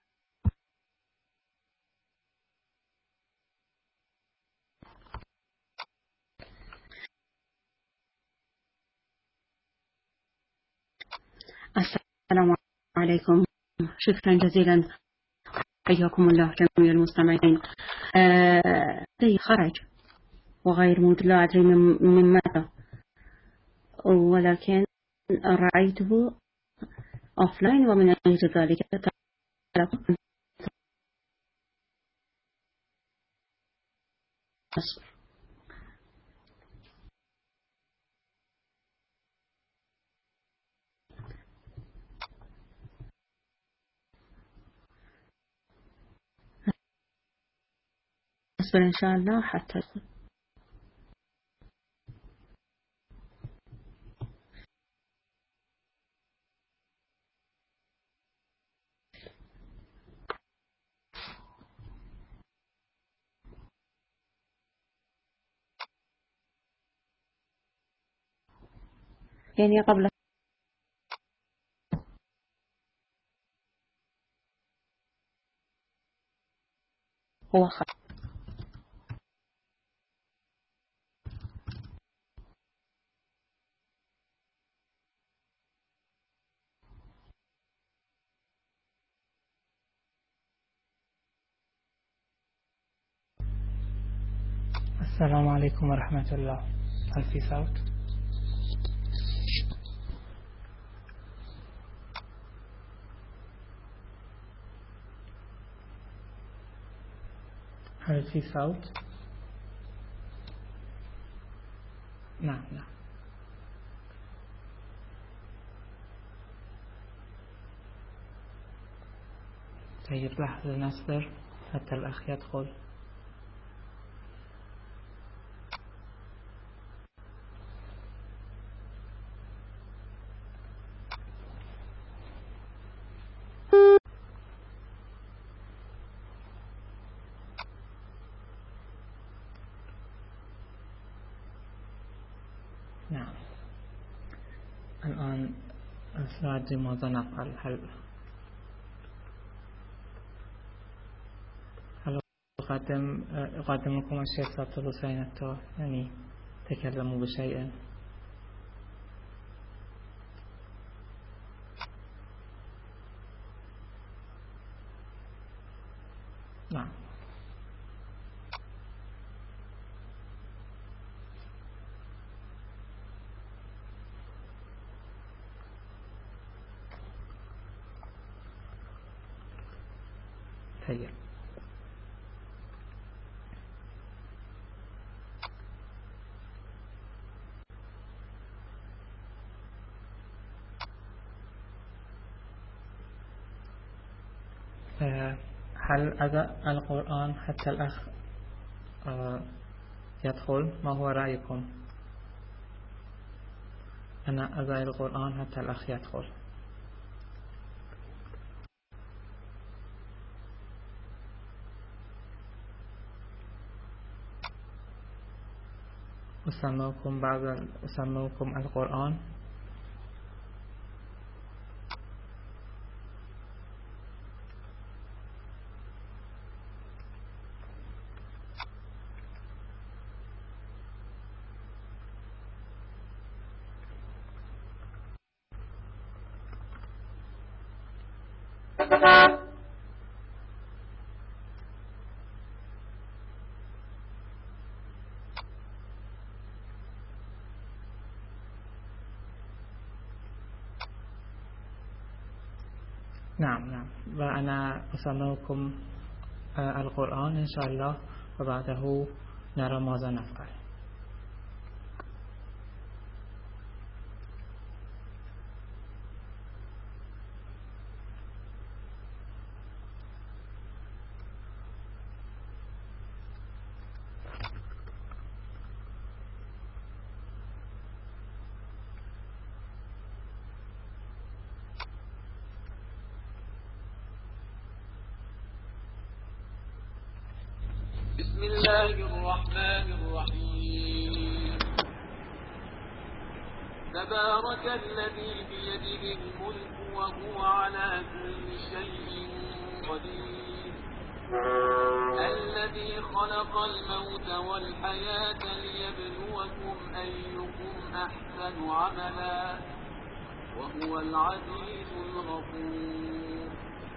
السلام عليكم، شكرا جزيلا، حياكم الله جميع المستمعين. آه خرج وغير موجود لا أدري من, من متى، ولكن رأيته أوفلاين ومن أجل ذلك أصبر إن شاء الله حتى يعني قبل هو خ... السلام عليكم ورحمة الله. هل في صوت؟ هل في صوت؟ نعم نعم. طيب لحظة نصبر حتى الأخ يدخل. نعم الآن سأعد ماذا نفعل. هل هل أقدم أقدم لكم الشيخ سبط الحسين حتى يعني تكلموا بشيء؟ نعم طيب. هل أداء القرآن حتى الأخ يدخل؟ ما هو رأيكم؟ أنا أداء القرآن حتى الأخ يدخل. أسمعكم بعد أسمعكم القرآن. نعم نعم وأنا أسمعكم القرآن إن شاء الله وبعده نرى ماذا نفعل. بسم الله الرحمن الرحيم. تبارك الذي بيده الملك وهو على كل شيء قدير. الذي خلق الموت والحياة ليبلوكم أيكم أحسن عملا وهو العزيز الغفور.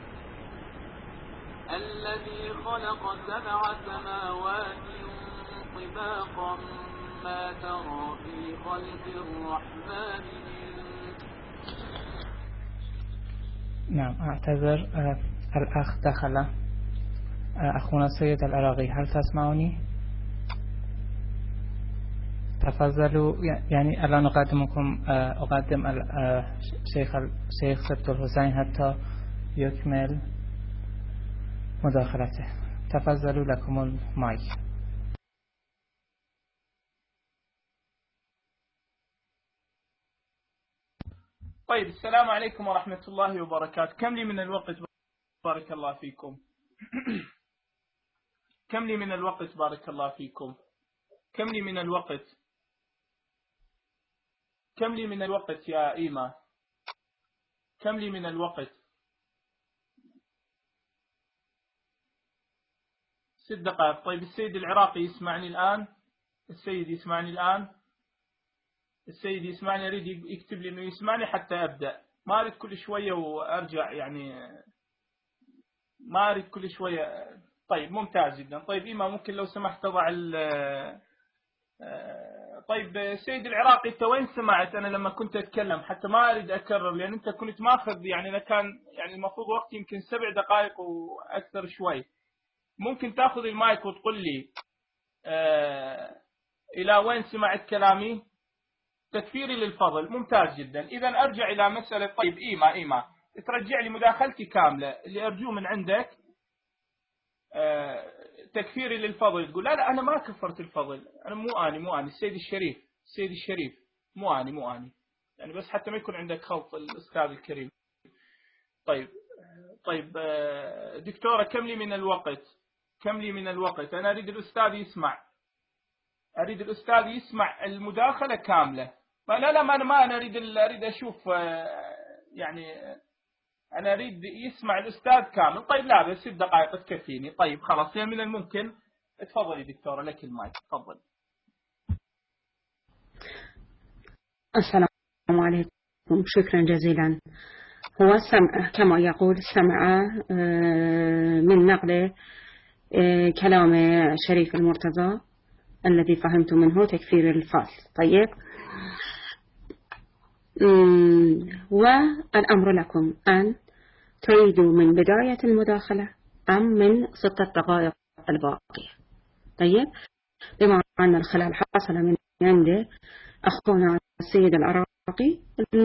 الذي خلق سبع سماوات طباقا ما ترى في خلق الرحمن من. نعم أعتذر الأخ دخل. أخونا السيد العراقي هل تسمعني؟ تفضلوا. يعني الآن أقدمكم أقدم الشيخ الشيخ سبط الحسين حتى يكمل مداخلته. تفضلوا لكم المايك. طيب السلام عليكم ورحمة الله وبركاته. كم لي من الوقت بارك الله فيكم؟ كم لي من الوقت بارك الله فيكم؟ كم لي من الوقت؟ كم لي من الوقت يا إيما؟ كم لي من الوقت؟ ست دقائق. طيب السيد العراقي يسمعني الآن؟ السيد يسمعني الآن؟ السيد يسمعني، أريد يكتب لي إنه يسمعني حتى أبدأ. ما أريد كل شوية وأرجع، يعني ما أريد كل شوية. طيب ممتاز جدا. طيب إيما ممكن لو سمحت تضع طيب سيد العراقي أنت وين سمعت أنا لما كنت أتكلم؟ حتى ما أريد أكرر لأن أنت كنت ماخذ يعني أنا كان يعني المفروض وقت يمكن سبع دقائق وأكثر شوي. ممكن تأخذ المايك وتقول لي آه إلى وين سمعت كلامي؟ تكفيري للفضل ممتاز جدا. إذا أرجع إلى مسألة طيب إيما إيما ترجع لي مداخلتي كاملة. اللي أرجوه من عندك آه تكفيري للفضل تقول لا لا أنا ما كفرت الفضل، أنا مو أني مو أني السيد الشريف السيد الشريف مو أني مو أني يعني بس حتى ما يكون عندك خلط الأستاذ الكريم. طيب طيب آه دكتورة كم لي من الوقت؟ كم لي من الوقت؟ أنا أريد الأستاذ يسمع، أريد الأستاذ يسمع المداخلة كاملة. لا لا ما أنا ما أنا أريد أريد أشوف يعني أنا أريد يسمع الأستاذ كامل. طيب لا بس ست دقائق تكفيني. طيب خلاص يعني من الممكن تفضلي دكتورة لك المايك تفضل. السلام عليكم شكرا جزيلا. هو سمع كما يقول سمع من نقل كلام شريف المرتضى الذي فهمت منه تكفير الفاصل. طيب والأمر لكم أن تريدوا من بداية المداخلة أم من ستة دقائق الباقية. طيب بما أن الخلال حصل من عند أخونا السيد العراقي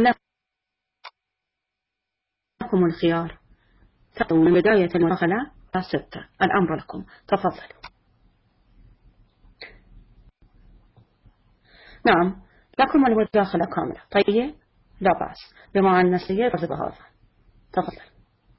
لكم الخيار تأخذوا من بداية المداخلة ستة. الأمر لكم تفضلوا. نعم لكم المداخلة كاملة. طيب لا بأس بما أن السيد رزق هذا تفضل.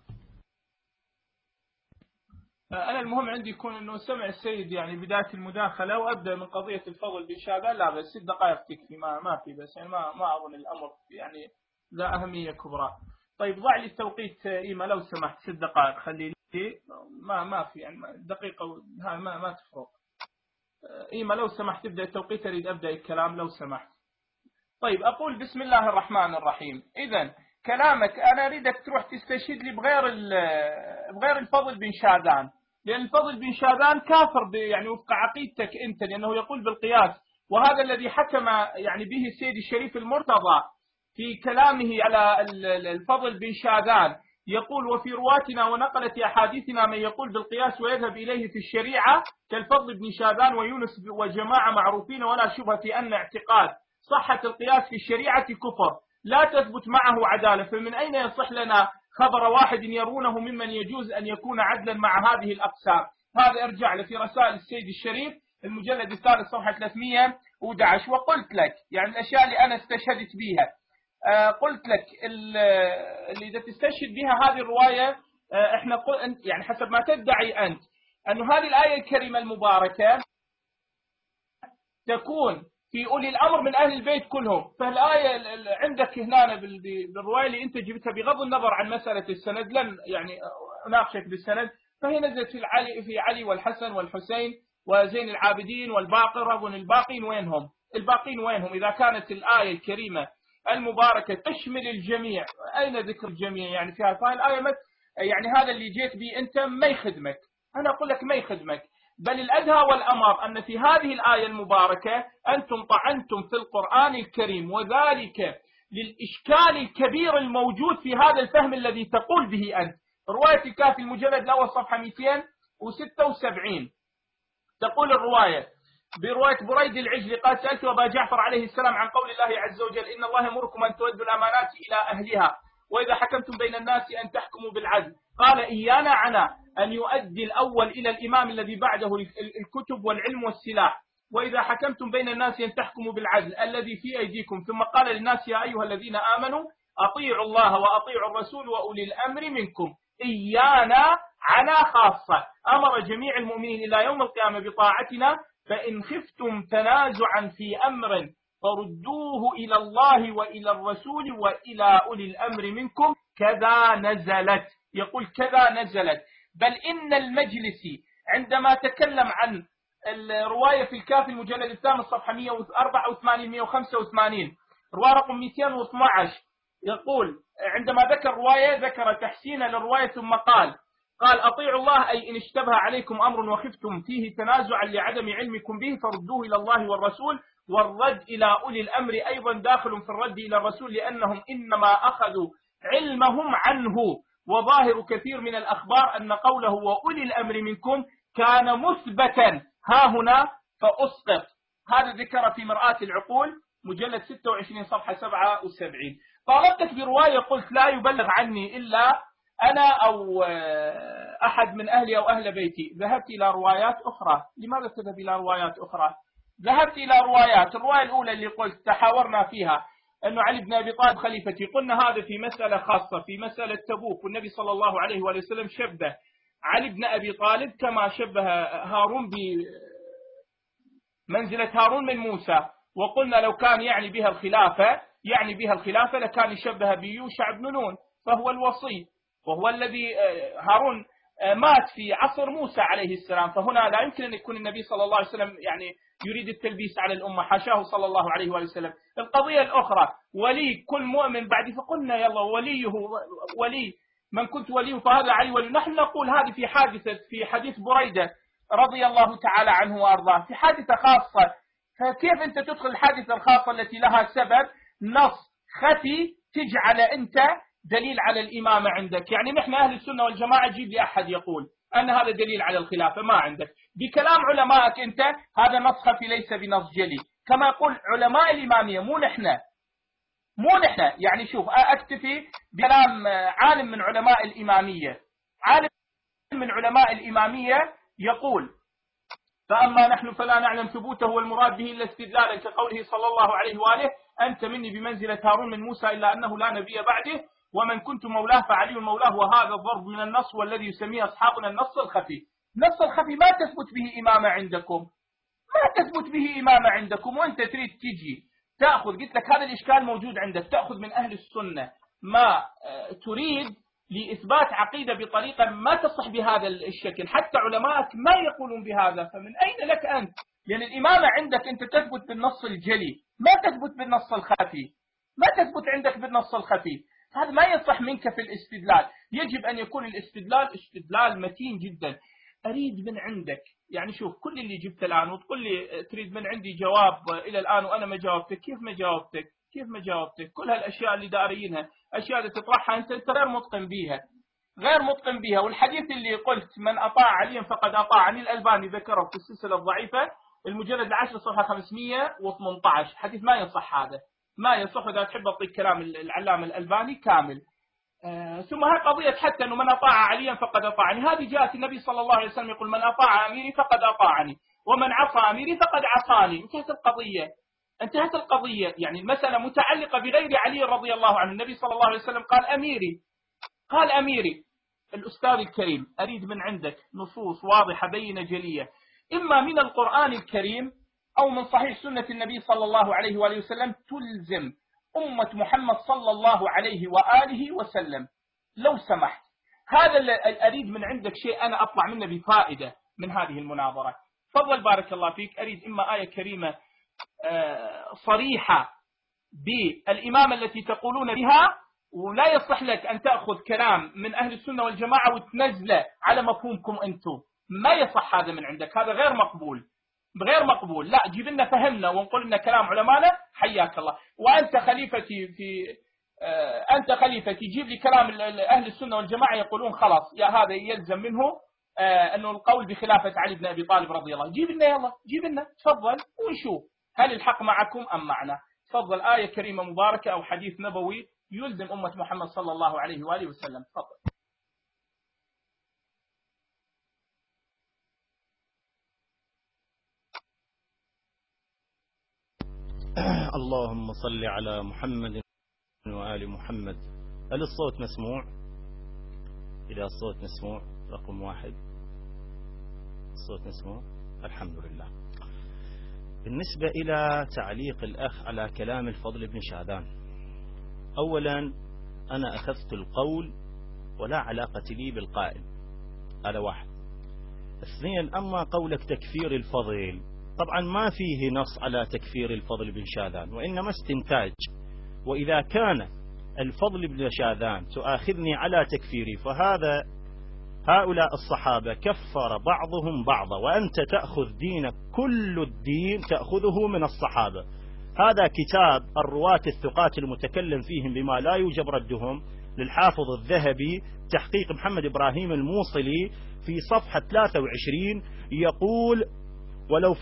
أنا المهم عندي يكون أنه سمع السيد يعني بداية المداخلة وأبدأ من قضية الفضل بإشادة. لا بس ست دقائق تكفي ما ما في بس يعني ما ما أظن الأمر يعني ذا أهمية كبرى. طيب ضع لي التوقيت إيما لو سمحت ست دقائق خلي لي ما ما في يعني دقيقة ها ما ما تفرق. إيما لو سمحت تبدأ التوقيت أريد أبدأ الكلام لو سمحت. طيب أقول بسم الله الرحمن الرحيم. إذا كلامك أنا أريدك تروح تستشهد لي بغير بغير الفضل بن شاذان، لأن الفضل بن شاذان كافر يعني وفق عقيدتك أنت، لأنه يقول بالقياس، وهذا الذي حكم يعني به السيد الشريف المرتضى في كلامه على الفضل بن شاذان. يقول وفي رواتنا ونقلت أحاديثنا من يقول بالقياس ويذهب إليه في الشريعة كالفضل بن شاذان ويونس وجماعة معروفين، ولا شبهة في أن اعتقاد صحة القياس في الشريعة كفر لا تثبت معه عدالة، فمن أين يصح لنا خبر واحد يرونه ممن يجوز أن يكون عدلا مع هذه الأقسام؟ هذا ارجع له في رسائل السيد الشريف المجلد الثالث صفحة ثلاثمئة وأحد عشر. وقلت لك يعني الأشياء اللي أنا استشهدت بها، آه قلت لك اللي إذا تستشهد بها هذه الرواية، آه احنا قل يعني حسب ما تدعي أنت أن هذه الآية الكريمة المباركة تكون في أولي الأمر من أهل البيت كلهم. فالآية عندك هنا بالرواية اللي أنت جبتها بغض النظر عن مسألة السند، لن يعني أناقشك بالسند، فهي نزلت في علي في علي والحسن والحسين وزين العابدين والباقر. أظن الباقين وينهم؟ الباقين وينهم إذا كانت الآية الكريمة المباركة تشمل الجميع؟ أين ذكر الجميع يعني في هذه الآية؟ يعني هذا اللي جيت به أنت ما يخدمك، أنا أقول لك ما يخدمك، بل الأدهى والأمر أن في هذه الآية المباركة أنتم طعنتم في القرآن الكريم، وذلك للإشكال الكبير الموجود في هذا الفهم الذي تقول به أنت. رواية الكافي المجلد الأول صفحة مئتين وستة وسبعين تقول الرواية برواية بريد العجلي قال سألت أبا جعفر عليه السلام عن قول الله عز وجل إن الله يأمركم أن تؤدوا الأمانات إلى أهلها وإذا حكمتم بين الناس أن تحكموا بالعدل. قال إيانا عنا أن يؤدي الأول إلى الإمام الذي بعده الكتب والعلم والسلاح، وإذا حكمتم بين الناس أن تحكموا بالعدل الذي في أيديكم، ثم قال للناس يا أيها الذين آمنوا أطيعوا الله وأطيعوا الرسول وأولي الأمر منكم. إيانا عنا خاصة، أمر جميع المؤمنين إلى يوم القيامة بطاعتنا، فإن خفتم تنازعا في أمر فردوه إلى الله وإلى الرسول وإلى أولي الأمر منكم. كذا نزلت، يقول كذا نزلت. بل إن المجلسي عندما تكلم عن الرواية في الكافي المجلد الثامن صفحة مئة وأربعة وثمانين مئة وخمسة وثمانين رواية رقم مئتين واثني عشر يقول عندما ذكر رواية ذكر تحسينا للرواية ثم قال قال أطيعوا الله أي إن اشتبه عليكم أمر وخفتم فيه تنازعا لعدم علمكم به فردوه إلى الله والرسول. والرد إلى أولي الأمر أيضا داخل في الرد إلى الرسول لأنهم إنما أخذوا علمهم عنه. وظاهر كثير من الأخبار أن قوله وأولي الأمر منكم كان مثبتا ها هنا فأسقط. هذا ذكر في مرآة العقول مجلد ستة وعشرين صفحة سبعة وسبعين. طالبتك برواية قلت لا يبلغ عني إلا أنا أو أحد من أهلي أو أهل بيتي. ذهبت إلى روايات أخرى. لماذا تذهب إلى روايات أخرى؟ ذهبت إلى روايات. الرواية الأولى اللي قلت تحاورنا فيها أنه علي بن أبي طالب خليفتي، قلنا هذا في مسألة خاصة في مسألة تبوك، والنبي صلى الله عليه وآله وسلم شبه علي بن أبي طالب كما شبه هارون بمنزلة هارون من موسى، وقلنا لو كان يعني بها الخلافة يعني بها الخلافة لكان يشبه بيوشع بن نون فهو الوصي، وهو الذي هارون مات في عصر موسى عليه السلام، فهنا لا يمكن أن يكون النبي صلى الله عليه وسلم يعني يريد التلبيس على الأمة، حاشاه صلى الله عليه وآله وسلم. القضية الأخرى ولي كل مؤمن بعد، فقلنا يلا وليه ولي من كنت وليه فهذا علي ولي. نحن نقول هذه في حادثة في حديث بريدة رضي الله تعالى عنه وأرضاه في حادثة خاصة، فكيف أنت تدخل الحادثة الخاصة التي لها سبب نص خفي تجعل أنت دليل على الإمامة عندك؟ يعني نحن أهل السنة والجماعة جيب لي أحد يقول أن هذا دليل على الخلافة، ما عندك. بكلام علمائك أنت هذا نص خفي ليس بنص جلي، كما يقول علماء الإمامية مو نحن مو نحن يعني شوف أكتفي بكلام عالم من علماء الإمامية. عالم من علماء الإمامية يقول فأما نحن فلا نعلم ثبوته والمراد به إلا استدلالا كقوله صلى الله عليه وآله أنت مني بمنزلة هارون من موسى إلا أنه لا نبي بعده ومن كنت مولاه فعلي مولاه. وهذا الضرب من النص والذي يسميه أصحابنا النص الخفي. النص الخفي ما تثبت به إمامة عندكم، ما تثبت به إمامة عندكم، وأنت تريد تجي تأخذ، قلت لك هذا الإشكال موجود عندك، تأخذ من أهل السنة ما تريد لإثبات عقيدة بطريقة ما تصح بهذا الشكل، حتى علماءك ما يقولون بهذا، فمن أين لك أنت؟ لأن الإمامة عندك أنت تثبت بالنص الجلي، ما تثبت بالنص الخفي، ما تثبت عندك بالنص الخفي. هذا ما يصح منك في الاستدلال. يجب أن يكون الاستدلال استدلال متين جدا. أريد من عندك يعني شوف كل اللي جبت الآن وتقول لي تريد من عندي جواب إلى الآن وأنا ما جاوبتك. كيف ما جاوبتك؟ كيف ما جاوبتك؟ كل هالأشياء اللي دارينها أشياء اللي تطرحها أنت أنت غير متقن بيها، غير متقن بيها. والحديث اللي قلت من أطاع عليا فقد أطاعني الألباني ذكره في السلسلة الضعيفة المجلد العاشر صفحة خمسمئة وثمانية عشر. حديث ما يصح، هذا ما يصح. إذا تحب أعطيك كلام العلامة الألباني كامل. آه ثم هذه قضية حتى أنه من أطاع عليا فقد أطاعني، هذه جاءت النبي صلى الله عليه وسلم يقول من أطاع أميري فقد أطاعني ومن عصى أميري فقد عصاني. انتهت القضية، انتهت القضية. يعني المسألة متعلقة بغير علي رضي الله عنه. النبي صلى الله عليه وسلم قال أميري، قال أميري. الأستاذ الكريم أريد من عندك نصوص واضحة بينة جلية، إما من القرآن الكريم أو من صحيح سنة النبي صلى الله عليه وآله وسلم تلزم أمة محمد صلى الله عليه وآله وسلم لو سمحت. هذا اللي أريد من عندك شيء أنا أطلع منه بفائدة من هذه المناظرة. تفضل بارك الله فيك. أريد إما آية كريمة صريحة بالإمامة التي تقولون بها، ولا يصح لك أن تأخذ كلام من أهل السنة والجماعة وتنزله على مفهومكم أنتم، ما يصح هذا من عندك، هذا غير مقبول، غير مقبول. لا جيب لنا فهمنا ونقول لنا كلام علماءنا حياك الله. وأنت خليفتي في آه أنت خليفتي جيب لي كلام أهل السنة والجماعة يقولون خلاص يا هذا يلزم منه آه أنه القول بخلافة علي بن أبي طالب رضي الله. جيب لنا يلا جيب لنا تفضل ونشوف هل الحق معكم أم معنا. تفضل آية كريمة مباركة أو حديث نبوي يلزم أمة محمد صلى الله عليه وآله وسلم. تفضل. اللهم صل على محمد وآل محمد. هل الصوت مسموع؟ إذا الصوت مسموع رقم واحد، الصوت مسموع الحمد لله. بالنسبة إلى تعليق الأخ على كلام الفضل بن شاذان، أولا أنا أخذت القول ولا علاقة لي بالقائل، هذا واحد. اثنين أما قولك تكفير الفضل، طبعا ما فيه نص على تكفير الفضل بن شاذان وإنما استنتاج، وإذا كان الفضل بن شاذان تؤاخذني على تكفيري فهذا هؤلاء الصحابة كفر بعضهم بعضا، وأنت تأخذ دينك كل الدين تأخذه من الصحابة. هذا كتاب الرواة الثقات المتكلم فيهم بما لا يوجب ردهم للحافظ الذهبي، تحقيق محمد إبراهيم الموصلي، في صفحة ثلاثة وعشرين يقول: ولو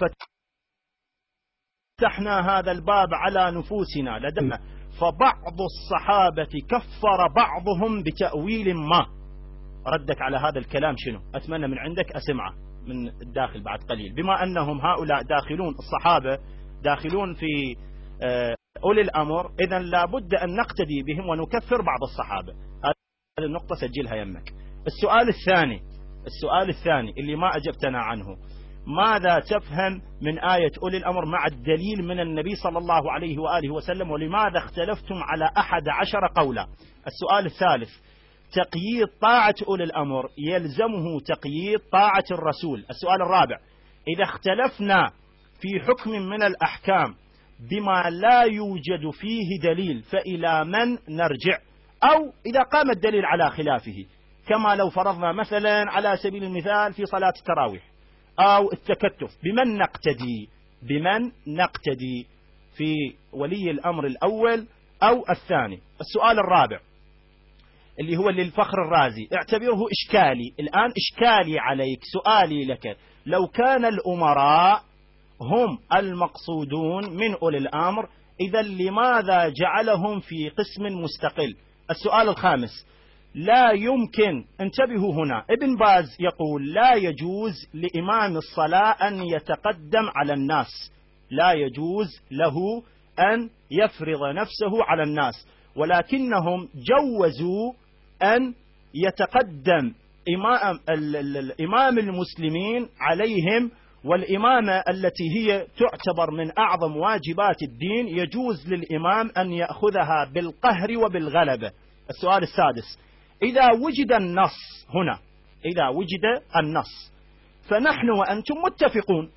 فتحنا هذا الباب على نفوسنا لدمنا، فبعض الصحابة كفر بعضهم بتأويل ما. ردك على هذا الكلام شنو؟ أتمنى من عندك أسمعه من الداخل بعد قليل. بما أنهم هؤلاء داخلون، الصحابة داخلون في أولي الأمر، إذن لابد أن نقتدي بهم ونكفر بعض الصحابة. هذه النقطة سجلها يمك. السؤال الثاني السؤال الثاني اللي ما أجبتنا عنه: ماذا تفهم من آية أولي الأمر مع الدليل من النبي صلى الله عليه وآله وسلم، ولماذا اختلفتم على أحد عشر قولا؟ السؤال الثالث: تقييد طاعة أولي الأمر يلزمه تقييد طاعة الرسول. السؤال الرابع: إذا اختلفنا في حكم من الأحكام بما لا يوجد فيه دليل فإلى من نرجع؟ أو إذا قام الدليل على خلافه، كما لو فرضنا مثلا على سبيل المثال في صلاة التراويح أو التكتف، بمن نقتدي؟ بمن نقتدي في ولي الأمر الأول أو الثاني؟ السؤال الرابع اللي هو للفخر الرازي، اعتبره إشكالي الآن، إشكالي عليك، سؤالي لك: لو كان الأمراء هم المقصودون من أولي الأمر، إذا لماذا جعلهم في قسم مستقل؟ السؤال الخامس: لا يمكن، انتبهوا هنا، ابن باز يقول لا يجوز لإمام الصلاة أن يتقدم على الناس، لا يجوز له أن يفرض نفسه على الناس، ولكنهم جوزوا أن يتقدم إمام, الإمام المسلمين عليهم، والإمامة التي هي تعتبر من أعظم واجبات الدين يجوز للإمام أن يأخذها بالقهر وبالغلبة. السؤال السادس: إذا وجد النص هنا، إذا وجد النص فنحن وأنتم متفقون،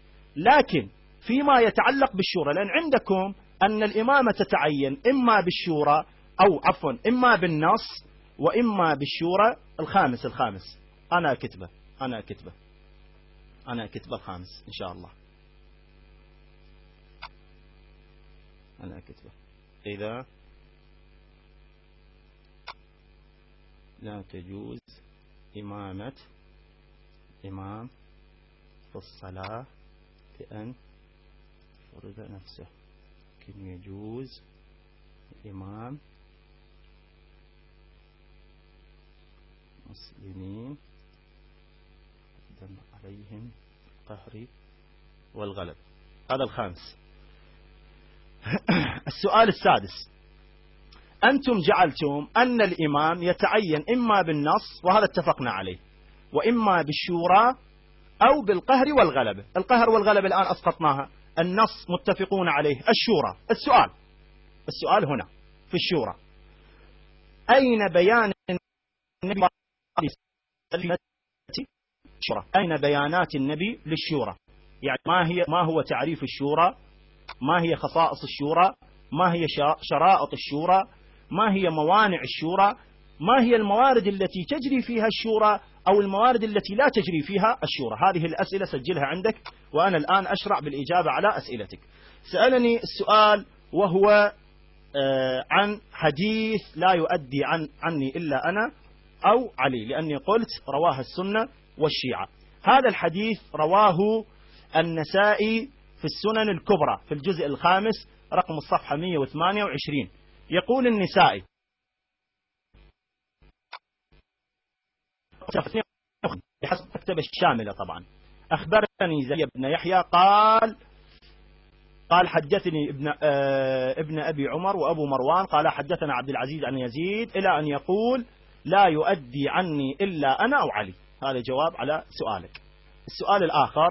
لكن فيما يتعلق بالشورى، لأن عندكم أن الإمامة تتعين إما بالشورى أو عفوا إما بالنص وإما بالشورى. الخامس الخامس أنا كتبه أنا كتبه أنا كتبه الخامس إن شاء الله، أنا كتبه: إذا لا تجوز إمامة إمام في الصلاة لأن فرض نفسه، لكن يجوز إمام مسلمين دم عليهم القهر والغلب. هذا الخامس. السؤال السادس: أنتم جعلتم أن الإمام يتعين إما بالنص، وهذا اتفقنا عليه، وإما بالشورى أو بالقهر والغلبة. القهر والغلبة الآن أسقطناها، النص متفقون عليه، الشورى. السؤال السؤال هنا في الشورى: أين بيان النبي الشورى؟ أين بيانات النبي للشورى؟ يعني ما هي ما هو تعريف الشورى؟ ما هي خصائص الشورى؟ ما هي شرائط الشورى؟ ما هي موانع الشورى؟ ما هي الموارد التي تجري فيها الشورى أو الموارد التي لا تجري فيها الشورى؟ هذه الأسئلة سجلها عندك، وأنا الآن أشرع بالإجابة على أسئلتك. سألني السؤال وهو آه عن حديث لا يؤدي عن عني إلا أنا أو علي، لأني قلت رواه السنة والشيعة. هذا الحديث رواه النسائي في السنن الكبرى في الجزء الخامس رقم الصفحة مئة وثمانية وعشرين. يقول النسائي: بحسب مكتبة الشاملة طبعا، أخبرني زي بن يحيى قال قال حدثني ابن, آه ابن أبي عمر وأبو مروان قال حدثنا عبد العزيز عن يزيد، إلى أن يقول لا يؤدي عني إلا أنا أو علي. هذا جواب على سؤالك. السؤال الآخر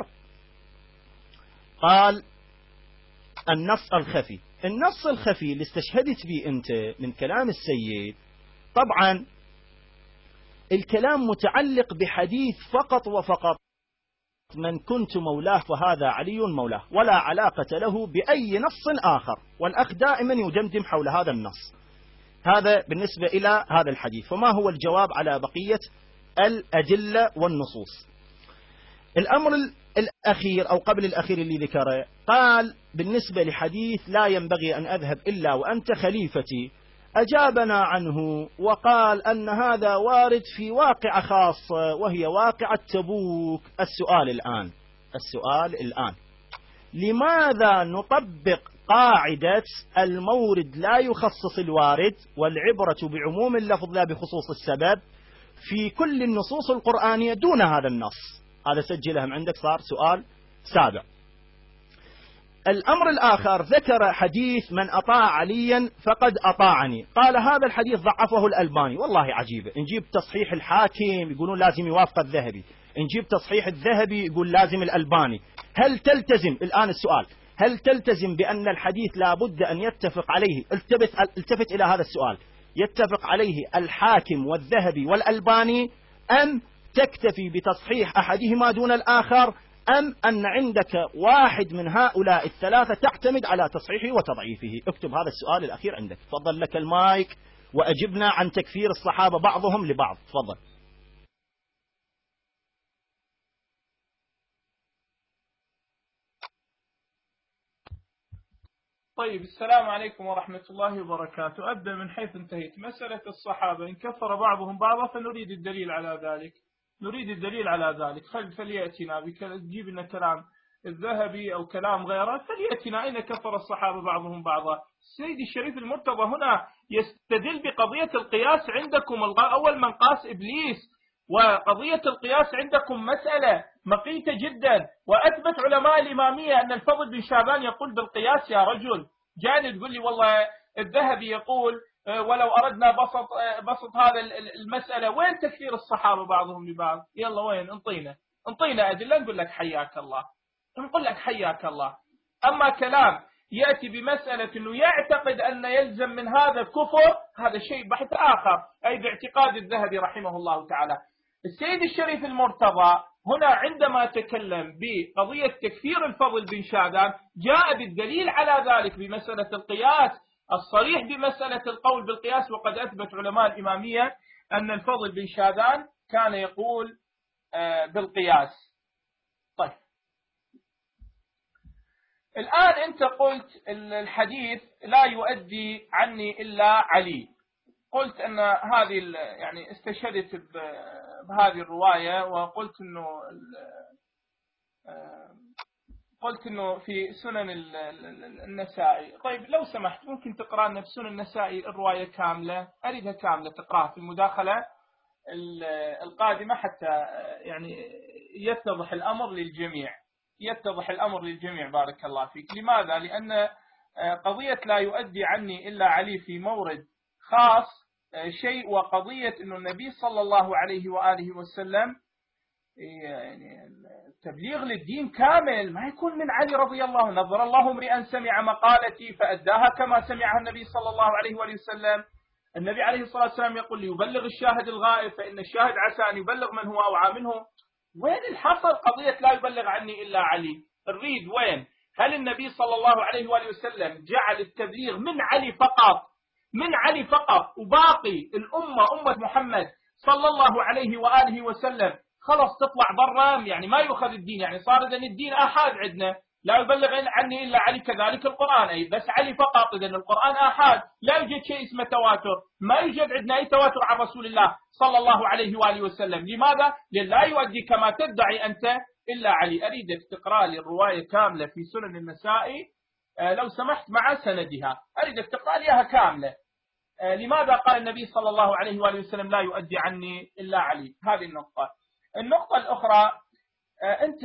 قال النص الخفي. النص الخفي اللي استشهدت به أنت من كلام السيد، طبعا الكلام متعلق بحديث فقط وفقط من كنت مولاه فهذا علي مولاه، ولا علاقة له بأي نص آخر، والأخ دائما يدمدم حول هذا النص. هذا بالنسبة إلى هذا الحديث. فما هو الجواب على بقية الأدلة والنصوص. الأمر الأخير أو قبل الأخير اللي ذكره، قال بالنسبة لحديث لا ينبغي أن أذهب إلا وأنت خليفتي، أجابنا عنه وقال أن هذا وارد في واقعة خاصة وهي واقعة تبوك. السؤال الآن السؤال الآن لماذا نطبق قاعدة المورد لا يخصص الوارد والعبرة بعموم اللفظ لا بخصوص السبب في كل النصوص القرآنية دون هذا النص؟ هذا سجلهم عندك، صار سؤال سابع. الأمر الآخر، ذكر حديث من أطاع عليا فقد أطاعني، قال هذا الحديث ضعفه الألباني. والله عجيبة، نجيب تصحيح الحاكم يقولون لازم يوافق الذهبي، نجيب تصحيح الذهبي يقول لازم الألباني. هل تلتزم الآن السؤال هل تلتزم بأن الحديث لا بد أن يتفق عليه، التفت, التفت إلى هذا السؤال، يتفق عليه الحاكم والذهبي والألباني، أم تكتفي بتصحيح أحدهما دون الآخر، أم أن عندك واحد من هؤلاء الثلاثة تعتمد على تصحيحه وتضعيفه؟ اكتب هذا السؤال الأخير عندك. تفضل لك المايك وأجبنا عن تكفير الصحابة بعضهم لبعض. تفضل. طيب، السلام عليكم ورحمة الله وبركاته. أبدأ من حيث انتهيت. مسألة الصحابة إن كفر بعضهم بعضا فنريد الدليل على ذلك نريد الدليل على ذلك خل فليأتنا بجيب لنا كلام الذهبي أو كلام غيره، فليأتنا أين كفر الصحابة بعضهم بعضا. السيد الشريف المرتضى هنا يستدل بقضية القياس عندكم، أول من قاس إبليس، وقضية القياس عندكم مسألة مقيتة جدا، وأثبت علماء الإمامية أن الفضل بن شعبان يقول بالقياس. يا رجل جاني تقول لي والله الذهبي يقول ولو أردنا بسط بسط هذا المسألة. وين تكفير الصحابة بعضهم لبعض؟ يلا وين؟ انطينا انطينا أدلة نقول لك حياك الله، نقول لك حياك الله. أما كلام يأتي بمسألة أنه يعتقد أن يلزم من هذا كفر، هذا شيء بحث آخر، أي باعتقاد الذهبي رحمه الله تعالى. السيد الشريف المرتضى هنا عندما تكلم بقضية تكفير الفضل بن شعبان جاء بالدليل على ذلك بمسألة القياس الصريح بمسألة القول بالقياس، وقد أثبت علماء الإمامية أن الفضل بن شعبان كان يقول بالقياس. طيب، الآن أنت قلت الحديث لا يؤدي عني إلا علي، قلت أن هذه يعني استشهدت بهذه الرواية، وقلت أنه قلت أنه في سنن النسائي. طيب لو سمحت ممكن تقرأ لنا في سنن النسائي الرواية كاملة؟ أريدها كاملة تقرأها في المداخلة القادمة حتى يعني يتضح الأمر للجميع يتضح الأمر للجميع بارك الله فيك. لماذا؟ لأن قضية لا يؤدي عني إلا علي في مورد خاص شيء، وقضية أن النبي صلى الله عليه وآله وسلم يعني التبليغ للدين كامل ما يكون من علي رضي الله. نظر الله امرئا سمع مقالتي فأداها كما سمعها النبي صلى الله عليه وآله وسلم. النبي عليه الصلاة والسلام يقول ليبلغ الشاهد الغائب فإن الشاهد عسى أن يبلغ من هو أوعى منه. وين الحصر قضية لا يبلغ عني إلا علي؟ الريد وين؟ هل النبي صلى الله عليه وآله وسلم جعل التبليغ من علي فقط من علي فقط وباقي الأمة أمة محمد صلى الله عليه وآله وسلم خلص تطلع برا، يعني ما يؤخذ الدين، يعني صار إذن الدين آحاد عندنا، لا يبلغ عني إلا علي. كذلك القرآن أي بس علي فقط، إذن القرآن آحاد، لا يوجد شيء اسمه تواتر، ما يوجد عندنا أي تواتر عن رسول الله صلى الله عليه وآله وسلم. لماذا؟ لا يؤدي كما تدعي أنت إلا علي. أريدك تقرأ لي الرواية كاملة في سنن النسائي لو سمحت مع سندها، أريدك تقرأ ليها كاملة. لماذا قال النبي صلى الله عليه وآله وسلم لا يؤدي عني إلا علي؟ هذه النقطة. النقطة الأخرى، أنت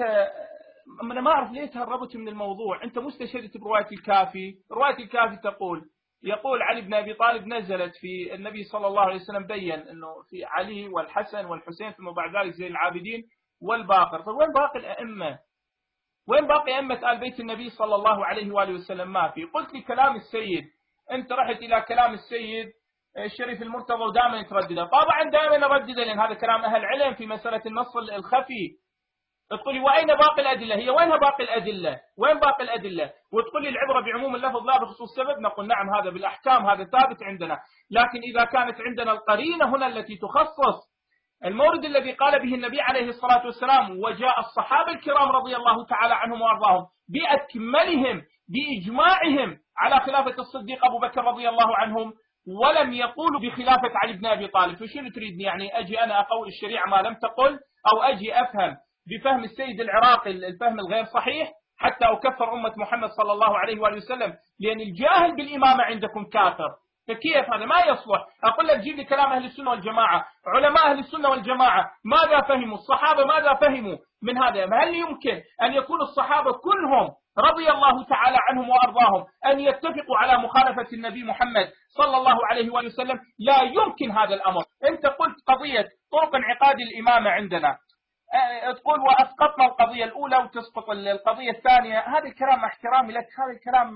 أنا ما أعرف ليه تهربت من الموضوع. أنت مستشهدت برواية الكافي. رواية الكافي تقول يقول علي بن أبي طالب نزلت في النبي صلى الله عليه وسلم بين أنه في علي والحسن والحسين ثم بعد ذلك زين العابدين والباقر. طيب وين باقي الأئمة؟ وين باقي أئمة آل بيت النبي صلى الله عليه وآله وسلم؟ ما في. قلت لي كلام السيد، أنت رحت إلى كلام السيد الشريف المرتضى ودائما يتردده. طبعا دائما نردده لأن هذا كلام أهل العلم في مسألة النص الخفي. تقول لي وأين باقي الأدلة؟ هي وينها باقي الأدلة؟ وين باقي الأدلة؟ وتقول لي العبرة بعموم اللفظ لا بخصوص السبب. نقول نعم هذا بالأحكام هذا ثابت عندنا، لكن إذا كانت عندنا القرينة هنا التي تخصص المورد الذي قال به النبي عليه الصلاة والسلام وجاء الصحابة الكرام رضي الله تعالى عنهم وأرضاهم بأكملهم بإجماعهم على خلافة الصديق أبو بكر رضي الله عنهم، ولم يقولوا بخلافة علي بن أبي طالب. فشنو تريدني يعني أجي أنا أقول الشريعة ما لم تقل، أو أجي أفهم بفهم السيد العراقي الفهم الغير صحيح حتى أكفر أمة محمد صلى الله عليه وآله وسلم، لأن الجاهل بالإمامة عندكم كافر. فكيف هذا؟ ما يصلح. أقول لك جيب لي كلام أهل السنة والجماعة، علماء أهل السنة والجماعة ماذا فهموا، الصحابة ماذا فهموا من هذا؟ هل يمكن أن يكون الصحابة كلهم رضي الله تعالى عنهم وأرضاهم أن يتفقوا على مخالفة النبي محمد صلى الله عليه وآله وسلم؟ لا يمكن هذا الأمر. أنت قلت قضية طرق انعقاد الإمامة عندنا، تقول وأسقطنا القضية الأولى وتسقط القضية الثانية. هذا الكلام مع احترامي لك هذا الكلام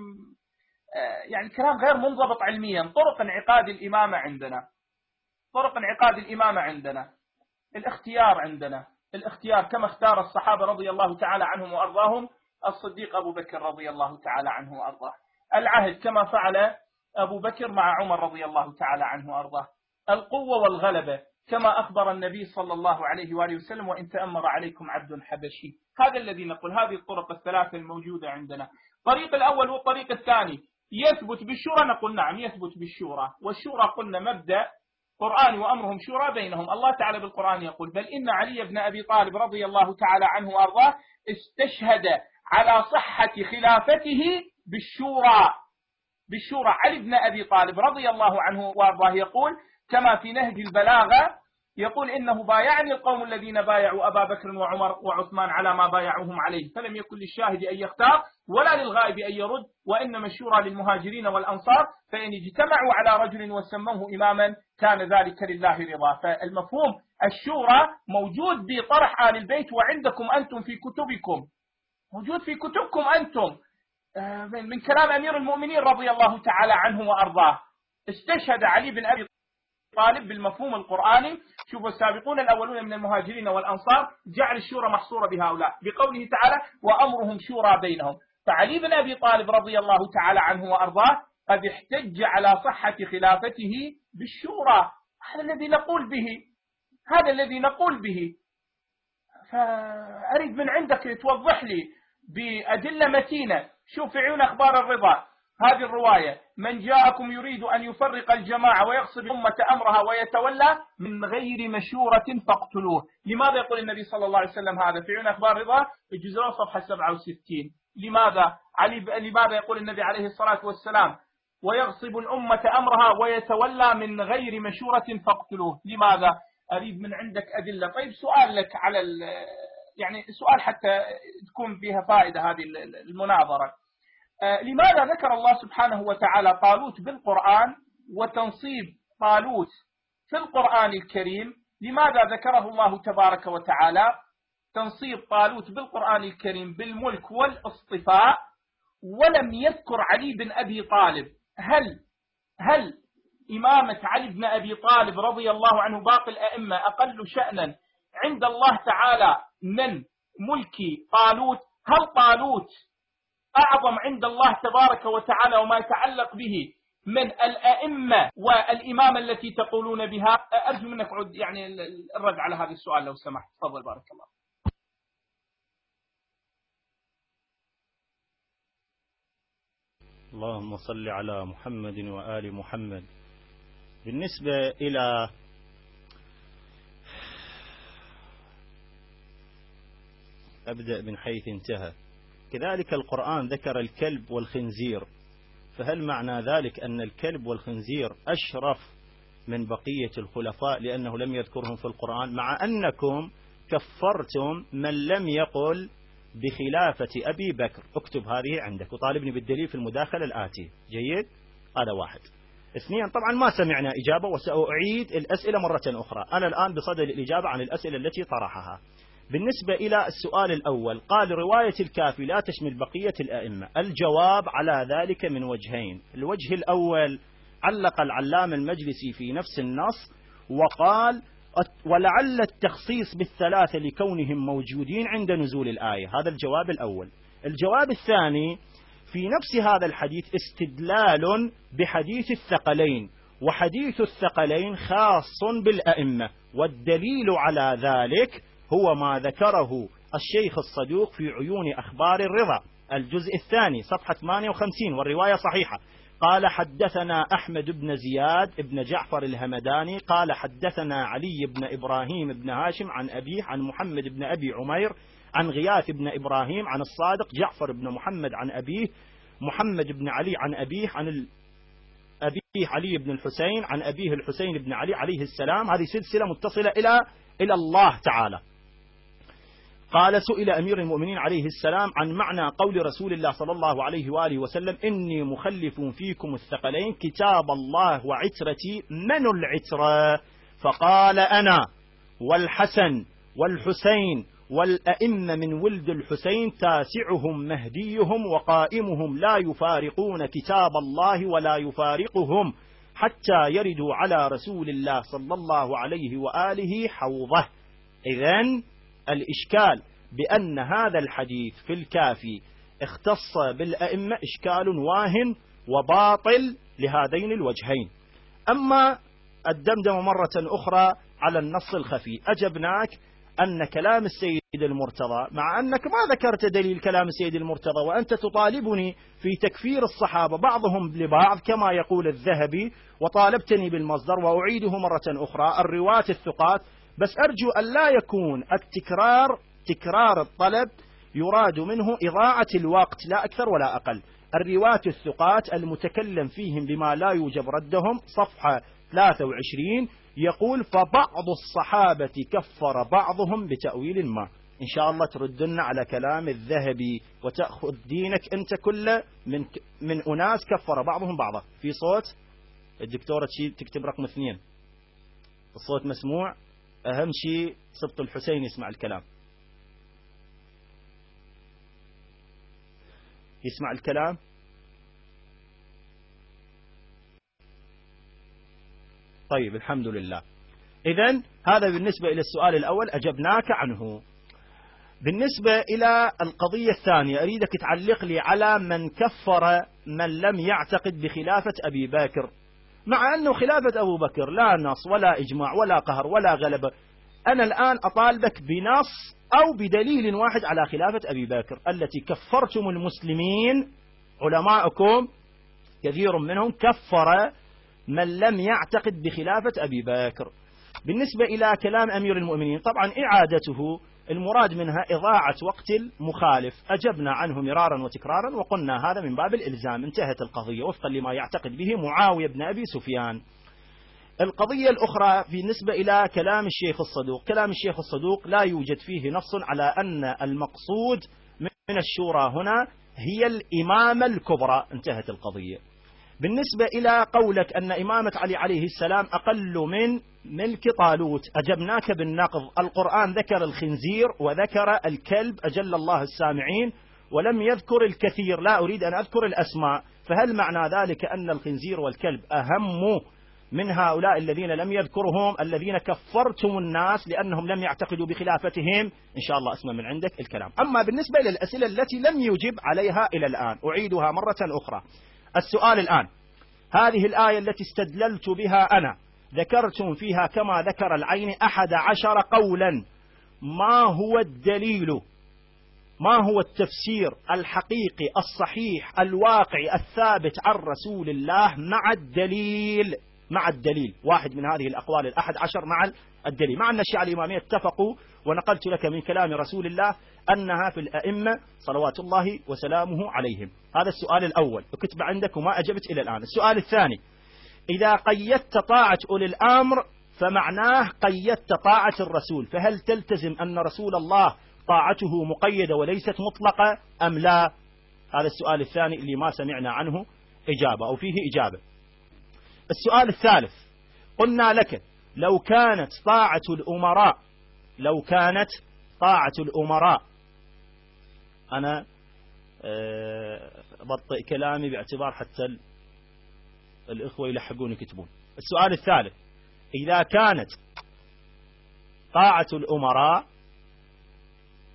يعني كلام غير منضبط علميا. طرق انعقاد الإمامة عندنا، طرق انعقاد الإمامة عندنا الاختيار، عندنا الاختيار كما اختار الصحابة رضي الله تعالى عنهم وأرضاهم الصديق أبو بكر رضي الله تعالى عنه وأرضاه، العهد كما فعل أبو بكر مع عمر رضي الله تعالى عنه وأرضاه، القوة والغلبة كما أخبر النبي صلى الله عليه وآله وسلم وإن تأمر عليكم عبد حبشي. هذا الذي نقول، هذه الطرق الثلاثة الموجودة عندنا. الطريق الأول والطريق الثاني يثبت بالشورى، نقول نعم يثبت بالشورى، والشورى قلنا مبدأ قرآني وأمرهم شورى بينهم. الله تعالى بالقرآن يقول بل إن علي بن أبي طالب رضي الله تعالى عنه وأرضاه استشهد على صحة خلافته بالشورى. بالشورى علي بن أبي طالب رضي الله عنه وأرضاه يقول كما في نهج البلاغة، يقول إنه بايعني القوم الذين بايعوا أبا بكر وعمر وعثمان على ما بايعوهم عليه، فلم يكن للشاهد أن يختار ولا للغائب أن يرد، وإنما الشورى للمهاجرين والأنصار، فإن اجتمعوا على رجل وسموه إماما كان ذلك لله رضا. فالمفهوم الشورى موجود بطرح آل البيت، وعندكم أنتم في كتبكم، موجود في كتبكم أنتم من كلام أمير المؤمنين رضي الله تعالى عنه وأرضاه. استشهد علي بن أبي طالب بالمفهوم القرآني. شوفوا السابقون الأولون من المهاجرين والأنصار جعل الشورى محصورة بهؤلاء بقوله تعالى وأمرهم شورى بينهم. فعلي بن أبي طالب رضي الله تعالى عنه وأرضاه قد احتج على صحة خلافته بالشورى. هذا الذي نقول به، هذا الذي نقول به. فأريد من عندك توضح لي بأدلة متينة. شوف في عيون أخبار الرضا هذه الرواية من جاءكم يريد أن يفرق الجماعة ويقصد أمة أمرها ويتولى من غير مشورة فاقتلوه. لماذا يقول النبي صلى الله عليه وسلم هذا في عيون أخبار الرضا الجزء صفحة سبعة وستين؟ لماذا علي لماذا يقول النبي عليه الصلاة والسلام ويغصب الأمة أمرها ويتولى من غير مشورة فاقتلوه؟ لماذا؟ أريد من عندك أدلة. طيب سؤال لك على يعني سؤال حتى تكون فيها فائدة هذه المناظرة. لماذا ذكر الله سبحانه وتعالى طالوت بالقرآن وتنصيب طالوت في القرآن الكريم؟ لماذا ذكره الله تبارك وتعالى تنصيب طالوت بالقرآن الكريم بالملك والاصطفاء ولم يذكر علي بن أبي طالب؟ هل هل إمامة علي بن أبي طالب رضي الله عنه باقي الأئمة أقل شأنا عند الله تعالى من ملك طالوت؟ هل طالوت أعظم عند الله تبارك وتعالى وما يتعلق به من الأئمة والإمامة التي تقولون بها؟ أرجو منك عد يعني الرد على هذا السؤال لو سمحت. تفضل بارك الله. اللهم صل على محمد وآل محمد. بالنسبة إلى أبدأ من حيث انتهى. كذلك القرآن ذكر الكلب والخنزير، فهل معنى ذلك أن الكلب والخنزير أشرف من بقية الخلفاء لأنه لم يذكرهم في القرآن، مع أنكم كفرتم من لم يقل بخلافة أبي بكر؟ اكتب هذه عندك وطالبني بالدليل في المداخلة الآتي. جيد، هذا واحد. اثنين، طبعا ما سمعنا إجابة وسأعيد الأسئلة مرة أخرى. أنا الآن بصدد الإجابة عن الأسئلة التي طرحها. بالنسبة إلى السؤال الأول، قال رواية الكافي لا تشمل بقية الأئمة. الجواب على ذلك من وجهين. الوجه الأول علق العلام المجلسي في نفس النص وقال ولعل التخصيص بالثلاثة لكونهم موجودين عند نزول الآية. هذا الجواب الأول. الجواب الثاني في نفس هذا الحديث استدلال بحديث الثقلين وحديث الثقلين خاص بالأئمة، والدليل على ذلك هو ما ذكره الشيخ الصدوق في عيون أخبار الرضا الجزء الثاني صفحة ثمانية وخمسين، والرواية صحيحة. قال حدثنا أحمد بن زياد بن جعفر الهمداني قال حدثنا علي بن إبراهيم بن هاشم عن أبيه عن محمد بن أبي عمير عن غياث بن إبراهيم عن الصادق جعفر بن محمد عن أبيه محمد بن علي عن أبيه عن أبيه علي بن الحسين عن أبيه الحسين بن علي عليه السلام. هذه سلسلة متصلة إلى إلى الله تعالى. قال سئل أمير المؤمنين عليه السلام عن معنى قول رسول الله صلى الله عليه وآله وسلم إني مخلف فيكم الثقلين كتاب الله وعترتي، من العترة؟ فقال أنا والحسن والحسين والأئمة من ولد الحسين تاسعهم مهديهم وقائمهم لا يفارقون كتاب الله ولا يفارقهم حتى يردوا على رسول الله صلى الله عليه وآله حوضه. إذن الإشكال بأن هذا الحديث في الكافي اختص بالأئمة إشكال واهن وباطل لهذين الوجهين. أما الدمدم مرة أخرى على النص الخفي، أجبناك أن كلام السيد المرتضى، مع أنك ما ذكرت دليل كلام السيد المرتضى وأنت تطالبني في تكفير الصحابة بعضهم لبعض كما يقول الذهبي، وطالبتني بالمصدر وأعيده مرة أخرى الرواة الثقات. بس أرجو أن لا يكون التكرار تكرار الطلب يراد منه إضاعة الوقت لا أكثر ولا أقل. الرواة الثقات المتكلم فيهم بما لا يوجب ردهم صفحة ثلاثة وعشرين يقول فبعض الصحابة كفر بعضهم بتأويل ما. إن شاء الله تردنا على كلام الذهبي وتأخذ دينك أنت كله من, من أناس كفر بعضهم بعضا. في صوت الدكتورة تكتب رقم اثنين، الصوت مسموع، أهم شيء سبط الحسين يسمع الكلام، يسمع الكلام. طيب الحمد لله. إذن هذا بالنسبة إلى السؤال الأول أجبناك عنه. بالنسبة إلى القضية الثانية أريدك تعلق لي على من كفر من لم يعتقد بخلافة أبي بكر، مع أنه خلافة أبو بكر لا نص ولا إجماع ولا قهر ولا غلبة. أنا الآن أطالبك بنص أو بدليل واحد على خلافة أبي بكر التي كفرتم المسلمين. علماءكم كثير منهم كفر من لم يعتقد بخلافة أبي بكر. بالنسبة إلى كلام أمير المؤمنين طبعا إعادته المراد منها إضاعة وقت المخالف، أجبنا عنه مرارا وتكرارا وقلنا هذا من باب الإلزام، انتهت القضية وفقا لما يعتقد به معاوية بن أبي سفيان. القضية الأخرى بالنسبة إلى كلام الشيخ الصدوق، كلام الشيخ الصدوق لا يوجد فيه نص على أن المقصود من الشورى هنا هي الإمامة الكبرى، انتهت القضية. بالنسبة إلى قولك أن إمامة علي عليه السلام أقل من ملك طالوت، أجبناك بالنقض. القرآن ذكر الخنزير وذكر الكلب أجل الله السامعين ولم يذكر الكثير، لا أريد أن أذكر الأسماء، فهل معنى ذلك أن الخنزير والكلب أهم من هؤلاء الذين لم يذكرهم الذين كفرتم الناس لأنهم لم يعتقدوا بخلافتهم؟ إن شاء الله أسمع من عندك الكلام. أما بالنسبة للأسئلة التي لم يجب عليها إلى الآن أعيدها مرة أخرى. السؤال الآن، هذه الآية التي استدللت بها أنا ذكرتم فيها كما ذكر العين أحد عشر قولا، ما هو الدليل، ما هو التفسير الحقيقي الصحيح الواقعي الثابت عن رسول الله مع الدليل؟ مع الدليل واحد من هذه الأقوال الأحد عشر مع الدليل، مع أن الشيعة الإمامية اتفقوا ونقلت لك من كلام رسول الله أنها في الأئمة صلوات الله وسلامه عليهم. هذا السؤال الأول وكتب عندك وما أجبت إلى الآن. السؤال الثاني، إذا قيدت طاعة أولي الأمر فمعناه قيدت طاعة الرسول، فهل تلتزم أن رسول الله طاعته مقيدة وليست مطلقة أم لا؟ هذا السؤال الثاني اللي ما سمعنا عنه إجابة أو فيه إجابة. السؤال الثالث، قلنا لك لو كانت طاعة الأمراء لو كانت طاعة الأمراء أنا بطئ كلامي باعتبار حتى الإخوة يلحقون يكتبون. السؤال الثالث، إذا كانت طاعة الأمراء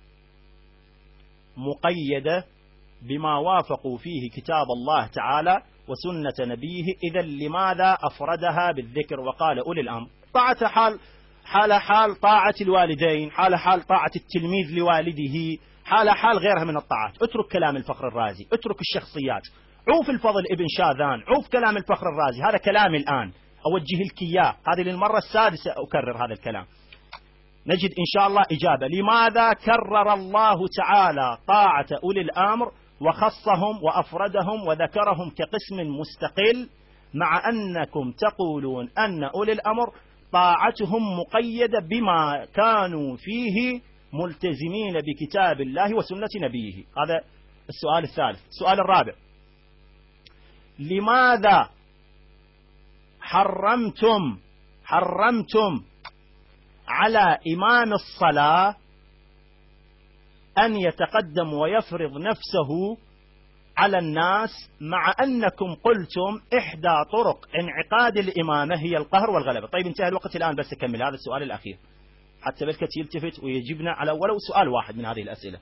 مقيدة بما وافقوا فيه كتاب الله تعالى وسنة نبيه، إذا لماذا أفردها بالذكر وقال أولي الأمر؟ طاعة حال حال حال طاعة الوالدين، حال حال طاعة التلميذ لوالده، حال حال غيرها من الطاعات. اترك كلام الفخر الرازي، اترك الشخصيات، عوف الفضل ابن شاذان، عوف كلام الفخر الرازي. هذا كلامي الآن أوجه لك إياه، هذه للمرة السادسة أكرر هذا الكلام. نجد إن شاء الله إجابة. لماذا كرر الله تعالى طاعة أولي الأمر وخصهم وأفردهم وذكرهم كقسم مستقل، مع أنكم تقولون أن أولي الأمر طاعتهم مقيدة بما كانوا فيه ملتزمين بكتاب الله وسنة نبيه؟ هذا السؤال الثالث. السؤال الرابع: لماذا حرمتم حرمتم على إمام الصلاة أن يتقدم ويفرض نفسه على الناس، مع أنكم قلتم إحدى طرق انعقاد الإمامة هي القهر والغلبة؟ طيب انتهى الوقت الآن، بس أكمل هذا السؤال الأخير حتى بالكت يلتفت ويجيبنا على ولو سؤال واحد من هذه الأسئلة.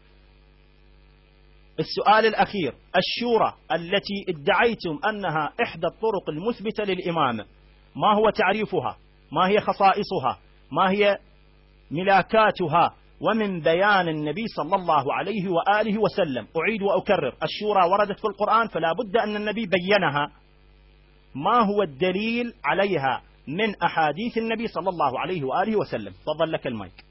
السؤال الأخير: الشورى التي ادعيتم أنها إحدى الطرق المثبتة للإمامة، ما هو تعريفها؟ ما هي خصائصها؟ ما هي ملاكاتها؟ ومن بيان النبي صلى الله عليه وآله وسلم، أعيد وأكرر، الشورى وردت في القرآن، فلا بد أن النبي بينها. ما هو الدليل عليها من أحاديث النبي صلى الله عليه وآله وسلم؟ تفضل لك المايك.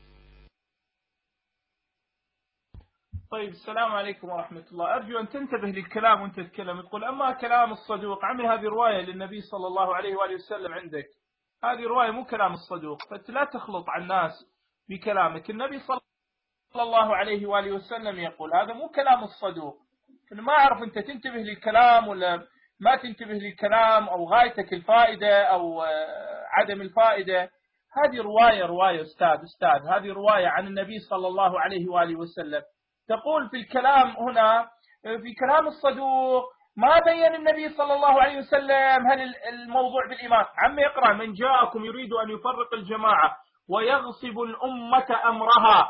طيب، السلام عليكم ورحمة الله. أرجو أن تنتبه للكلام وأنت تتكلم. تقول أما كلام الصدوق، عمي هذه رواية للنبي صلى الله عليه وآله وسلم عندك، هذه رواية مو كلام الصدوق، فأنت لا تخلط على الناس بكلامك. النبي صلى الله عليه وآله وسلم يقول هذا مو كلام الصدوق. ما أعرف أنت تنتبه للكلام ولا ما تنتبه للكلام، أو غايتك الفائدة أو عدم الفائدة. هذه رواية رواية أستاذ أستاذ هذه رواية عن النبي صلى الله عليه وآله وسلم. تقول في الكلام هنا، في كلام الصدوق ما بين النبي صلى الله عليه وسلم هل الموضوع بالإمام. عم اقرأ: من جاءكم يريد أن يفرق الجماعة ويغصب الأمة أمرها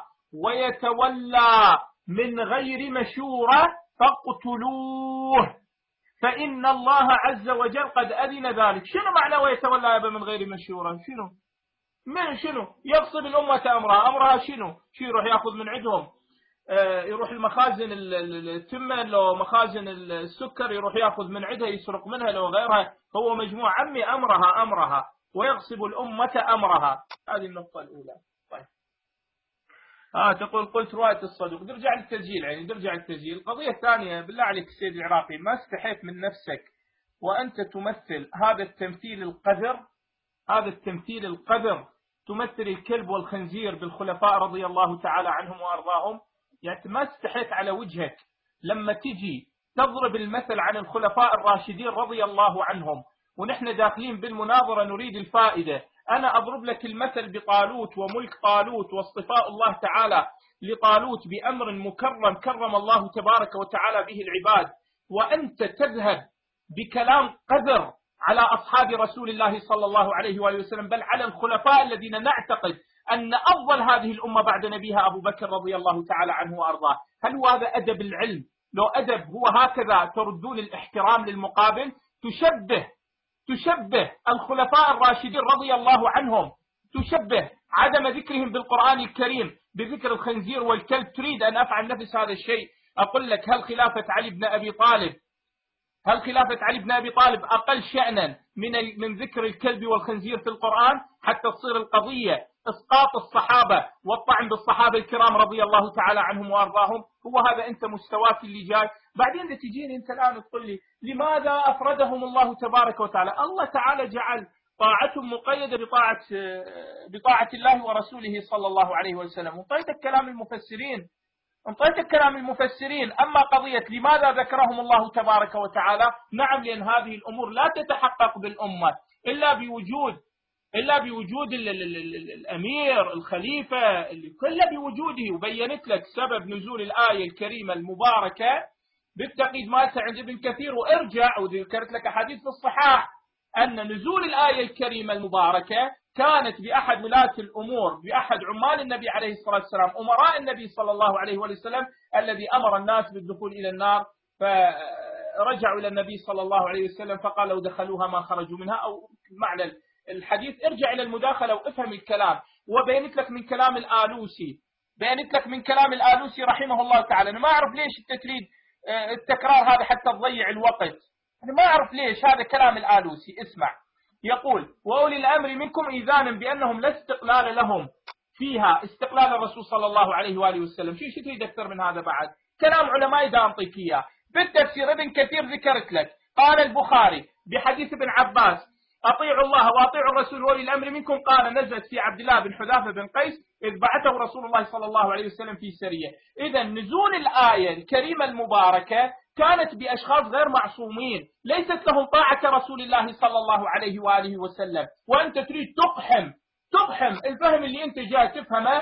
ويتولى من غير مشورة فاقتلوه فإن الله عز وجل قد أذن ذلك. شنو معنى ويتولى من غير مشورة؟ شنو من شنو يغصب الأمة أمرها؟ أمرها شنو؟ شو يروح يأخذ من عندهم؟ يروح المخازن التمة لو مخازن السكر يروح يأخذ من عندها يسرق منها لو غيرها. هو مجموع عمي أمرها أمرها ويغصب الأمة أمرها. هذه النقطة الأولى. طيب، آه تقول قلت رواية الصدوق. نرجع للتسجيل، يعني نرجع للتسجيل. القضية الثانية، بالله عليك السيد العراقي، ما استحيت من نفسك وأنت تمثل هذا التمثيل القذر، هذا التمثيل القذر، تمثل الكلب والخنزير بالخلفاء رضي الله تعالى عنهم وأرضاهم. يعني ما استحيت على وجهك لما تجي تضرب المثل عن الخلفاء الراشدين رضي الله عنهم، ونحن داخلين بالمناظرة نريد الفائدة. أنا أضرب لك المثل بطالوت وملك طالوت واصطفاء الله تعالى لطالوت بأمر مكرم كرم الله تبارك وتعالى به العباد، وأنت تذهب بكلام قذر على أصحاب رسول الله صلى الله عليه وآله وسلم، بل على الخلفاء الذين نعتقد أن أفضل هذه الأمة بعد نبيها أبو بكر رضي الله تعالى عنه وأرضاه. هل هو هذا أدب العلم؟ لو أدب هو هكذا تردون الاحترام للمقابل؟ تشبه تشبه الخلفاء الراشدين رضي الله عنهم، تشبه عدم ذكرهم بالقرآن الكريم بذكر الخنزير والكلب. تريد أن أفعل نفس هذا الشيء؟ أقول لك، هل خلافة علي بن أبي طالب هل خلافة علي بن أبي طالب أقل شأنا من من ذكر الكلب والخنزير في القرآن حتى تصير القضية إسقاط الصحابة والطعن بالصحابة الكرام رضي الله تعالى عنهم وأرضاهم؟ هو هذا أنت مستواك اللي جاي؟ بعدين تجيني أنت الآن تقول لي لماذا أفردهم الله تبارك وتعالى؟ الله تعالى جعل طاعتهم مقيدة بطاعة بطاعة الله ورسوله صلى الله عليه وسلم. وطيتك كلام المفسرين انطيتك كلام المفسرين. أما قضية لماذا ذكرهم الله تبارك وتعالى، نعم، لأن هذه الأمور لا تتحقق بالأمة إلا بوجود إلا بوجود ال ال ال ال الأمير الخليفة اللي كله بوجوده. وبينت لك سبب نزول الآية الكريمة المباركة بالتقييد مالتها عند ابن كثير، وارجع وذكرت لك أحاديث في الصحاح أن نزول الآية الكريمة المباركة كانت بأحد ولاة الأمور، بأحد عمال النبي عليه الصلاة والسلام، أمراء النبي صلى الله عليه وسلم، الذي أمر الناس بالدخول إلى النار. رجعوا إلى النبي صلى الله عليه وسلم فقالوا دخلوها ما خرجوا منها، أو معنى الحديث ارجع إلى المداخلة وافهم الكلام. وبينت لك من كلام الآلوسي بينت لك من كلام الآلوسي رحمه الله تعالى. أنا ما أعرف ليش أنت تريد التكرار هذا حتى تضيع الوقت، أنا ما أعرف ليش. هذا كلام الآلوسي. اسمع، يقول وأولي الأمر منكم إذانا بأنهم لا استقلال لهم فيها استقلال الرسول صلى الله عليه وآله وسلم. شو تريد أكثر من هذا بعد؟ كلام علماء إذا أنطيك إياه بالتفسير. ابن كثير ذكرت لك، قال البخاري بحديث ابن عباس أطيعوا الله وأطيعوا الرسول وأولي الأمر منكم، قال نزلت في عبد الله بن حذافة بن قيس إذ بعثه رسول الله صلى الله عليه وسلم في سرية. إذا نزول الآية الكريمة المباركة كانت بأشخاص غير معصومين ليست لهم طاعة رسول الله صلى الله عليه وآله وسلم، وأنت تريد تقحم تقحم الفهم اللي أنت جاي تفهمه،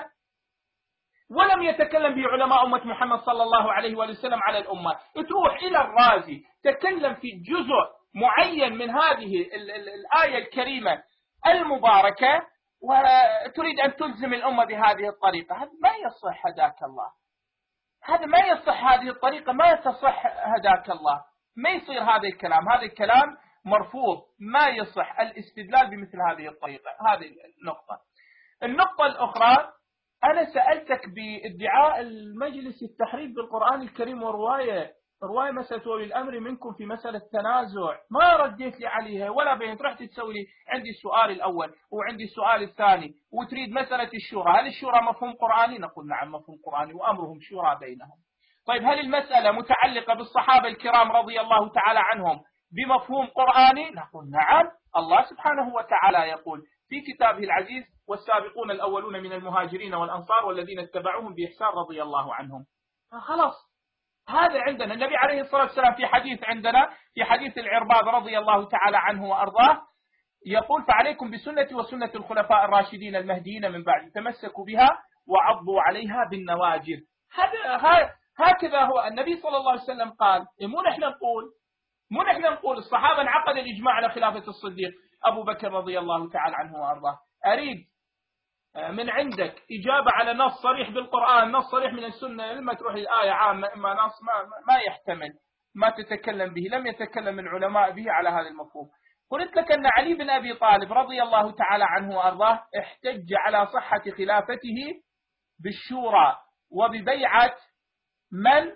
ولم يتكلم به علماء أمة محمد صلى الله عليه وآله وسلم على الأمة. تروح إلى الرازي تكلم في جزء معين من هذه ال ال الآية الكريمة المباركة وتريد أن تلزم الأمة بهذه الطريقة. هذا ما يصح هداك الله، هذا ما يصح، هذه الطريقة ما تصح هداك الله. ما يصير هذا الكلام، هذا الكلام مرفوض، ما يصح الاستدلال بمثل هذه الطريقة. هذه النقطة. النقطة الأخرى، أنا سألتك بادعاء المجلس التحريف بالقرآن الكريم ورواية رواية مسألة أولي الأمر منكم في مسألة تنازع، ما رديت لي عليها ولا بينت. رحت تسوي لي عندي السؤال الأول وعندي السؤال الثاني وتريد مسألة الشورى. هل الشورى مفهوم قرآني؟ نقول نعم مفهوم قرآني وأمرهم شورى بينهم. طيب هل المسألة متعلقة بالصحابة الكرام رضي الله تعالى عنهم بمفهوم قرآني؟ نقول نعم. الله سبحانه وتعالى يقول في كتابه العزيز والسابقون الأولون من المهاجرين والأنصار والذين اتبعوهم بإحسان رضي الله عنهم. خلاص هذا عندنا. النبي عليه الصلاة والسلام في حديث عندنا في حديث العرباض رضي الله تعالى عنه وأرضاه يقول فعليكم بسنتي وسنة الخلفاء الراشدين المهديين من بعد تمسكوا بها وعضوا عليها بالنواجذ. هذا هكذا هو النبي صلى الله عليه وسلم قال. مو نحن نقول مو نحن نقول الصحابة انعقد الإجماع على خلافة الصديق أبو بكر رضي الله تعالى عنه وأرضاه. أريد من عندك إجابة على نص صريح بالقرآن، نص صريح من السنة. لما تروح الآية عامة إما نص ما, ما يحتمل ما تتكلم به، لم يتكلم العلماء به على هذا المفهوم. قلت لك أن علي بن أبي طالب رضي الله تعالى عنه وأرضاه احتج على صحة خلافته بالشورى وببيعة من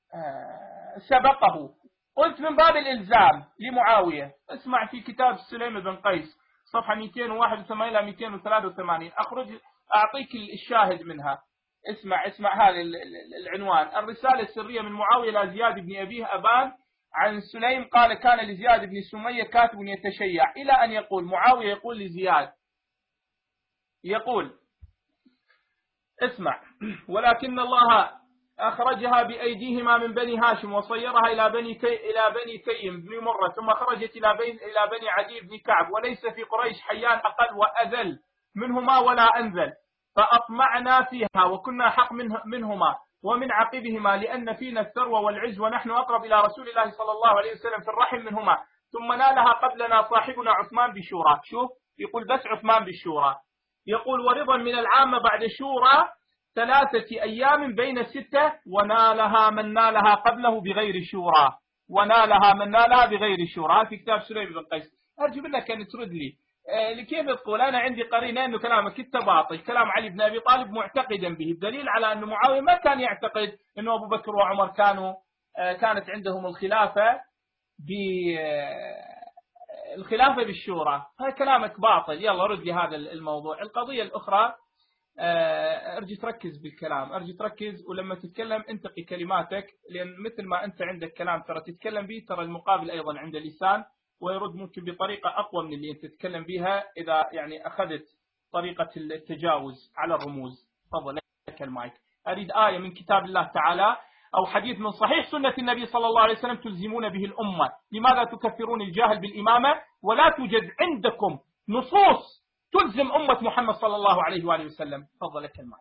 سبقه. قلت من باب الإلزام لمعاوية. اسمع في كتاب سليم بن قيس صفحة مئتين وواحد وثمانين إلى مئتين وثلاثة وثمانين، أخرج أعطيك الشاهد منها. اسمع اسمع هذا العنوان: الرسالة السرية من معاوية إلى زياد بن أبيه أبان عن سليم قال كان لزياد بن سمية كاتب يتشيع، إلى أن يقول معاوية يقول لزياد يقول اسمع: ولكن الله أخرجها بأيديهما من بني هاشم وصيرها إلى بني كي إلى بني تيم بن مرة ثم خرجت إلى بين إلى بني عدي بن كعب، وليس في قريش حيان أقل وأذل منهما ولا أنزل، فأطمعنا فيها وكنا حق منه منهما ومن عقبهما لأن فينا الثروة والعز ونحن أقرب إلى رسول الله صلى الله عليه وسلم في الرحم منهما، ثم نالها قبلنا صاحبنا عثمان بالشورى. شوف يقول بس عثمان بالشورى. يقول ورضا من العامة بعد الشورى ثلاثة أيام بين الستة ونالها من نالها قبله بغير شورى ونالها من نالها بغير شورى. في كتاب سليم بن قيس. أرجو منك أن ترد لي لكيف تقول أنا عندي قرينة أنه كلامك انت باطل، كلام علي بن أبي طالب معتقدا به، الدليل على أن معاوية ما كان يعتقد أنه أبو بكر وعمر كانوا كانت عندهم الخلافة بالخلافة بالشورى. هذا كلامك باطل. يلا رد لي هذا الموضوع. القضية الأخرى أرجي تركز بالكلام، أرجي تركز، ولما تتكلم انتقي كلماتك، لأن مثل ما أنت عندك كلام ترى تتكلم به ترى المقابل أيضا عنده لسان ويرد ممكن بطريقة أقوى من اللي أنت تتكلم بها إذا يعني أخذت طريقة التجاوز على الرموز. تفضل لك المايك. أريد آية من كتاب الله تعالى أو حديث من صحيح سنة النبي صلى الله عليه وسلم تلزمون به الأمة. لماذا تكفرون الجاهل بالإمامة ولا توجد عندكم نصوص تلزم أمة محمد صلى الله عليه وآله وسلم؟ تفضل لك الماء.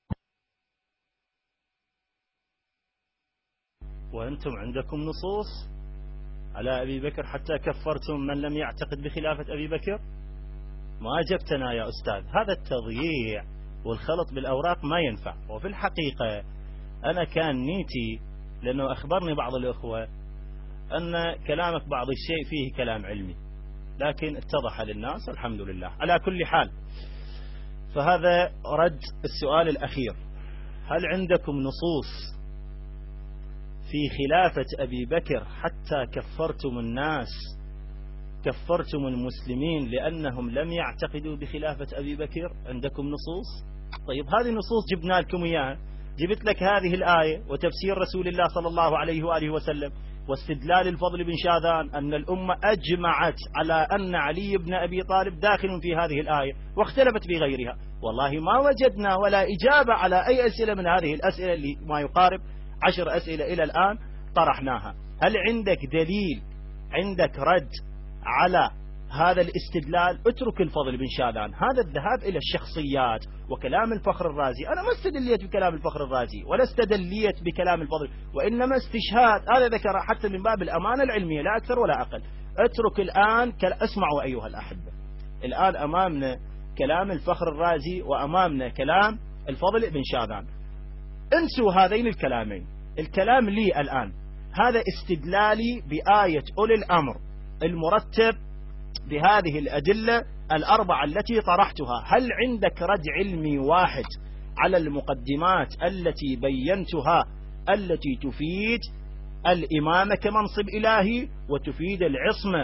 وأنتم عندكم نصوص على أبي بكر حتى كفرتم من لم يعتقد بخلافة أبي بكر؟ ما أجبتنا يا أستاذ. هذا التضييع والخلط بالأوراق ما ينفع. وفي الحقيقة أنا كان نيتي، لأنه أخبرني بعض الأخوة أن كلامك بعض الشيء فيه كلام علمي، لكن اتضح للناس الحمد لله. على كل حال، فهذا رد السؤال الأخير: هل عندكم نصوص في خلافة أبي بكر حتى كفرتم الناس، كفرتم المسلمين لأنهم لم يعتقدوا بخلافة أبي بكر؟ عندكم نصوص؟ طيب هذه النصوص جبنا لكم إياها، جبت لك هذه الآية وتفسير رسول الله صلى الله عليه وآله وسلم واستدلال الفضل بن شاذان أن الأمة أجمعت على أن علي بن أبي طالب داخل في هذه الآية واختلفت في غيرها. والله ما وجدنا ولا إجابة على أي أسئلة من هذه الأسئلة اللي ما يقارب عشر أسئلة إلى الآن طرحناها. هل عندك دليل، عندك رد على هذا الاستدلال؟ اترك الفضل بن شاذان، هذا الذهاب إلى الشخصيات وكلام الفخر الرازي. أنا ما استدليت بكلام الفخر الرازي ولا استدليت بكلام الفضل، وإنما استشهاد، هذا ذكر حتى من باب الأمانة العلمية لا أكثر ولا أقل. اترك الآن، اسمعوا أيها الأحبة، الآن أمامنا كلام الفخر الرازي وأمامنا كلام الفضل بن شاذان. انسوا هذين الكلامين. الكلام لي الآن هذا استدلالي بآية أولي الأمر المرتب بهذه الأدلة الأربعة التي طرحتها. هل عندك رد علمي واحد على المقدمات التي بينتها التي تفيد الإمامة كمنصب إلهي وتفيد العصمة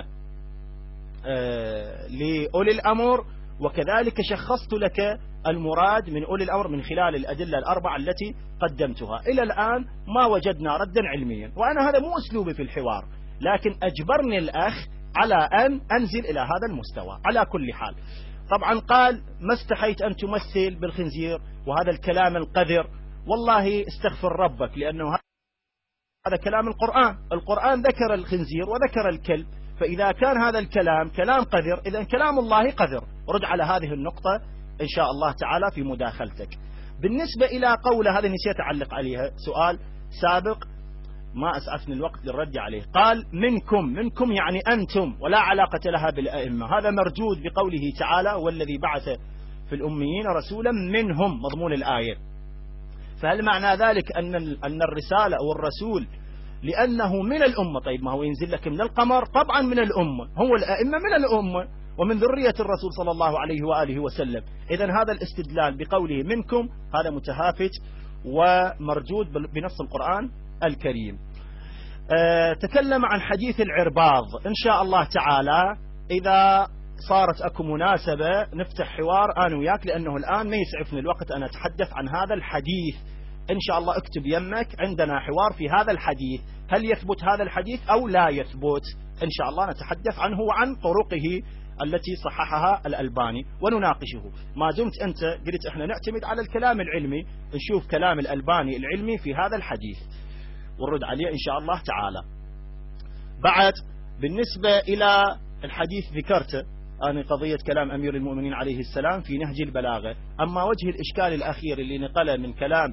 آه لأولي الأمر؟ وكذلك شخصت لك المراد من أولي الأمر من خلال الأدلة الأربعة التي قدمتها. إلى الآن ما وجدنا ردا علميا، وأنا هذا مو أسلوبي في الحوار، لكن أجبرني الأخ على أن أنزل إلى هذا المستوى. على كل حال، طبعا قال ما استحيت أن تمثل بالخنزير وهذا الكلام القذر. والله استغفر ربك، لأنه هذا كلام القرآن. القرآن ذكر الخنزير وذكر الكلب، فإذا كان هذا الكلام كلام قذر إذن كلام الله قذر. رد على هذه النقطة إن شاء الله تعالى في مداخلتك. بالنسبة إلى قوله هذا نسيت أعلق عليها، سؤال سابق ما أسعفني الوقت للرد عليه. قال منكم، منكم يعني أنتم، ولا علاقة لها بالأئمة. هذا مردود بقوله تعالى والذي بعث في الأميين رسولا منهم، مضمون الآية. فهل معنى ذلك أن أن الرسالة أو الرسول لأنه من الأمة؟ طيب ما هو ينزل لك من القمر؟ طبعا من الأمة، هو الأئمة من الأمة ومن ذرية الرسول صلى الله عليه وآله وسلم. إذن هذا الاستدلال بقوله منكم هذا متهافت ومردود بنص القرآن الكريم. أه تكلم عن حديث العرباض. إن شاء الله تعالى إذا صارت أكو مناسبة نفتح حوار أنا وياك، لأنه الآن ما يسعفني الوقت أن أتحدث عن هذا الحديث. إن شاء الله اكتب يمك عندنا حوار في هذا الحديث، هل يثبت هذا الحديث أو لا يثبت؟ إن شاء الله نتحدث عنه وعن طرقه التي صححها الألباني ونناقشه. ما دمت أنت قلت إحنا نعتمد على الكلام العلمي، نشوف كلام الألباني العلمي في هذا الحديث ونرد عليه إن شاء الله تعالى. بعد بالنسبة إلى الحديث ذكرته أنا قضية كلام أمير المؤمنين عليه السلام في نهج البلاغة. أما وجه الإشكال الأخير اللي نقله من كلام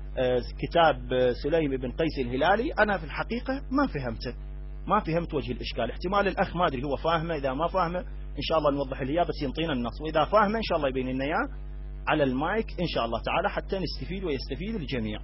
كتاب سليم بن قيس الهلالي، أنا في الحقيقة ما فهمته، ما فهمت وجه الإشكال. احتمال الأخ ما أدري هو فاهمه، إذا ما فاهمه إن شاء الله نوضح له بس ينطينا النص، وإذا فاهمه إن شاء الله يبين لنا إياه على المايك إن شاء الله تعالى حتى نستفيد ويستفيد الجميع.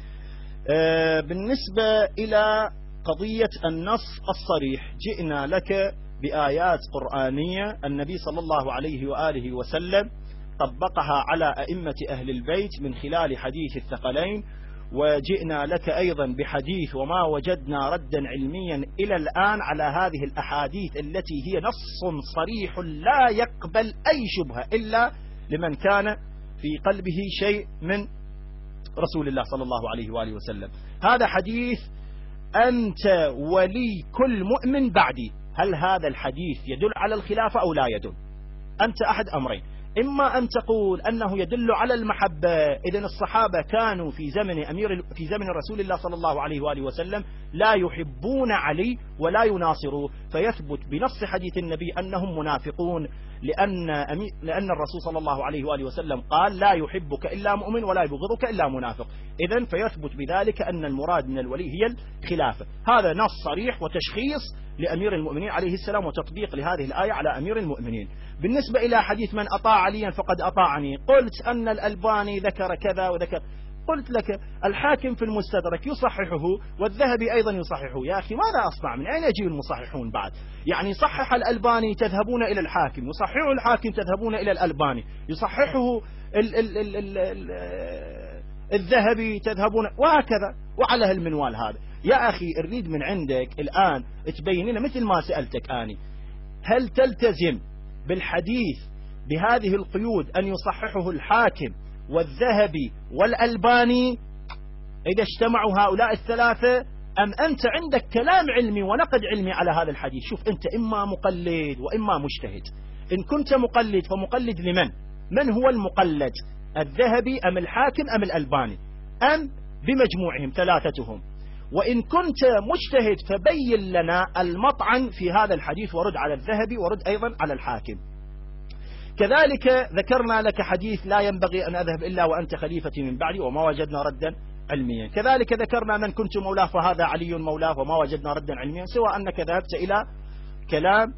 بالنسبة إلى قضية النص الصريح، جئنا لك بآيات قرآنية النبي صلى الله عليه وآله وسلم طبقها على أئمة أهل البيت من خلال حديث الثقلين، وجئنا لك أيضا بحديث وما وجدنا ردا علميا إلى الآن على هذه الأحاديث التي هي نص صريح لا يقبل أي شبهة إلا لمن كان في قلبه شيء من رسول الله صلى الله عليه وآله وسلم. هذا حديث أنت ولي كل مؤمن بعدي. هل هذا الحديث يدل على الخلافة أو لا يدل؟ أنت أحد أمرين، إما أن تقول أنه يدل على المحبة، إذن الصحابة كانوا في زمن أمير في زمن رسول الله صلى الله عليه وآله وسلم لا يحبون علي ولا يناصروه، فيثبت بنص حديث النبي أنهم منافقون، لأن لأن الرسول صلى الله عليه وآله وسلم قال لا يحبك إلا مؤمن ولا يبغضك إلا منافق. إذن فيثبت بذلك أن المراد من الولي هي الخلافة. هذا نص صريح وتشخيص لأمير المؤمنين عليه السلام وتطبيق لهذه الآية على أمير المؤمنين. بالنسبة إلى حديث من أطاع عليا فقد أطاعني، قلت أن الألباني ذكر كذا وذكر، قلت لك الحاكم في المستدرك يصححه والذهبي أيضا يصححه. يا أخي ماذا أصنع؟ من أين يجي المصححون بعد؟ يعني صحح الألباني تذهبون إلى الحاكم، يصححه الحاكم تذهبون إلى الألباني، يصححه ال ال ال ال ال الذهبي تذهبون، وهكذا وعلى هالمنوال هذا. يا أخي أريد من عندك الآن تبين لنا مثل ما سألتك آني، هل تلتزم بالحديث بهذه القيود أن يصححه الحاكم والذهبي والألباني إذا اجتمعوا هؤلاء الثلاثة، أم أنت عندك كلام علمي ونقد علمي على هذا الحديث؟ شوف أنت إما مقلد وإما مجتهد. إن كنت مقلد فمقلد لمن؟ من هو المقلد؟ الذهبي أم الحاكم أم الألباني أم بمجموعهم ثلاثتهم؟ وإن كنت مجتهد فبين لنا المطعن في هذا الحديث ورد على الذهبي ورد أيضا على الحاكم. كذلك ذكرنا لك حديث لا ينبغي أن أذهب إلا وأنت خليفتي من بعدي وما وجدنا ردا علميا. كذلك ذكرنا من كنت مولاه فهذا علي مولاه وما وجدنا ردا علميا، سوى أنك ذهبت إلى كلام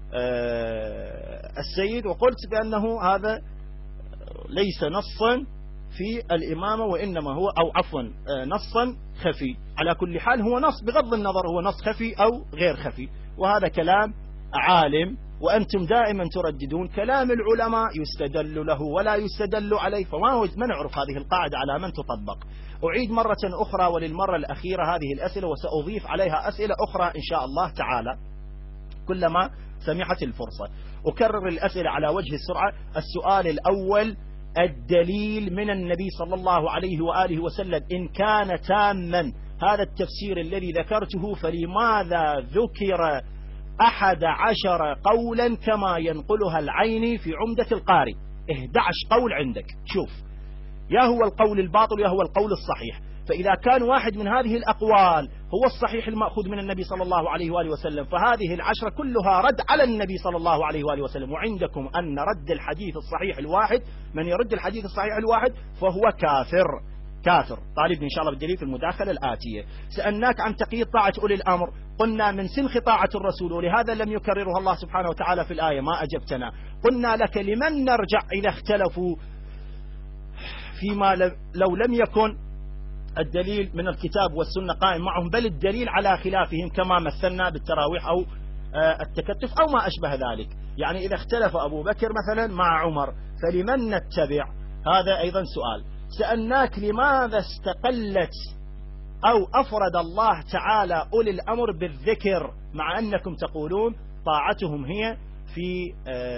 السيد وقلت بأنه هذا ليس نصا في الإمامة وإنما هو أو عفوا نصا خفي. على كل حال هو نص بغض النظر هو نص خفي أو غير خفي، وهذا كلام عالم، وأنتم دائما ترددون كلام العلماء يستدل له ولا يستدل عليه، فما ما نعرف هذه القاعدة على من تطبق. أعيد مرة أخرى وللمرة الأخيرة هذه الأسئلة، وسأضيف عليها أسئلة أخرى إن شاء الله تعالى كلما سمحت الفرصة. أكرر الأسئلة على وجه السرعة. السؤال الأول: الدليل من النبي صلى الله عليه وآله وسلم إن كان تاما هذا التفسير الذي ذكرته، فلماذا ذكر أحد عشر قولا كما ينقلها العيني في عمدة القاري؟ إحدى عشر قول عندك. شوف، يا هو القول الباطل يا هو القول الصحيح. فإذا كان واحد من هذه الأقوال هو الصحيح المأخوذ من النبي صلى الله عليه وآله وسلم، فهذه العشرة كلها رد على النبي صلى الله عليه وآله وسلم. وعندكم أن رد الحديث الصحيح الواحد، من يرد الحديث الصحيح الواحد فهو كافر. كافر. طالبني إن شاء الله بالدليل في المداخلة الآتية. سألناك عن تقييد طاعة أولي الأمر، قلنا من سنخ طاعة الرسول، ولهذا لم يكررها الله سبحانه وتعالى في الآية، ما أجبتنا. قلنا لك لمن نرجع إذا اختلفوا فيما لو لم يكن الدليل من الكتاب والسنة قائم معهم، بل الدليل على خلافهم كما مثلنا بالتراويح أو التكتف أو ما أشبه ذلك. يعني إذا اختلف أبو بكر مثلا مع عمر فلمن نتبع؟ هذا أيضا سؤال. سألناك لماذا استقلت أو أفرد الله تعالى أولي الأمر بالذكر مع أنكم تقولون طاعتهم هي في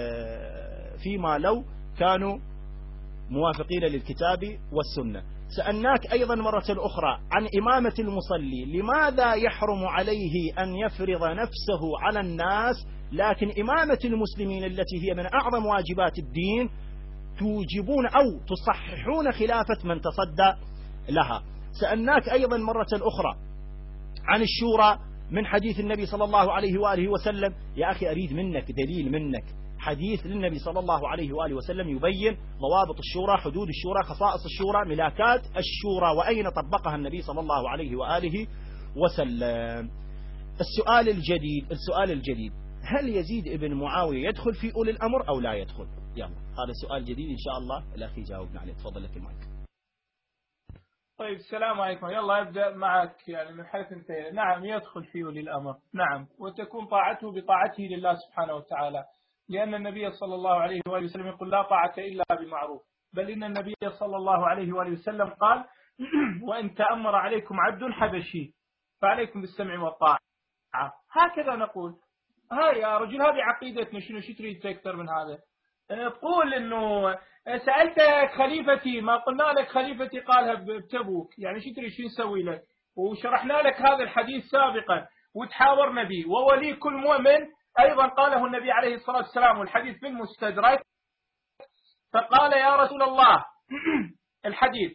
فيما لو كانوا موافقين للكتاب والسنة. سألناك أيضا مرة أخرى عن إمامة المصلي، لماذا يحرم عليه أن يفرض نفسه على الناس، لكن إمامة المسلمين التي هي من أعظم واجبات الدين توجبون أو تصححون خلافة من تصدى لها. سألناك أيضا مرة أخرى عن الشورى من حديث النبي صلى الله عليه وآله وسلم. يا أخي أريد منك دليل، منك حديث للنبي صلى الله عليه وآله وسلم يبين ضوابط الشورى، حدود الشورى، خصائص الشورى، ملاكات الشورى، وأين طبقها النبي صلى الله عليه وآله وسلم. السؤال الجديد السؤال الجديد هل يزيد ابن معاوية يدخل في أولي الأمر أو لا يدخل؟ يلا هذا سؤال جديد إن شاء الله الأخي جاوبنا عليه. تفضل لك المايك. طيب السلام عليكم. يلا يبدأ معك يعني من حيث انتهى. نعم يدخل في أولي الأمر، نعم، وتكون طاعته بطاعته لله سبحانه وتعالى، لأن النبي صلى الله عليه وآله وسلم يقول لا طاعة إلا بمعروف، بل إن النبي صلى الله عليه وآله وسلم قال وإن تأمر عليكم عبد حبشي فعليكم بالسمع والطاعة. هكذا نقول. هاي يا رجل هذه عقيدتنا، شنو شو تريد أكثر من هذا؟ تقول إنه سألتك خليفتي، ما قلنا لك خليفتي قالها بتبوك، يعني شو تريد شو نسوي لك؟ وشرحنا لك هذا الحديث سابقا وتحاورنا به. وولي كل مؤمن أيضا قاله النبي عليه الصلاة والسلام، والحديث في المستدرك. فقال يا رسول الله الحديث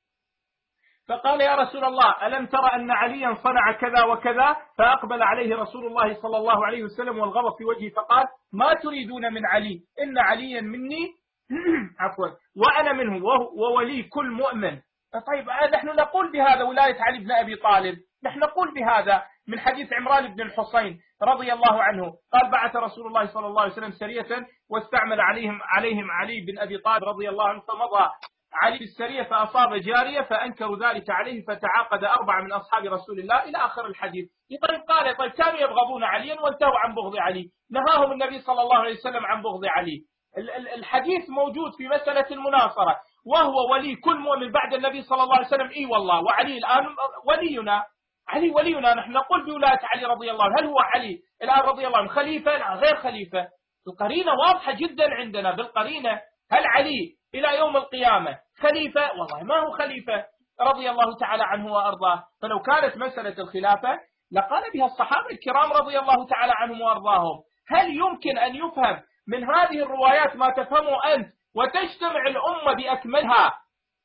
فقال يا رسول الله ألم ترى أن عليا صنع كذا وكذا؟ فأقبل عليه رسول الله صلى الله عليه وسلم والغضب في وجهه فقال ما تريدون من علي؟ إن عليا مني عفوا وأنا منه وولي كل مؤمن. طيب نحن نقول بهذا ولاية علي بن أبي طالب، نحن نقول بهذا من حديث عمران بن الحصين رضي الله عنه قال بعث رسول الله صلى الله عليه وسلم سرية واستعمل عليهم عليهم علي بن أبي طالب رضي الله عنه، فمضى علي بالسرية فأصاب جارية فأنكروا ذلك عليه فتعاقد أربعة من أصحاب رسول الله إلى آخر الحديث. طيب قال طيب كانوا يبغضون عليا وانتهوا عن بغض علي، نهاهم النبي صلى الله عليه وسلم عن بغض علي. الحديث موجود في مسألة المناصرة، وهو ولي كل مؤمن بعد النبي صلى الله عليه وسلم. إي والله، وعلي الآن ولينا، علي ولينا، نحن نقول بولاية علي رضي الله عنه. هل هو علي الآن رضي الله عنه خليفة؟ لا، غير خليفة. القرينة واضحة جدا عندنا بالقرينة. هل علي إلى يوم القيامة خليفة؟ والله ما هو خليفة رضي الله تعالى عنه وأرضاه. فلو كانت مسألة الخلافة لقال بها الصحابة الكرام رضي الله تعالى عنهم وأرضاهم. هل يمكن أن يفهم من هذه الروايات ما تفهمه أنت وتجتمع الأمة بأكملها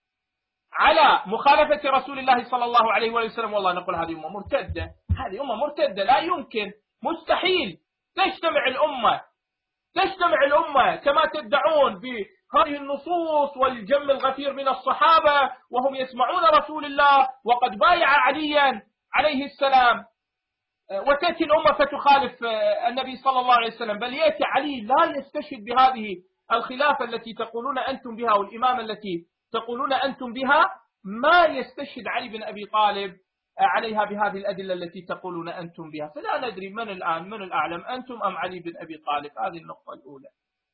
على مخالفة رسول الله صلى الله عليه وسلم؟ والله نقول هذه أمة مرتدة، هذه أمة مرتدة، لا يمكن، مستحيل تجتمع الأمة تجتمع الأمة كما تدعون بهذه النصوص والجم الغفير من الصحابة وهم يسمعون رسول الله وقد بايع عليا عليه السلام، وتأتي الأمة فتخالف النبي صلى الله عليه وسلم. بل يأتي علي لا يستشهد بهذه الخلافة التي تقولون أنتم بها والإمامة التي تقولون أنتم بها، ما يستشهد علي بن أبي طالب عليها بهذه الأدلة التي تقولون أنتم بها. فلا ندري من الآن من الأعلم، أنتم أم علي بن أبي طالب. هذه النقطة الأولى.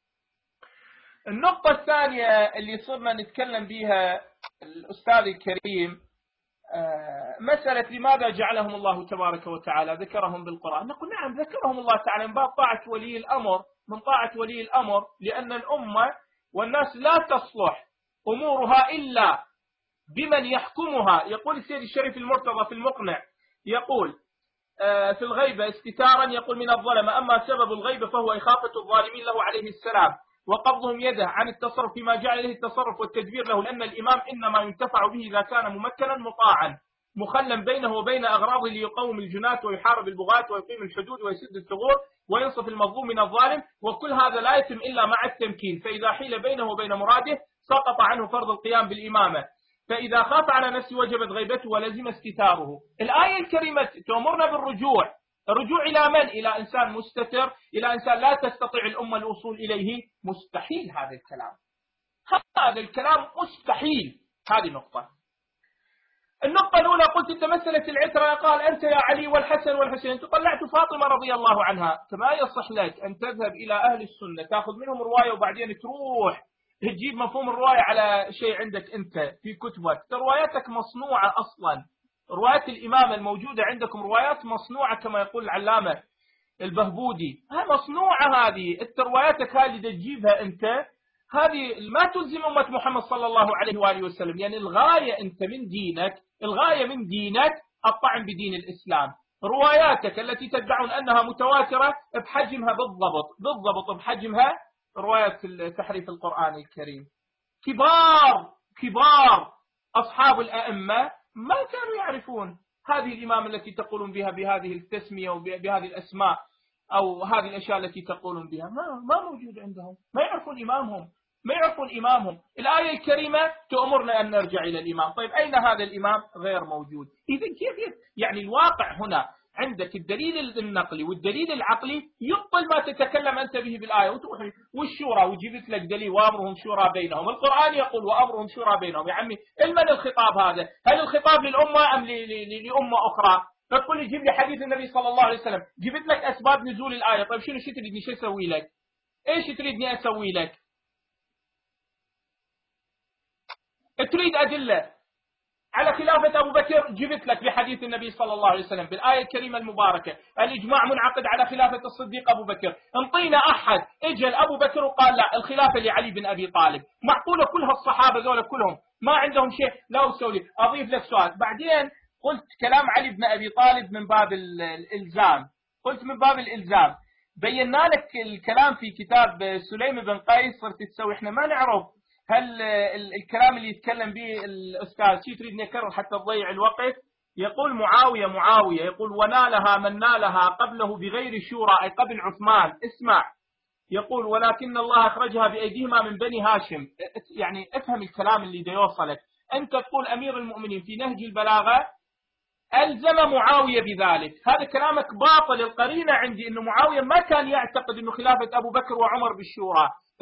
النقطة الثانية اللي صرنا نتكلم بها الأستاذ الكريم مسألة لماذا جعلهم الله تبارك وتعالى ذكرهم بالقرآن. نقول نعم ذكرهم الله تعالى من باب طاعة ولي الأمر، من طاعة ولي الأمر، لأن الأمة والناس لا تصلح أمورها إلا بمن يحكمها. يقول السيد الشريف المرتضى في المقنع، يقول في الغيبة استتارا، يقول من الظلم، أما سبب الغيبة فهو إخافة الظالمين له عليه السلام وقبضهم يده عن التصرف فيما جعل إليه التصرف والتدبير له، لأن الإمام إنما ينتفع به إذا كان ممكنا مطاعا مخلا بينه وبين أغراضه ليقوم الجنات ويحارب البغاة ويقيم الحدود ويسد الثغور وينصف المظلوم من الظالم، وكل هذا لا يتم إلا مع التمكين، فإذا حيل بينه وبين مراده سقط عنه فرض القيام بالإمامة، فإذا خاف على نفسه وجبت غيبته ولزم استتاره. الآية الكريمة تأمرنا بالرجوع، الرجوع إلى من؟ إلى إنسان مستتر، إلى إنسان لا تستطيع الأمة الوصول إليه. مستحيل هذا الكلام، هذا الكلام مستحيل. هذه نقطة. النقطة الأولى قلت أنت مسألة العترة، قال أنت يا علي والحسن والحسين طلعت فاطمة رضي الله عنها، كما يصح لك أن تذهب إلى أهل السنة تأخذ منهم رواية وبعدين تروح تجيب مفهوم الرواية على شيء عندك أنت في كتبك. رواياتك مصنوعة أصلا، روايات الإمامة الموجودة عندكم روايات مصنوعة كما يقول العلامة البهبودي، ها مصنوعة هذه. أنت رواياتك هذه تجيبها أنت، هذه ما تلزم أمة محمد صلى الله عليه وآله وسلم. يعني الغاية أنت من دينك، الغاية من دينك الطعن بدين الإسلام. رواياتك التي تدعون أنها متواترة بحجمها بالضبط بالضبط بحجمها رواية تحريف القرآن الكريم. كبار كبار أصحاب الأئمة ما كانوا يعرفون هذه الإمامة التي تقولون بها بهذه التسمية وبهذه الأسماء أو هذه الأشياء التي تقولون بها، ما ما موجود عندهم، ما يعرفون إمامهم، ما يعرفون إمامهم. الآية الكريمة تأمرنا أن نرجع إلى الإمام. طيب أين هذا الإمام؟ غير موجود. إذن كيف يعني الواقع هنا عندك الدليل النقلي والدليل العقلي يبطل ما تتكلم أنت به بالآية وتروح والشورى وجبت لك دليل وأمرهم شورى بينهم. القرآن يقول وأمرهم شورى بينهم. يا عمي المن الخطاب هذا؟ هل الخطاب للأمة أم لأمة أخرى؟ فتقول لي جيب لي حديث النبي صلى الله عليه وسلم، جبت لك أسباب نزول الآية. طيب شنو شو تريدني شو أسوي لك؟ إيش تريدني أسوي لك؟ تريد أدلة على خلافة أبو بكر، جبت لك بحديث النبي صلى الله عليه وسلم بالآية الكريمة المباركة الإجماع منعقد على خلافة الصديق أبو بكر. انطينا أحد اجل أبو بكر وقال لا الخلافة لعلي بن أبي طالب. معقولة كل هالصحابة ذولا كلهم ما عندهم شيء؟ لا أسوي. أضيف لك سؤال بعدين. قلت كلام علي بن أبي طالب من باب الإلزام، قلت من باب الإلزام. بينا لك الكلام في كتاب سليم بن قيس. صرت تسوي احنا ما نعرف هل الكلام اللي يتكلم به الأستاذ شي تريد نكرر حتى تضيع الوقت. يقول معاوية معاوية يقول ونالها من نالها قبله بغير شورى، أي قبل عثمان. اسمع، يقول ولكن الله أخرجها بأيديهما من بني هاشم. يعني افهم الكلام اللي دا يوصلك. أنت تقول أمير المؤمنين في نهج البلاغة ألزم معاوية بذلك، هذا كلامك باطل. القرينة عندي أنه معاوية ما كان يعتقد أنه خلافة أبو بكر وعمر بالشورى،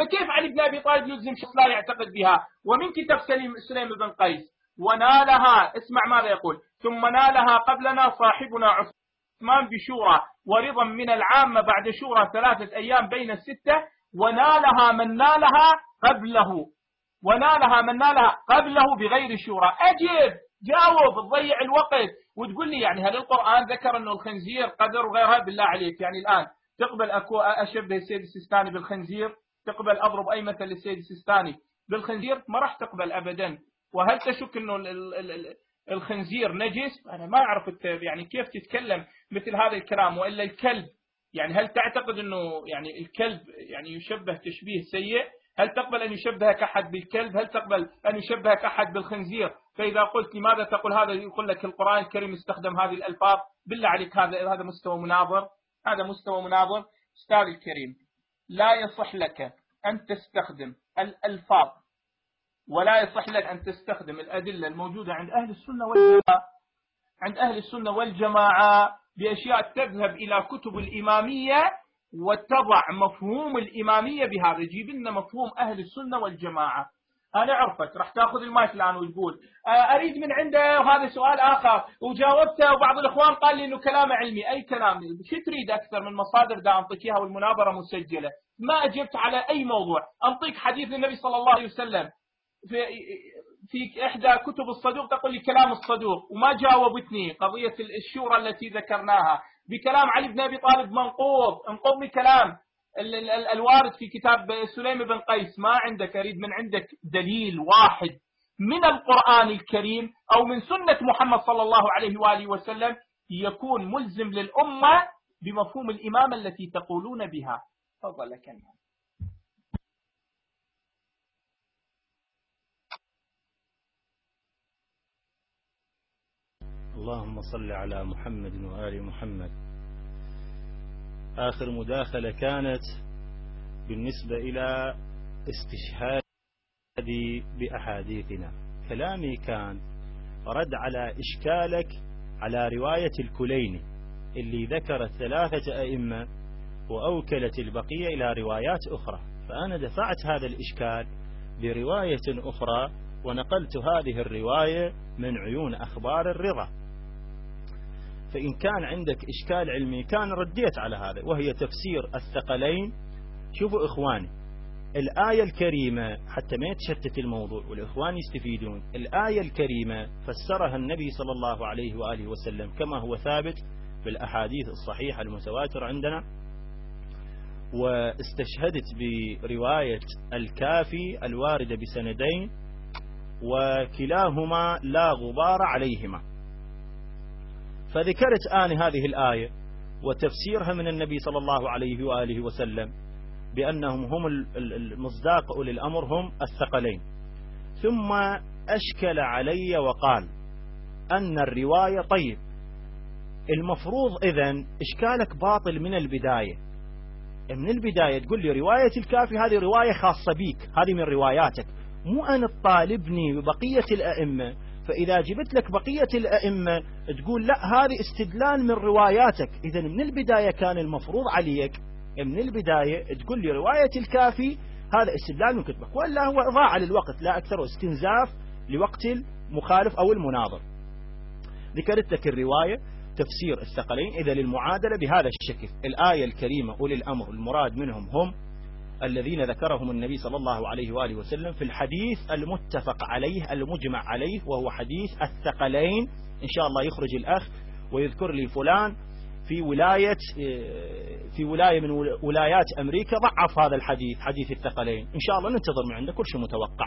فكيف علي بن أبي طالب يلزم شخص لا يعتقد بها؟ ومن كتاب سليم, سليم بن قيس: ونالها، اسمع ماذا يقول: ثم نالها قبلنا صاحبنا عثمان بشورى ورضا من العامة بعد شورى ثلاثة أيام بين الستة، ونالها من نالها قبله ونالها من نالها قبله بغير شورى. أجب، جاوب، تضيع الوقت وتقول لي يعني هل القرآن ذكر أنه الخنزير قدر وغيرها؟ بالله عليك، يعني الآن تقبل أكو أشبه السيد السيستاني بالخنزير؟ تقبل أضرب أي مثل للسيد السيستاني بالخنزير؟ ما راح تقبل أبدا. وهل تشك أنه الخنزير نجس؟ أنا ما أعرف يعني كيف تتكلم مثل هذا الكلام. وإلا الكلب، يعني هل تعتقد أنه يعني الكلب يعني يشبه تشبيه سيء؟ هل تقبل أن يشبهك أحد بالكلب؟ هل تقبل أن يشبهك أحد بالخنزير؟ فإذا قلت لماذا تقول هذا، يقول لك القرآن الكريم استخدم هذه الألفاظ. بالله عليك، هذا هذا مستوى مناظر، هذا مستوى مناظر. أستاذ الكريم، لا يصح لك أن تستخدم الألفاظ ولا يصح لك أن تستخدم الأدلة الموجودة عند أهل السنة والجماعة عند أهل السنة والجماعة بأشياء تذهب إلى كتب الإمامية وتضع مفهوم الإمامية بهذا. جيب لنا مفهوم أهل السنة والجماعة. أنا عرفت راح تأخذ المايك الآن وتقول أريد من عنده، وهذا سؤال آخر وجاوبته، وبعض الإخوان قال لي إنه كلام علمي. أي كلام؟ شو تريد أكثر من مصادر دا أنطيك إياها والمناظرة مسجلة؟ ما أجبت على أي موضوع. أنطيك حديث النبي صلى الله عليه وسلم في في إحدى كتب الصدوق تقول لي كلام الصدوق، وما جاوبتني قضية الشورى التي ذكرناها بكلام علي بن أبي طالب منقوض. انقض لي كلام الوارد في كتاب سليم بن قيس. ما عندك، أريد من عندك دليل واحد من القرآن الكريم أو من سنة محمد صلى الله عليه وآله وسلم يكون ملزم للأمة بمفهوم الإمامة التي تقولون بها. تفضل لك. اللهم صل على محمد وآل محمد. آخر مداخلة كانت بالنسبة إلى استشهادي بأحاديثنا. كلامي كان رد على إشكالك على رواية الكليني اللي ذكر ثلاثة أئمة وأوكلت البقية إلى روايات أخرى، فأنا دفعت هذا الإشكال برواية أخرى ونقلت هذه الرواية من عيون أخبار الرضا. فإن كان عندك إشكال علمي كان رديت على هذا، وهي تفسير الثقلين. شوفوا إخواني، الآية الكريمة حتى ما يتشتت الموضوع والإخوان يستفيدون، الآية الكريمة فسرها النبي صلى الله عليه وآله وسلم كما هو ثابت بالأحاديث الصحيحة المتواترة عندنا، واستشهدت برواية الكافي الواردة بسندين وكلاهما لا غبار عليهما. فذكرت آن هذه الآية وتفسيرها من النبي صلى الله عليه وآله وسلم بأنهم هم المصداق أولي الأمر، هم الثقلين. ثم أشكل علي وقال أن الرواية طيب، المفروض إذن إشكالك باطل من البداية. من البداية تقول لي رواية الكافي هذه رواية خاصة بيك، هذه من رواياتك، مو أن تطالبني ببقية الأئمة. فإذا جبت لك بقية الأئمة تقول لا هذه استدلال من رواياتك. إذن من البداية كان المفروض عليك من البداية تقول لي رواية الكافي هذا استدلال من كتبك، ولا هو إضاعة للوقت لا أكثر، واستنزاف لوقت المخالف أو المناظر. ذكرت لك الرواية تفسير الثقلين إذا للمعادلة بهذا الشكل. الآية الكريمة أولي الأمر المراد منهم هم الذين ذكرهم النبي صلى الله عليه وآله وسلم في الحديث المتفق عليه المجمع عليه، وهو حديث الثقلين. إن شاء الله يخرج الأخ ويذكر لي فلان في ولاية في ولاية من ولايات أمريكا ضعف هذا الحديث، حديث الثقلين. إن شاء الله ننتظر من عنده كل شيء متوقع.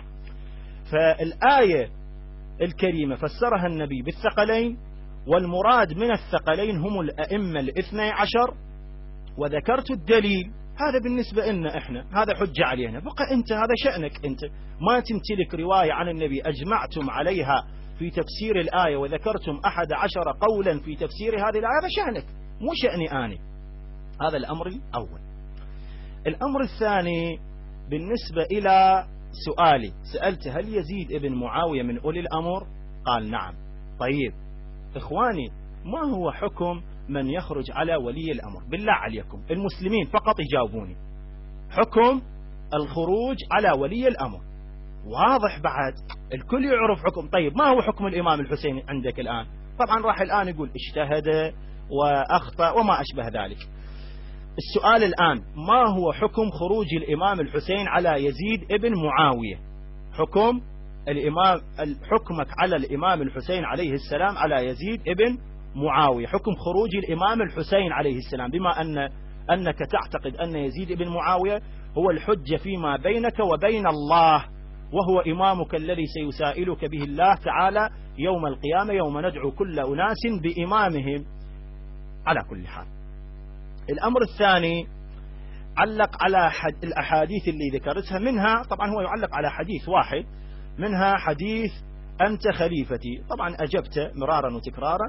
فالآية الكريمة فسرها النبي بالثقلين، والمراد من الثقلين هم الأئمة الاثني عشر، وذكرت الدليل. هذا بالنسبة لنا إحنا هذا حجة علينا، بقى أنت هذا شأنك، أنت ما تمتلك رواية عن النبي أجمعتم عليها في تفسير الآية وذكرتم أحد عشر قولا في تفسير هذه الآية، هذا شأنك مو شأني آني. هذا الأمر الأول. الأمر الثاني بالنسبة إلى سؤالي، سألت هل يزيد ابن معاوية من أولي الأمر؟ قال نعم. طيب إخواني، ما هو حكم من يخرج على ولي الأمر؟ بالله عليكم المسلمين فقط يجاوبوني. حكم الخروج على ولي الأمر. واضح بعد الكل يعرف حكم. طيب ما هو حكم الإمام الحسين عندك الآن؟ طبعا راح الآن يقول اجتهد وأخطأ وما أشبه ذلك. السؤال الآن ما هو حكم خروج الإمام الحسين على يزيد ابن معاوية؟ حكم الإمام حكمك على الإمام الحسين عليه السلام على يزيد ابن معاوية، حكم خروج الإمام الحسين عليه السلام، بما أن أنك تعتقد أن يزيد ابن معاوية هو الحجة فيما بينك وبين الله، وهو إمامك الذي سيسائلك به الله تعالى يوم القيامة يوم ندعو كل أناس بإمامهم. على كل حال، الأمر الثاني علق على الأحاديث اللي ذكرتها، منها طبعا هو يعلق على حديث واحد، منها حديث أنت خليفتي. طبعا أجبت مرارا وتكرارا،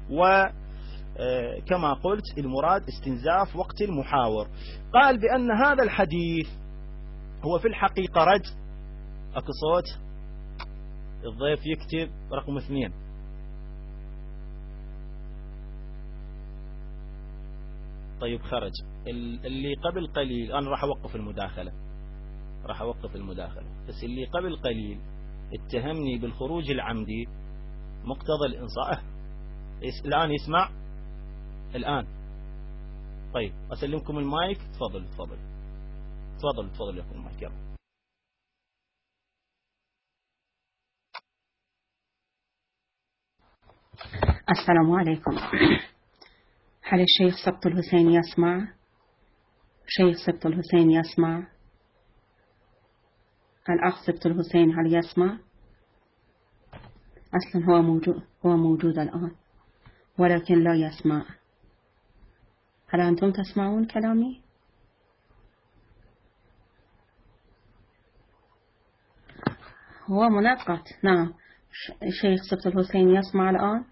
وكما قلت المراد استنزاف وقت المحاور. قال بأن هذا الحديث هو في الحقيقة رد. أكو صوت الضيف يكتب رقم اثنين. طيب خرج اللي قبل قليل. أنا راح أوقف المداخلة راح أوقف المداخلة بس اللي قبل قليل اتهمني بالخروج العمدي مقتضى الإنصاف. الآن يسمع الآن. طيب أسلمكم المايك. تفضل تفضل تفضل تفضل لكم المايك. يلا. السلام عليكم. هل الشيخ سبط الحسين يسمع؟ شيخ سبط الحسين يسمع؟ الأخ سبط الحسين هل يسمع؟ أصلا هو موجود هو موجود الآن ولكن لا يسمع. هل أنتم تسمعون كلامي؟ هو منقط. نعم. شيخ سبط الحسين يسمع الآن؟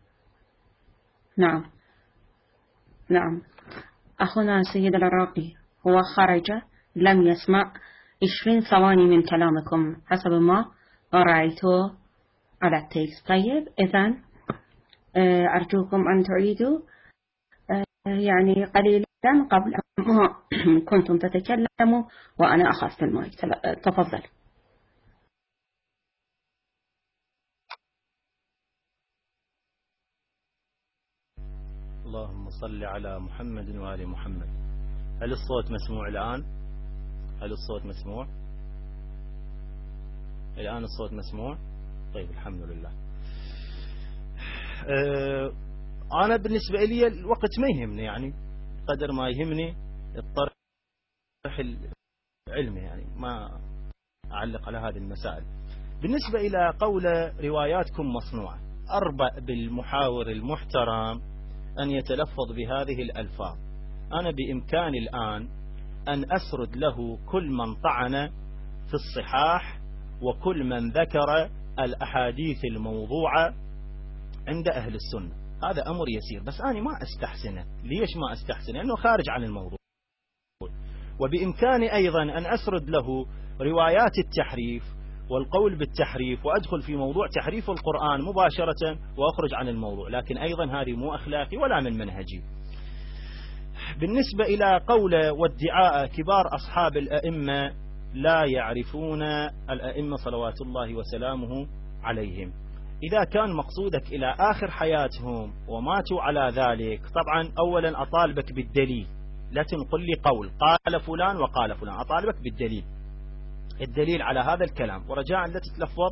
نعم نعم. أخونا سيد العراقي هو خرج لم يسمع عشرين ثواني من كلامكم حسب ما رأيته على التكست. طيب إذن أرجوكم أن تعيدوا يعني قليلا قبل ما كنتم تتكلموا وأنا أخذت المايك. تفضل. اللهم صل على محمد وآل محمد. هل الصوت مسموع الآن؟ هل الصوت مسموع الآن؟ الصوت مسموع. طيب الحمد لله. أه أنا بالنسبة لي الوقت ما يهمني، يعني قدر ما يهمني الطرح العلمي، يعني ما أعلق على هذه المسائل. بالنسبة إلى قول رواياتكم مصنوعة، أربأ بالمحاور المحترم أن يتلفظ بهذه الألفاظ. أنا بإمكاني الآن أن أسرد له كل من طعن في الصحاح وكل من ذكر الأحاديث الموضوعة عند أهل السنة. هذا أمر يسير، بس أنا ما أستحسنه. ليش ما أستحسنه؟ لأنه خارج عن الموضوع. وبإمكاني أيضا أن أسرد له روايات التحريف والقول بالتحريف، وأدخل في موضوع تحريف القرآن مباشرة وأخرج عن الموضوع، لكن أيضا هذه مو أخلاقي ولا من منهجي. بالنسبة إلى قول وادعاء كبار أصحاب الأئمة لا يعرفون الأئمة صلوات الله وسلامه عليهم، إذا كان مقصودك إلى آخر حياتهم وماتوا على ذلك، طبعا أولا أطالبك بالدليل، لا تنقل لي قول قال فلان وقال فلان، أطالبك بالدليل، الدليل على هذا الكلام، ورجاء لا تتلفظ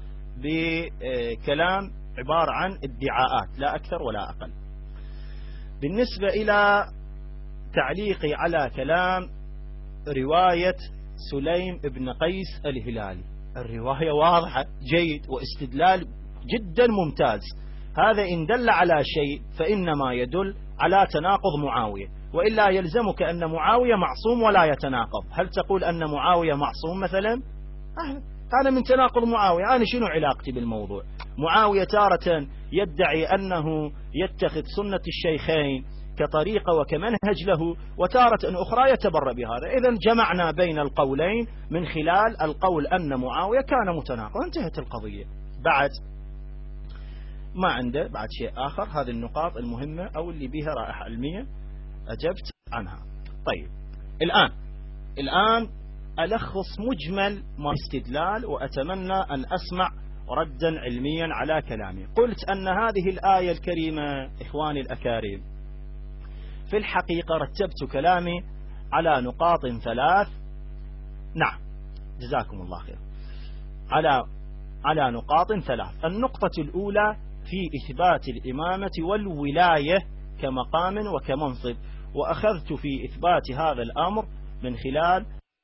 بكلام عبارة عن ادعاءات لا أكثر ولا أقل. بالنسبة إلى تعليقي على كلام رواية سليم بن قيس الهلالي، الرواية واضحة جيد واستدلال جدا ممتاز. هذا إن دل على شيء فإنما يدل على تناقض معاوية، وإلا يلزمك أن معاوية معصوم ولا يتناقض. هل تقول أن معاوية معصوم مثلا؟ أه هذا من تناقض معاوية. أنا شنو علاقتي بالموضوع؟ معاوية تارة يدعي أنه يتخذ سنة الشيخين كطريقة وكمنهج له، وتارة أخرى يتبرأ بهذا. إذن جمعنا بين القولين من خلال القول أن معاوية كان متناقض، انتهت القضية. بعد ما عنده بعد شيء آخر. هذه النقاط المهمة أو اللي بها رائحة علمية أجبت عنها. طيب الآن الآن ألخص مجمل ما استدلال، وأتمنى أن أسمع ردا علميا على كلامي. قلت أن هذه الآية الكريمة إخواني الأكارم في الحقيقة رتبت كلامي على نقاط ثلاث. نعم جزاكم الله خير. على على نقاط ثلاث. النقطة الأولى في إثبات الإمامة والولاية كمقام وكمنصب، وأخذت في إثبات هذا الأمر من خلال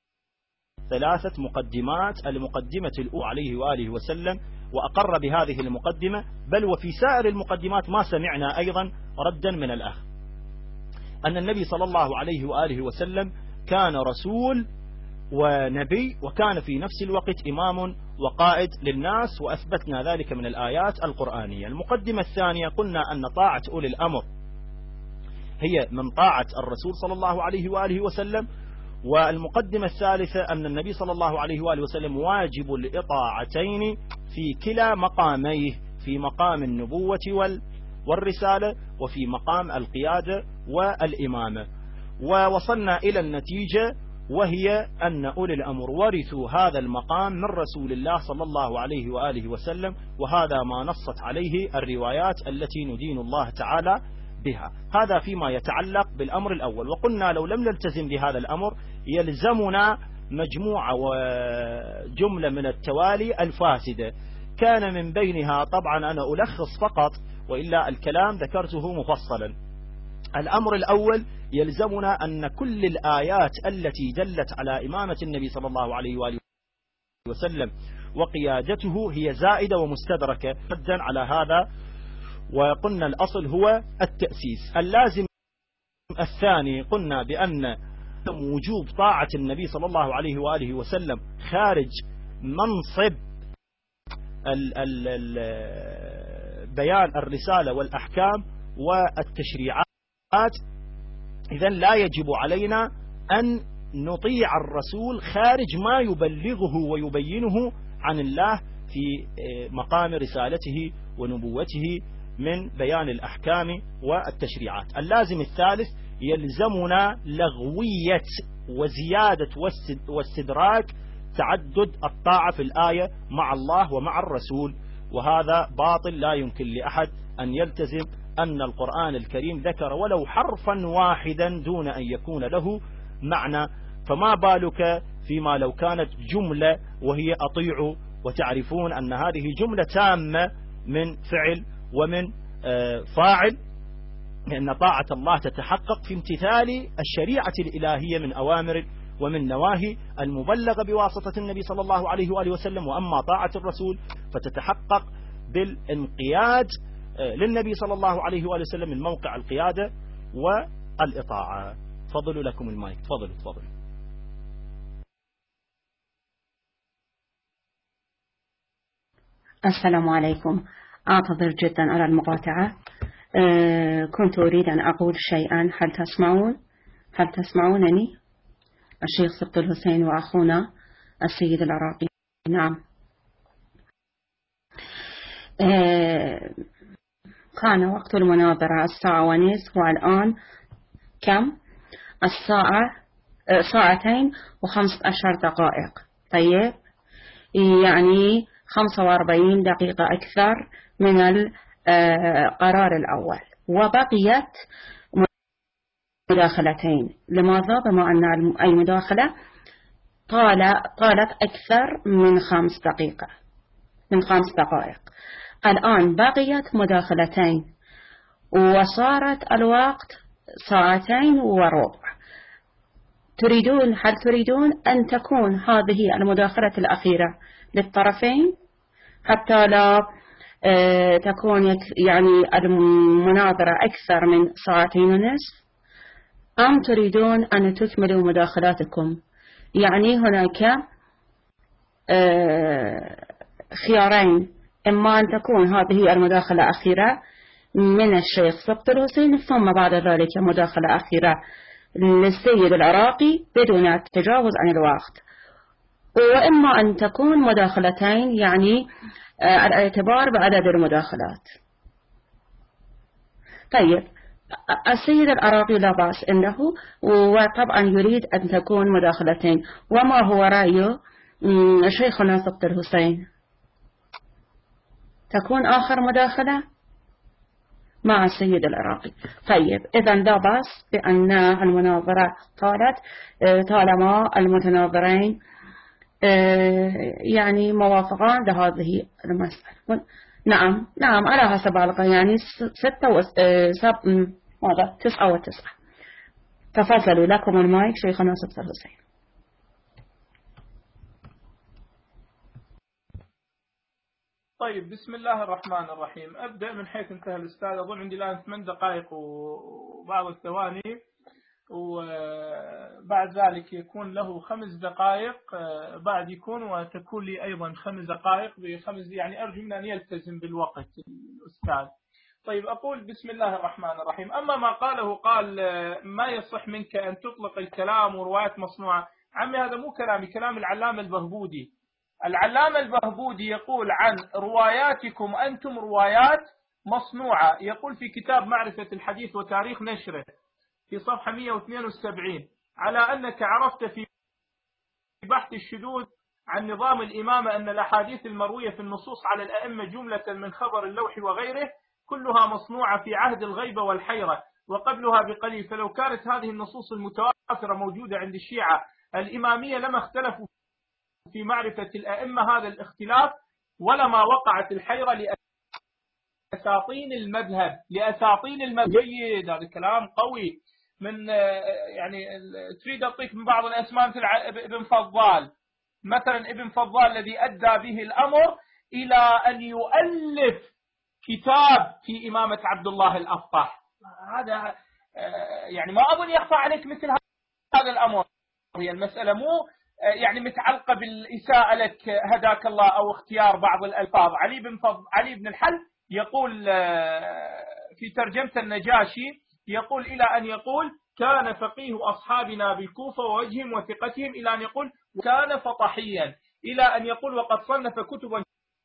ثلاثة مقدمات. المقدمة الأولى عليه وآله وسلم، وأقر بهذه المقدمة، بل وفي سائر المقدمات ما سمعنا أيضا ردا من الأخ، أن النبي صلى الله عليه وآله وسلم كان رسول ونبي، وكان في نفس الوقت إمام وقائد للناس، وأثبتنا ذلك من الآيات القرآنية. المقدمة الثانية قلنا أن طاعة أولي الأمر هي من طاعة الرسول صلى الله عليه وآله وسلم. والمقدمة الثالثة أن النبي صلى الله عليه وآله وسلم واجب الإطاعتين في كلا مقاميه، في مقام النبوة والرسالة وفي مقام القيادة والإمامة. ووصلنا إلى النتيجة، وهي أن أولي الأمر ورثوا هذا المقام من رسول الله صلى الله عليه وآله وسلم، وهذا ما نصت عليه الروايات التي ندين الله تعالى بها. هذا فيما يتعلق بالأمر الأول. وقلنا لو لم نلتزم بهذا الأمر يلزمنا مجموعة وجملة من التوالي الفاسدة، كان من بينها طبعا أنا ألخص فقط، وإلا الكلام ذكرته مفصلا. الأمر الأول يلزمنا أن كل الآيات التي دلت على إمامة النبي صلى الله عليه وآله وسلم وقيادته هي زائدة ومستدركة ردا على هذا. وقلنا الأصل هو التأسيس. اللازم الثاني قلنا بأن وجوب طاعة النبي صلى الله عليه وآله وسلم خارج منصب ال ال ال بيان الرسالة والأحكام والتشريعات. إذن لا يجب علينا أن نطيع الرسول خارج ما يبلغه ويبينه عن الله في مقام رسالته ونبوته من بيان الأحكام والتشريعات. اللازم الثالث يلزمنا لغوية وزيادة واستدراك تعدد الطاعة في الآية مع الله ومع الرسول، وهذا باطل. لا يمكن لأحد أن يلتزم أن القرآن الكريم ذكر ولو حرفا واحدا دون أن يكون له معنى، فما بالك فيما لو كانت جملة وهي أطيعوا، وتعرفون أن هذه جملة تامة من فعل ومن فاعل، لأن طاعة الله تتحقق في امتثال الشريعة الإلهية من أوامر ومن نواهي المبلغة بواسطة النبي صلى الله عليه وآله وسلم. وأما طاعة الرسول فتتحقق بالانقياد للنبي صلى الله عليه وآله وسلم من موقع القيادة والإطاعة. تفضلوا لكم المايك. تفضلوا تفضلوا. السلام عليكم. أعتذر جدا على المقاطعة. أه كنت أريد أن أقول شيئا. هل تسمعون؟ هل تسمعونني؟ الشيخ سبط الحسين وأخونا السيد العراقي. نعم. أه كان وقت المناظرة الساعة ونصف، والآن كم؟ الساعة أه ساعتين وخمسة عشر دقائق. طيب، يعني خمسة وأربعين دقيقة أكثر من القرار الأول، وبقيت مداخلتين. لماذا؟ بما أن أي مداخلة طالت أكثر من خمس دقيقة من خمس دقائق. الآن بقيت مداخلتين وصارت الوقت ساعتين وربع. تريدون هل تريدون أن تكون هذه المداخلة الأخيرة للطرفين حتى لا أه تكون يعني المناظرة أكثر من ساعتين ونصف، أم تريدون أن تكملوا مداخلاتكم؟ يعني هناك أه خيارين، إما أن تكون هذه المداخلة أخيرة من الشيخ سبط الحسين، ثم بعد ذلك مداخلة أخيرة للسيد العراقي بدون التجاوز عن الوقت، وإما أن تكون مداخلتين، يعني الاعتبار بعدد المداخلات. طيب، السيد العراقي لا بأس عنده، وطبعا يريد أن تكون مداخلتين. وما هو رأيه شيخنا سبط الحسين؟ تكون آخر مداخلة مع السيد العراقي. طيب إذا لا بأس بأن المناظرة طالت طالما المتناظرين يعني موافقان لهذه المسألة. نعم نعم على حسب القى يعني ستة و سب ماذا تسعة وتسعة. تفضلوا لكم المايك شيخنا سبط الحسين. طيب بسم الله الرحمن الرحيم. أبدأ من حيث انتهى الأستاذ. أظن عندي الآن ثمان دقائق وبعض الثواني، وبعد ذلك يكون له خمس دقائق بعد يكون وتكون لي أيضا خمس دقائق بخمس، يعني أرجو من أن يلتزم بالوقت الأستاذ. طيب أقول بسم الله الرحمن الرحيم. أما ما قاله قال ما يصح منك أن تطلق الكلام وروايات مصنوعة. عمي هذا مو كلامي، كلام العلامة البهبودي. العلامة البهبودي يقول عن رواياتكم أنتم روايات مصنوعة، يقول في كتاب معرفة الحديث وتاريخ نشره في صفحة مئة واثنين وسبعين على أنك عرفت في بحث الشذوذ عن نظام الإمامة أن الأحاديث المروية في النصوص على الأئمة جملة من خبر اللوح وغيره كلها مصنوعة في عهد الغيبة والحيرة وقبلها بقليل، فلو كانت هذه النصوص المتواترة موجودة عند الشيعة الإمامية لما اختلفوا في معرفة الأئمة هذا الاختلاف، ولما وقعت الحيرة لأساطين المذهب لأساطين المذهب. جيد، هذا كلام قوي. من يعني تريد أعطيك من بعض الأسماء مثل ابن فضال مثلا، ابن فضال الذي أدى به الأمر إلى أن يؤلف كتاب في إمامة عبد الله الأفطح. هذا يعني ما أظن يخفى عليك مثل هذا الأمر. هي المسألة مو يعني متعلقة بالإساءة لك هداك الله أو اختيار بعض الألفاظ. علي بن فض... علي بن الحل يقول في ترجمة النجاشي، يقول إلى أن يقول كان فقيه أصحابنا بالكوفة ووجههم وثقتهم، إلى أن يقول كان فطحيا، إلى أن يقول وقد صنف كتبا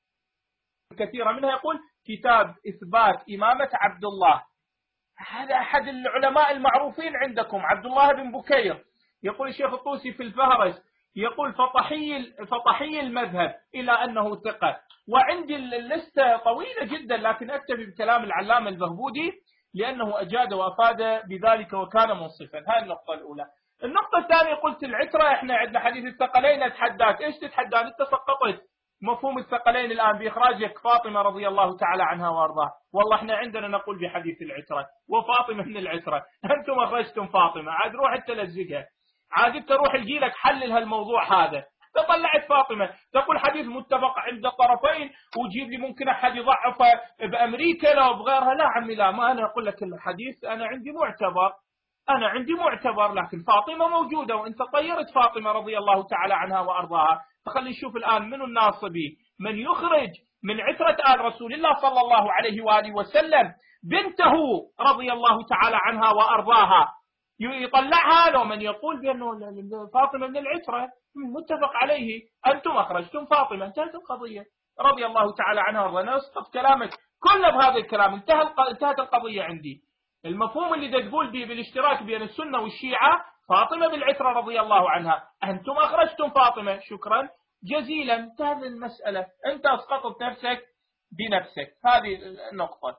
كثيرة منها يقول كتاب إثبات إمامة عبد الله. هذا أحد العلماء المعروفين عندكم، عبد الله بن بكير. يقول الشيخ الطوسي في الفهرس يقول فطحي فطحي المذهب إلى أنه ثقة. وعندي اللستة طويلة جدا لكن أكتفي بكلام العلامة البهبودي لأنه أجاد وأفاد بذلك وكان منصفا. هذه النقطة الأولى. النقطة الثانية قلت العترة، إحنا عندنا حديث الثقلين أتحداك. إيش تتحدان؟ أنت سقطت مفهوم الثقلين الآن بإخراجك فاطمة رضي الله تعالى عنها وارضاها. والله إحنا عندنا نقول بحديث العترة وفاطمة من العترة، أنتم أخرجتم فاطمة، عاد روح تلزقها، عاد تروح لجيلك حلل هالموضوع هذا. تطلعت فاطمة تقول حديث متفق عند الطرفين وجيب لي ممكن أحد يضعفه بأمريكا لا بغيرها. لا عمي لا، ما أنا أقول لك الحديث أنا عندي معتبر، أنا عندي معتبر، لكن فاطمة موجودة وأنت طيرت فاطمة رضي الله تعالى عنها وأرضاها. فخلي نشوف الآن من الناصبي من يخرج من عترة آل رسول الله صلى الله عليه وآله وسلم بنته رضي الله تعالى عنها وأرضاها، يطلعها لو من يقول بأنه فاطمة من العترة متفق عليه. أنتم أخرجتم فاطمة، انتهت القضية رضي الله تعالى عنها وارضاها. أنا أسقط كلامك كله بهذا الكلام، انتهت القضية عندي. المفهوم اللي تقول به بالاشتراك بين السنة والشيعة فاطمة بالعترة رضي الله عنها، أنتم أخرجتم فاطمة، شكرا جزيلا، انتهت المسألة. أنت أسقطت نفسك بنفسك. هذه النقطة.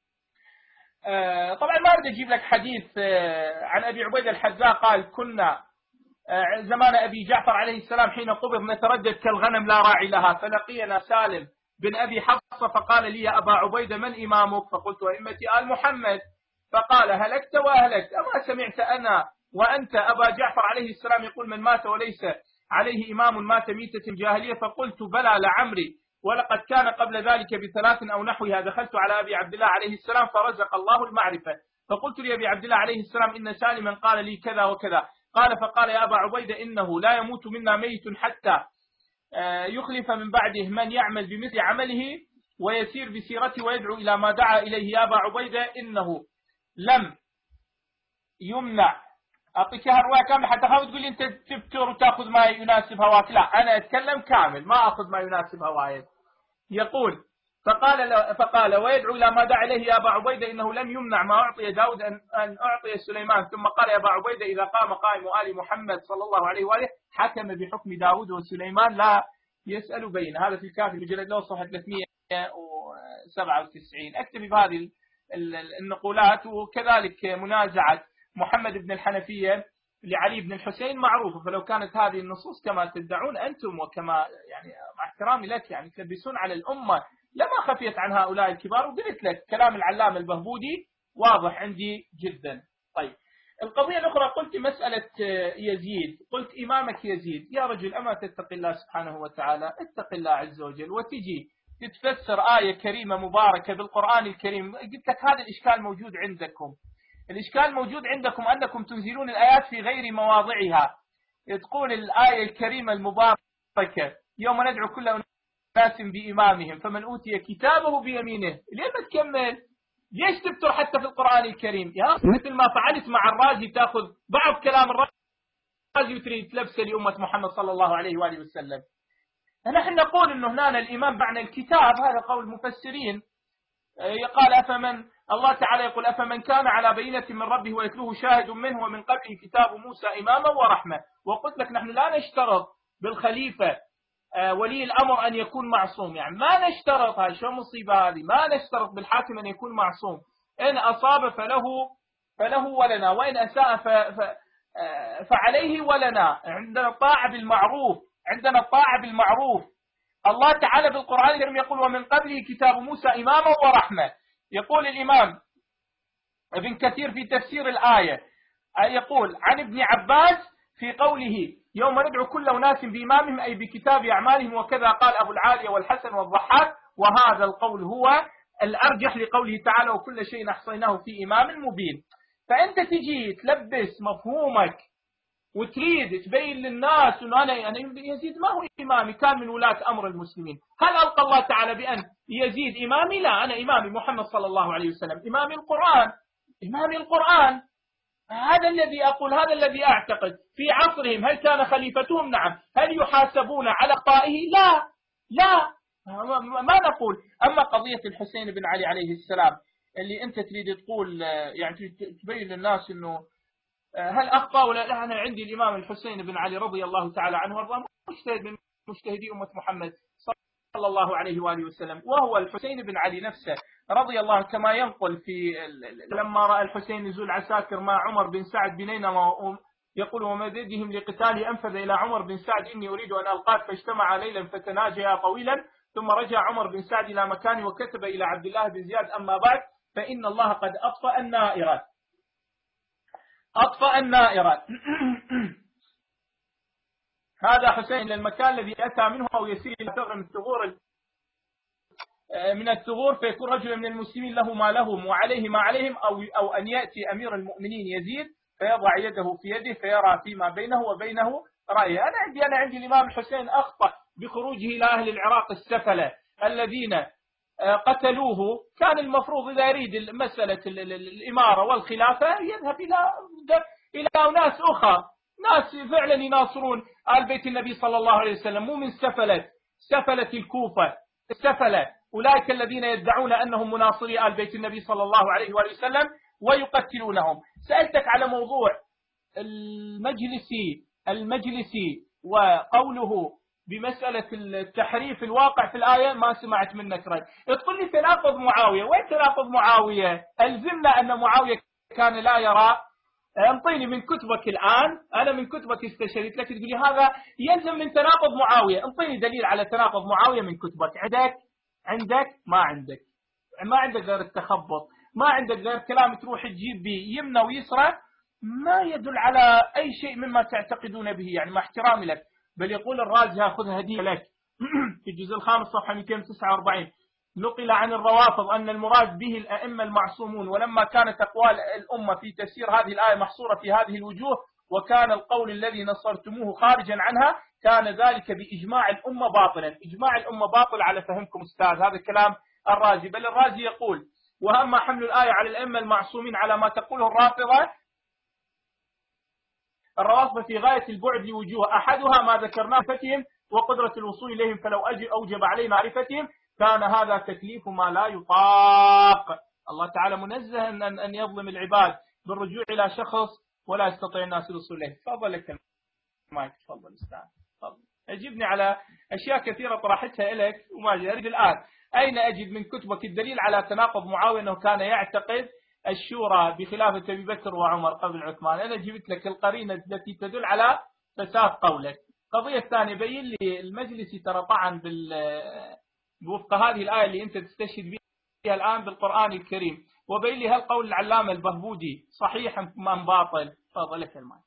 آه طبعا ما أريد أجيب لك حديث آه عن أبي عبيدة الحذاء قال كنا آه زمان أبي جعفر عليه السلام حين قبض نتردد كالغنم لا راعي لها، فلقينا سالم بن أبي حفصة فقال لي يا أبا عبيدة من إمامك؟ فقلت وإمتي آل محمد. فقال هلكت وأهلكت، أما سمعت أنا وأنت أبا جعفر عليه السلام يقول من مات وليس عليه إمام مات ميتة جاهلية؟ فقلت بلى لعمري، ولقد كان قبل ذلك بثلاث أو نحوها دخلت على أبي عبد الله عليه السلام فرزق الله المعرفة، فقلت لأبي عبد الله عليه السلام إن سالما قال لي كذا وكذا. قال فقال يا أبا عبيدة إنه لا يموت منا ميت حتى يخلف من بعده من يعمل بمثل عمله ويسير بسيرته ويدعو إلى ما دعا إليه. يا أبا عبيدة إنه لم يمنع. أعطيك الرواية كاملة حتى خاف تقول لي أنت تفتر وتأخذ ما يناسب هواك. لا، أنا أتكلم كامل ما أخذ ما يناسب هواي. يقول فقال فقال ويدعو إلى ما دعا إليه يا أبا عبيدة إنه لم يمنع ما أعطي داود أن, أن أعطي سليمان. ثم قال يا أبا عبيدة إذا قام قائم آل محمد صلى الله عليه وآله حكم بحكم داود وسليمان لا يسأل بين. هذا في الكافي مجلد له صفحة ثلاثمئة وسبعة وتسعين. أكتفي بهذه النقولات. وكذلك منازعة محمد بن الحنفية لعلي بن الحسين معروفة. فلو كانت هذه النصوص كما تدعون أنتم وكما يعني مع احترامي لك يعني تلبسون على الأمة لما خفيت عن هؤلاء الكبار. وقلت لك كلام العلامة البهبودي واضح عندي جدا. طيب القضية الأخرى قلت مسألة يزيد. قلت إمامك يزيد يا رجل أما تتقي الله سبحانه وتعالى؟ اتق الله عز وجل وتجي تتفسر آية كريمة مباركة بالقرآن الكريم. قلت لك هذا الإشكال موجود عندكم. الإشكال موجود عندكم أنكم تنزلون الآيات في غير مواضعها. تقول الآية الكريمة المباركة يوم ندعو كل أناس بإمامهم فمن أوتي كتابه بيمينه. ليه ما تكمل؟ ليش تبتر حتى في القرآن الكريم؟ يا مثل ما فعلت مع الرازي تأخذ بعض كلام الرازي وتريد تلبسه لأمة محمد صلى الله عليه وآله وسلم. نحن نقول أنه هنا الإمام معنى الكتاب هذا قول المفسرين. قال أفمن الله تعالى يقول أفمن كان على بينة من ربه ويتلوه شاهد منه ومن قبله كتاب موسى إماما ورحمة. وقلت لك نحن لا نشترط بالخليفة ولي الأمر أن يكون معصوم. يعني ما نشترط. هاي شو مصيبة هذه؟ ما نشترط بالحاكم أن يكون معصوم. إن أصاب فله فله ولنا وإن أساء فعليه ولنا. عندنا الطاعة بالمعروف. عندنا الطاعة بالمعروف. الله تعالى بالقرآن الكريم يقول ومن قبله كتاب موسى إماما ورحمة. يقول الإمام ابن كثير في تفسير الآية يقول عن ابن عباس في قوله يوم ندعو كل أناس بإمامهم أي بكتاب أعمالهم وكذا قال أبو العالية والحسن والضحاك. وهذا القول هو الأرجح لقوله تعالى وكل شيء أحصيناه في إمام مبين. فأنت تجي تلبس مفهومك وتريد تبين للناس أنه أنا يعني يزيد ما هو إمامي كان من ولاة أمر المسلمين. هل ألقى الله تعالى بأن يزيد إمامي؟ لا، أنا إمامي محمد صلى الله عليه وسلم إمامي القرآن. إمامي القرآن هذا الذي أقول هذا الذي أعتقد. في عصرهم هل كان خليفتهم؟ نعم. هل يحاسبون على أخطائه؟ لا لا ما نقول. أما قضية الحسين بن علي عليه السلام اللي أنت تريد تقول يعني تبين للناس أنه هل أخطأ ولا لا. أنا عندي الإمام الحسين بن علي رضي الله تعالى عنه وارضاه مجتهد من مجتهدي أمة محمد صلى الله عليه وآله وسلم. وهو الحسين بن علي نفسه رضي الله كما ينقل في لما رأى الحسين نزول عساكر مع عمر بن سعد بنينما يقول ومددهم لقتال أنفذ إلى عمر بن سعد إني أريد أن ألقاك فاجتمع ليلا فتناجيا طويلا ثم رجع عمر بن سعد إلى مكانه وكتب إلى عبد الله بن زياد أما بعد فإن الله قد أطفأ النائرات أطفأ النائرات. هذا حسين للمكان الذي أتى منه أو يسير إلى ثغر من الثغور من الثغور فيكون رجل من المسلمين له ما لهم وعليه ما عليهم أو أو أن يأتي أمير المؤمنين يزيد فيضع يده في يده فيرى فيما بينه وبينه رأيه. أنا عندي أنا عندي الإمام الحسين أخطأ بخروجه إلى أهل العراق السفلة الذين قتلوه. كان المفروض إذا يريد مسألة الإمارة والخلافة يذهب إلى إلى ناس أخرى ناس فعلا يناصرون آل بيت النبي صلى الله عليه وسلم مو من سفلة سفلة الكوفة السفلة أولئك الذين يدعون أنهم مناصري آل بيت النبي صلى الله عليه وآله وسلم ويقتلونهم. سألتك على موضوع المجلسي المجلسي وقوله بمسألة التحريف الواقع في الآية ما سمعت منك رد. تقول لي تناقض معاوية. وين تناقض معاوية؟ ألزمنا أن معاوية كان لا يرى. انطيني من كتبك الآن. أنا من كتبك استشهدت لك تقول لي هذا يلزم من تناقض معاوية. انطيني دليل على تناقض معاوية من كتبك. عندك عندك ما عندك ما عندك غير التخبط. ما عندك غير كلام تروح تجيب به يمنى ويسرى ما يدل على أي شيء مما تعتقدون به. يعني مع احترامي لك. بل يقول الرازي هاخذ هدية لك في الجزء الخامس صفحة مئتين وتسعة وأربعين نقل عن الروافض أن المراد به الأئمة المعصومون ولما كانت أقوال الأمة في تفسير هذه الآية محصورة في هذه الوجوه وكان القول الذي نصرتموه خارجا عنها كان ذلك بإجماع الأمة باطلا. إجماع الأمة باطل على فهمكم أستاذ. هذا كلام الرازي. بل الرازي يقول وأما حمل الآية على الأئمة المعصومين على ما تقوله الرافضة الروافض في غاية البعد لوجوه أحدها ما ذكرناه فتهم وقدرة الوصول إليهم فلو أوجب علينا معرفتهم كان هذا تكليف ما لا يطاق. الله تعالى منزه أن أن يظلم العباد بالرجوع إلى شخص ولا يستطيع الناس الوصول إليه. تفضل لك المايك. تفضل استاذ. تفضل. أجبني على أشياء كثيرة طرحتها لك وما أريد الآن. أين أجد من كتبك الدليل على تناقض معاوية أنه كان يعتقد الشورى بخلافة أبي بكر وعمر قبل عثمان؟ أنا جبت لك القرينة التي تدل على فساد قولك. قضية ثانية، بين لي المجلسي ترى طعن بال بوفق هذه الآية اللي أنت تستشهد بها الآن بالقرآن الكريم، وبين لي هل قول العلامة البهبودي صحيح أم باطل؟ تفضل لك الماء.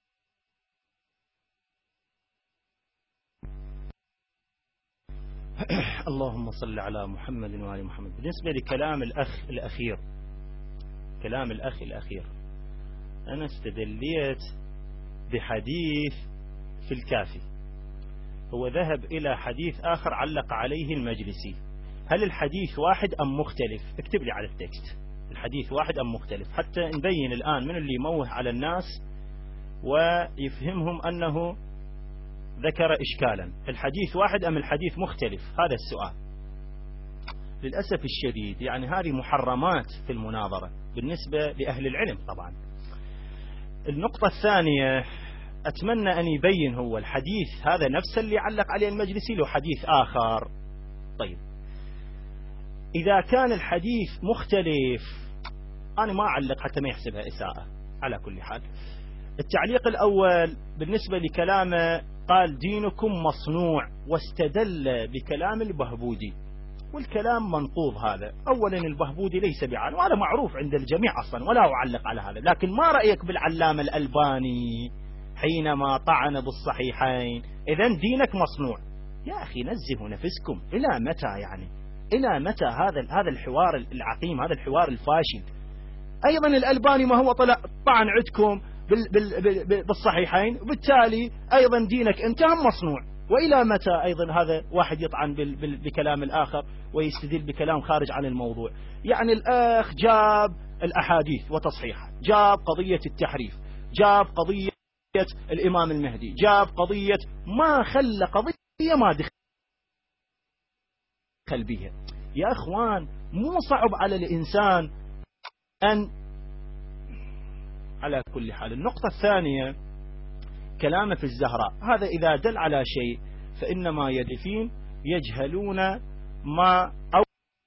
اللهم صل على محمد وآل محمد. بالنسبة لكلام الأخ الأخير، كلام الأخ الأخير، أنا استدليت بحديث في الكافي، هو ذهب إلى حديث آخر علق عليه المجلسي. هل الحديث واحد أم مختلف؟ اكتب لي على التكست الحديث واحد أم مختلف، حتى نبين الآن من اللي يموه على الناس ويفهمهم أنه ذكر إشكالا. الحديث واحد أم الحديث مختلف؟ هذا السؤال. للأسف الشديد يعني هذه محرمات في المناظرة بالنسبة لأهل العلم طبعا. النقطة الثانية، أتمنى أن يبين هو الحديث هذا نفس اللي علق عليه المجلسي له حديث آخر. طيب إذا كان الحديث مختلف أنا ما أعلق حتى ما يحسبها إساءة. على كل حال، التعليق الأول بالنسبة لكلامه قال دينكم مصنوع واستدل بكلام البهبودي، والكلام منقوض هذا. أولا البهبودي ليس بعالم وهذا معروف عند الجميع أصلا ولا أعلق على هذا، لكن ما رأيك بالعلامة الألباني حينما طعن بالصحيحين؟ إذن دينك مصنوع. يا أخي نزهوا نفسكم، إلى متى يعني؟ إلى متى هذا هذا الحوار العقيم، هذا الحوار الفاشل؟ أيضا الألباني ما هو طلع طعن عندكم بالصحيحين، وبالتالي أيضا دينك انت هم مصنوع. وإلى متى أيضا هذا واحد يطعن بكلام الآخر ويستدل بكلام خارج عن الموضوع؟ يعني الأخ جاب الأحاديث وتصحيحها، جاب قضية التحريف، جاب قضية الإمام المهدي، جاب قضية ما خلى قضية ما دخل بها. يا أخوان مو صعب على الإنسان أن على كل حال. النقطة الثانية كلامه في الزهراء، هذا إذا دل على شيء فإنما يدفين يجهلون ما أو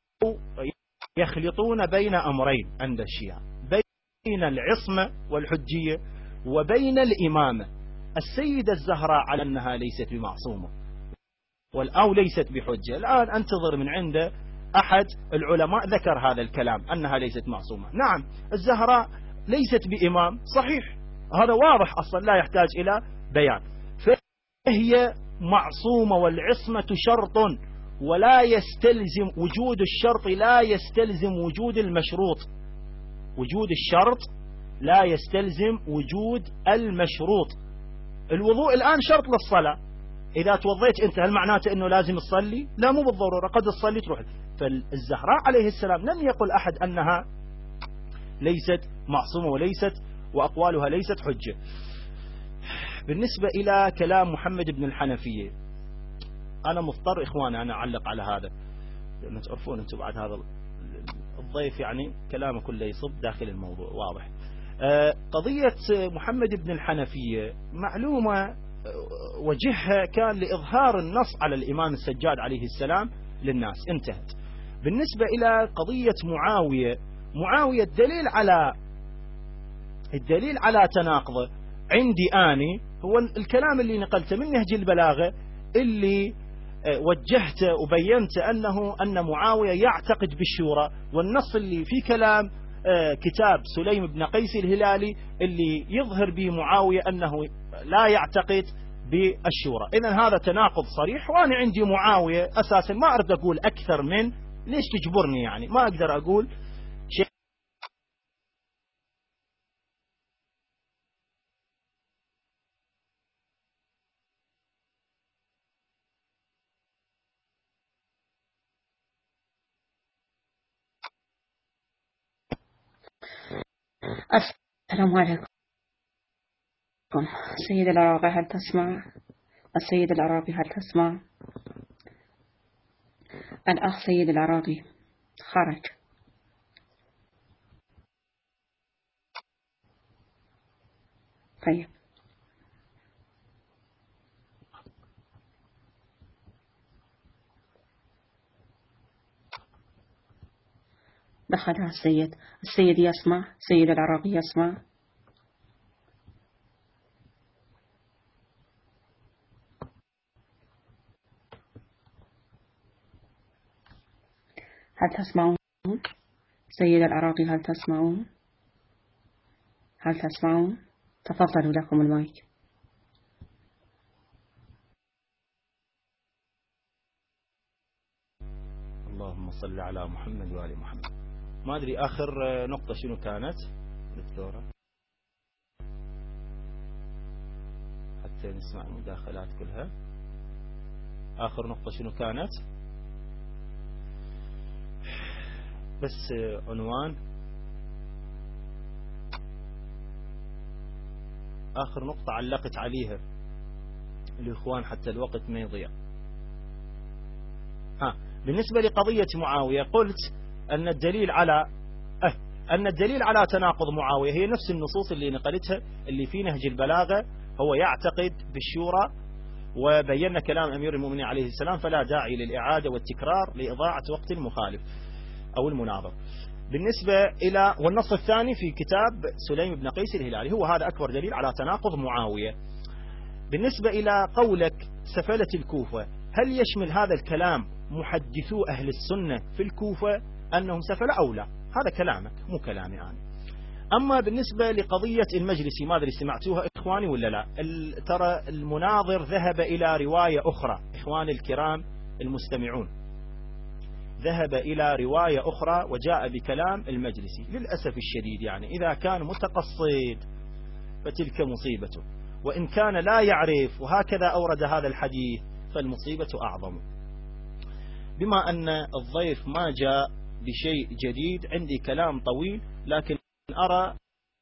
يخلطون بين أمرين عند الشيعة، بين العصمة والحجية وبين الإمامة. السيدة الزهراء على أنها ليست بمعصومة أو ليست بحجة، الآن أنتظر من عنده أحد العلماء ذكر هذا الكلام أنها ليست معصومة. نعم الزهراء ليست بإمام صحيح، هذا واضح أصلا لا يحتاج إلى بيان، فهي معصومة والعصمة شرط ولا يستلزم وجود الشرط، لا يستلزم وجود المشروط. وجود الشرط لا يستلزم وجود المشروط. الوضوء الآن شرط للصلاة، إذا توضيت أنت هل معناته أنه لازم تصلي؟ لا مو بالضرورة، قد تصلي تروح. فالزهراء عليه السلام لم يقل أحد أنها ليست معصومة وليست وأقوالها ليست حجة. بالنسبة إلى كلام محمد بن الحنفية، أنا مضطر إخواني أنا أعلق على هذا لأنه تعرفون أنتم بعد هذا الضيف يعني كلامه كله يصب داخل الموضوع واضح. قضية محمد بن الحنفية معلومة وجهها كان لإظهار النص على الإمام السجاد عليه السلام للناس، انتهت. بالنسبة إلى قضية معاوية، معاوية الدليل على الدليل على تناقضه عندي آني هو الكلام اللي نقلته من نهج البلاغة، اللي وجهته وبينت أنه أن معاوية يعتقد بالشورى، والنص اللي في كلام كتاب سليم بن قيس الهلالي اللي يظهر به معاوية أنه لا يعتقد بالشورى. إذن هذا تناقض صريح، وأنا عندي معاوية أساسا ما أريد أقول أكثر من ليش تجبرني، يعني ما أقدر أقول شيء. السلام عليكم. سيد العراقي هل تسمع؟ السيد العراقي هل تسمع؟ الأخ سيد العراقي خرج. طيب دخلها السيد. السيد يسمع، سيد العراقي يسمع. هل تسمعون؟ سيد العراقي هل تسمعون؟ هل تسمعون؟ تفضلوا لكم المايك. اللهم صل على محمد وآل محمد. ما أدري آخر نقطة شنو كانت دكتورة حتى نسمع المداخلات كلها. آخر نقطة شنو كانت؟ بس عنوان آخر نقطة علقت عليها الإخوان حتى الوقت ما يضيع. ها بالنسبة لقضية معاوية قلت أن الدليل على أه أن الدليل على تناقض معاوية هي نفس النصوص اللي نقلتها اللي في نهج البلاغة. هو يعتقد بالشورى وبينا كلام أمير المؤمنين عليه السلام، فلا داعي للإعادة والتكرار لإضاعة وقت المخالف أو المناظر. بالنسبة إلى والنص الثاني في كتاب سليم بن قيس الهلالي، هو هذا أكبر دليل على تناقض معاوية. بالنسبة إلى قولك سفلة الكوفة، هل يشمل هذا الكلام محدثو أهل السنة في الكوفة أنهم سفلة أو لا؟ هذا كلامك مو كلامي أنا. أما بالنسبة لقضية المجلسي ما أدري سمعتوها إخواني ولا لا. ترى المناظر ذهب إلى رواية أخرى، إخواني الكرام المستمعون، ذهب إلى رواية أخرى وجاء بكلام المجلسي. للأسف الشديد يعني إذا كان متقصد فتلك مصيبته، وإن كان لا يعرف وهكذا أورد هذا الحديث فالمصيبة أعظم. بما أن الضيف ما جاء بشيء جديد عندي كلام طويل، لكن أرى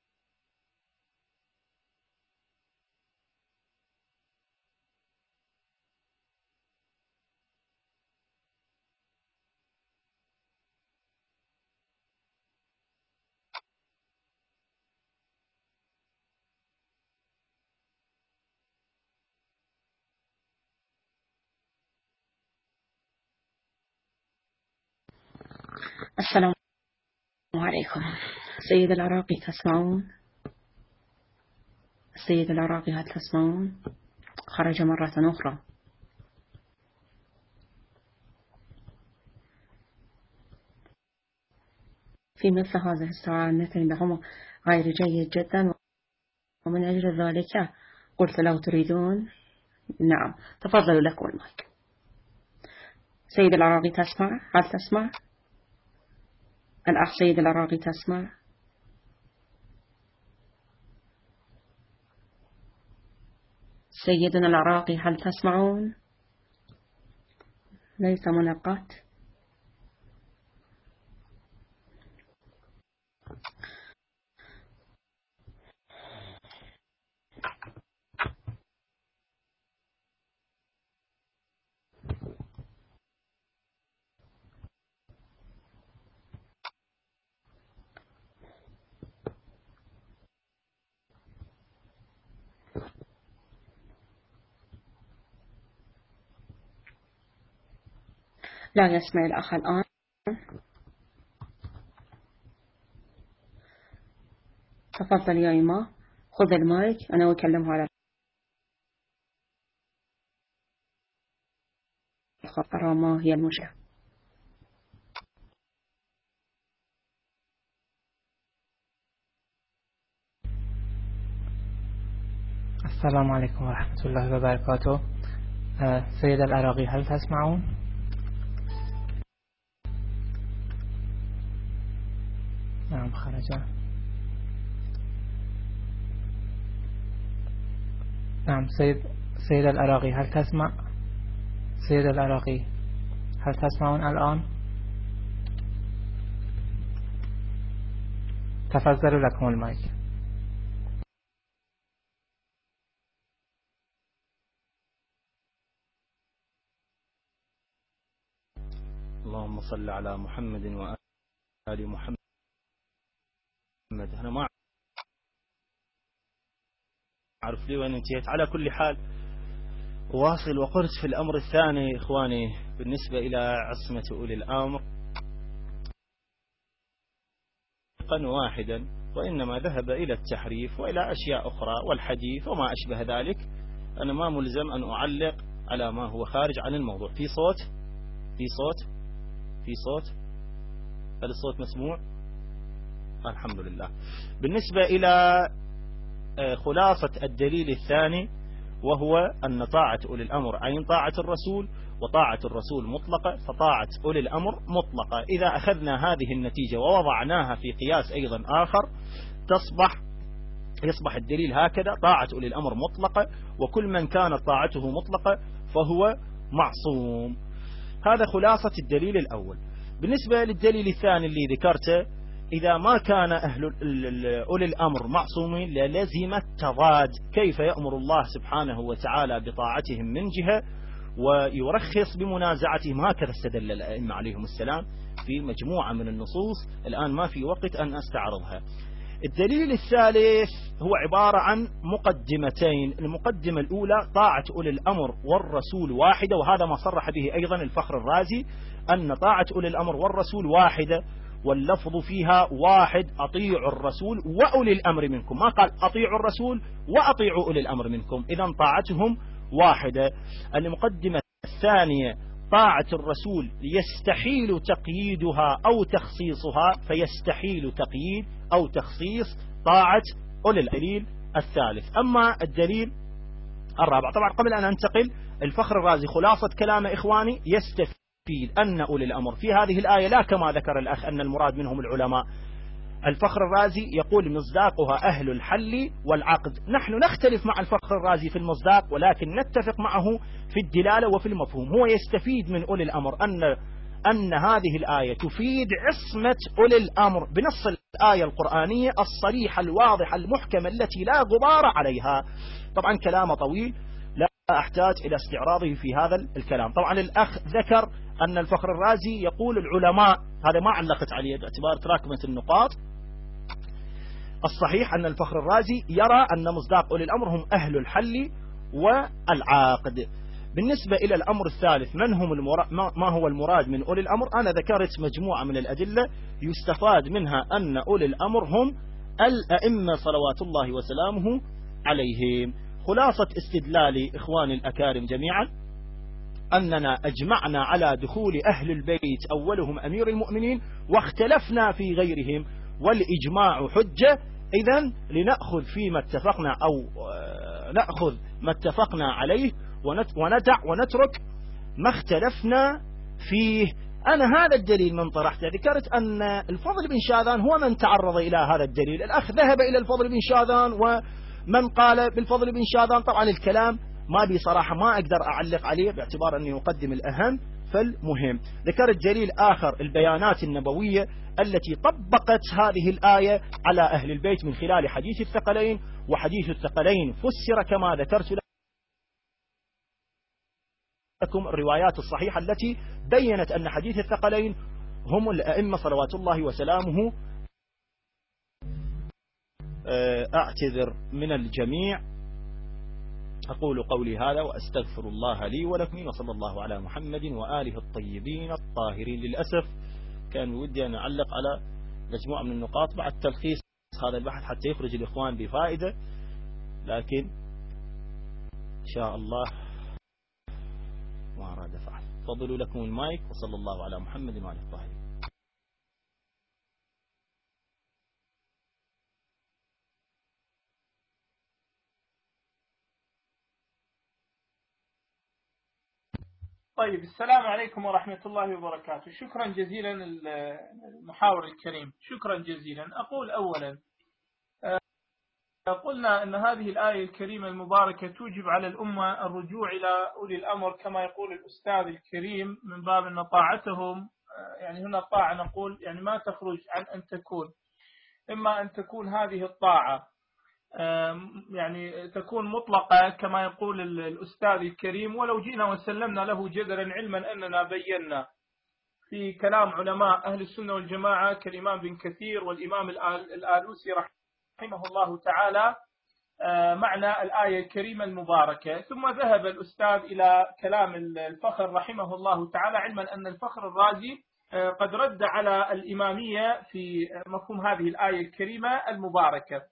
السلام عليكم. سيد العراقي تسمعون؟ السيد العراقي هل تسمعون؟ خرج مرة أخرى. في مثل هذه الساعة النت عندهم غير جيد جدا، ومن أجل ذلك قلت لو تريدون نعم تفضلوا لكم المايك. سيد العراقي تسمع؟ هل تسمع؟ الأخ سيد العراقي تسمع؟ سيدنا العراقي هل تسمعون؟ ليس منقط. لا يسمع الأخ الآن. تفضل يا إما خذ المايك، أنا أكلمه على الخطر ما هي المشكلة. السلام عليكم ورحمة الله وبركاته. سيد العراقي هل تسمعون؟ نعم خرج. نعم سيد سيد العراقي هل تسمع؟ سيد العراقي هل تسمعون الآن؟ تفضلوا لكم المايك. صل على محمد وآل محمد. أنا ما أعرف لي وين انتهيت. على كل حال واصل وقلت في الأمر الثاني إخواني بالنسبة إلى عصمة أولي الأمر واحدا، وإنما ذهب إلى التحريف وإلى أشياء أخرى والحديث وما أشبه ذلك. أنا ما ملزم أن أعلق على ما هو خارج عن الموضوع. في صوت في صوت في صوت هل الصوت مسموع؟ الحمد لله. بالنسبة إلى خلاصة الدليل الثاني، وهو أن طاعة أولي الأمر عين طاعة الرسول، وطاعة الرسول مطلقة، فطاعة أولي الأمر مطلقة. إذا أخذنا هذه النتيجة ووضعناها في قياس أيضا آخر تصبح يصبح الدليل هكذا: طاعة أولي الأمر مطلقة، وكل من كانت طاعته مطلقة فهو معصوم. هذا خلاصة الدليل الأول. بالنسبة للدليل الثاني اللي ذكرته، إذا ما كان أهل أولي الأمر معصومين للزم التضاد. كيف يأمر الله سبحانه وتعالى بطاعتهم من جهة ويرخص بمنازعتهم؟ هكذا استدل الأئمة عليهم السلام في مجموعة من النصوص، الآن ما في وقت أن أستعرضها. الدليل الثالث هو عبارة عن مقدمتين. المقدمة الأولى: طاعة أولي الأمر والرسول واحدة، وهذا ما صرح به أيضا الفخر الرازي، أن طاعة أولي الأمر والرسول واحدة، واللفظ فيها واحد: أطيعوا الرسول وأولي الأمر منكم. ما قال أطيعوا الرسول وأطيعوا أولي الأمر منكم، إذن طاعتهم واحدة. المقدمة الثانية: طاعة الرسول يستحيل تقييدها أو تخصيصها، فيستحيل تقييد أو تخصيص طاعة أولي الدليل الثالث. أما الدليل الرابع، طبعا قبل أن أنتقل، الفخر الرازي خلاصة كلام إخواني يستفيد أن أولي الأمر في هذه الآية لا كما ذكر الأخ أن المراد منهم العلماء. الفخر الرازي يقول مصداقها أهل الحل والعقد. نحن نختلف مع الفخر الرازي في المصداق، ولكن نتفق معه في الدلالة وفي المفهوم. هو يستفيد من أولي الأمر أن أن هذه الآية تفيد عصمة أولي الأمر بنص الآية القرآنية الصريحة الواضحة المحكمة التي لا غبار عليها. طبعا كلام طويل لا أحتاج إلى استعراضه في هذا الكلام. طبعا الأخ ذكر أن الفخر الرازي يقول العلماء، هذا ما علقت عليه باعتبار تراكمة النقاط. الصحيح أن الفخر الرازي يرى أن مصداق أولي الأمر هم أهل الحل والعقد. بالنسبة إلى الأمر الثالث، من هم المراد، ما هو المراد من أولي الأمر، أنا ذكرت مجموعة من الأدلة يستفاد منها أن أولي الأمر هم الأئمة صلوات الله وسلامه عليهم. خلاصة استدلال إخواني الأكارم جميعا أننا أجمعنا على دخول أهل البيت أولهم أمير المؤمنين، واختلفنا في غيرهم، والإجماع حجة. إذن لنأخذ فيما اتفقنا أو نأخذ ما اتفقنا عليه وندع ونترك ما اختلفنا فيه. أنا هذا الدليل من طرحته ذكرت أن الفضل بن شاذان هو من تعرض إلى هذا الدليل. الأخ ذهب إلى الفضل بن شاذان ومن قال بالفضل بن شاذان. طبعا الكلام ما بي صراحة ما أقدر أعلق عليه باعتبار أني أقدم الأهم فالمهم. ذكرت دليل آخر: البيانات النبوية التي طبقت هذه الآية على أهل البيت من خلال حديث الثقلين. وحديث الثقلين فسر كما ذكرت لكم الروايات الصحيحة التي بيّنت أن حديث الثقلين هم الأئمة صلوات الله وسلامه. أعتذر من الجميع، أقول قولي هذا وأستغفر الله لي ولكم، وصلى الله على محمد وآله الطيبين الطاهرين. للأسف كان ودي أن أعلق على مجموعة من النقاط بعد تلخيص هذا البحث حتى يخرج الإخوان بفائدة، لكن إن شاء الله ما أراد فعل. فضلوا لكم المايك، وصلى الله على محمد وآله الطاهرين. طيب، السلام عليكم ورحمة الله وبركاته. شكرا جزيلا المحاور الكريم، شكرا جزيلا. أقول أولا، قلنا أن هذه الآية الكريمة المباركة توجب على الأمة الرجوع إلى أولي الأمر كما يقول الأستاذ الكريم، من باب أن طاعتهم، يعني هنا الطاعة نقول يعني ما تخرج عن أن تكون، إما أن تكون هذه الطاعة يعني تكون مطلقة كما يقول الأستاذ الكريم، ولو جئنا وسلمنا له جدلا علما أننا بينا في كلام علماء أهل السنة والجماعة كالإمام بن كثير والإمام الآلوسي رحمه الله تعالى معنى الآية الكريمة المباركة. ثم ذهب الأستاذ إلى كلام الفخر رحمه الله تعالى، علما أن الفخر الرازي قد رد على الإمامية في مفهوم هذه الآية الكريمة المباركة.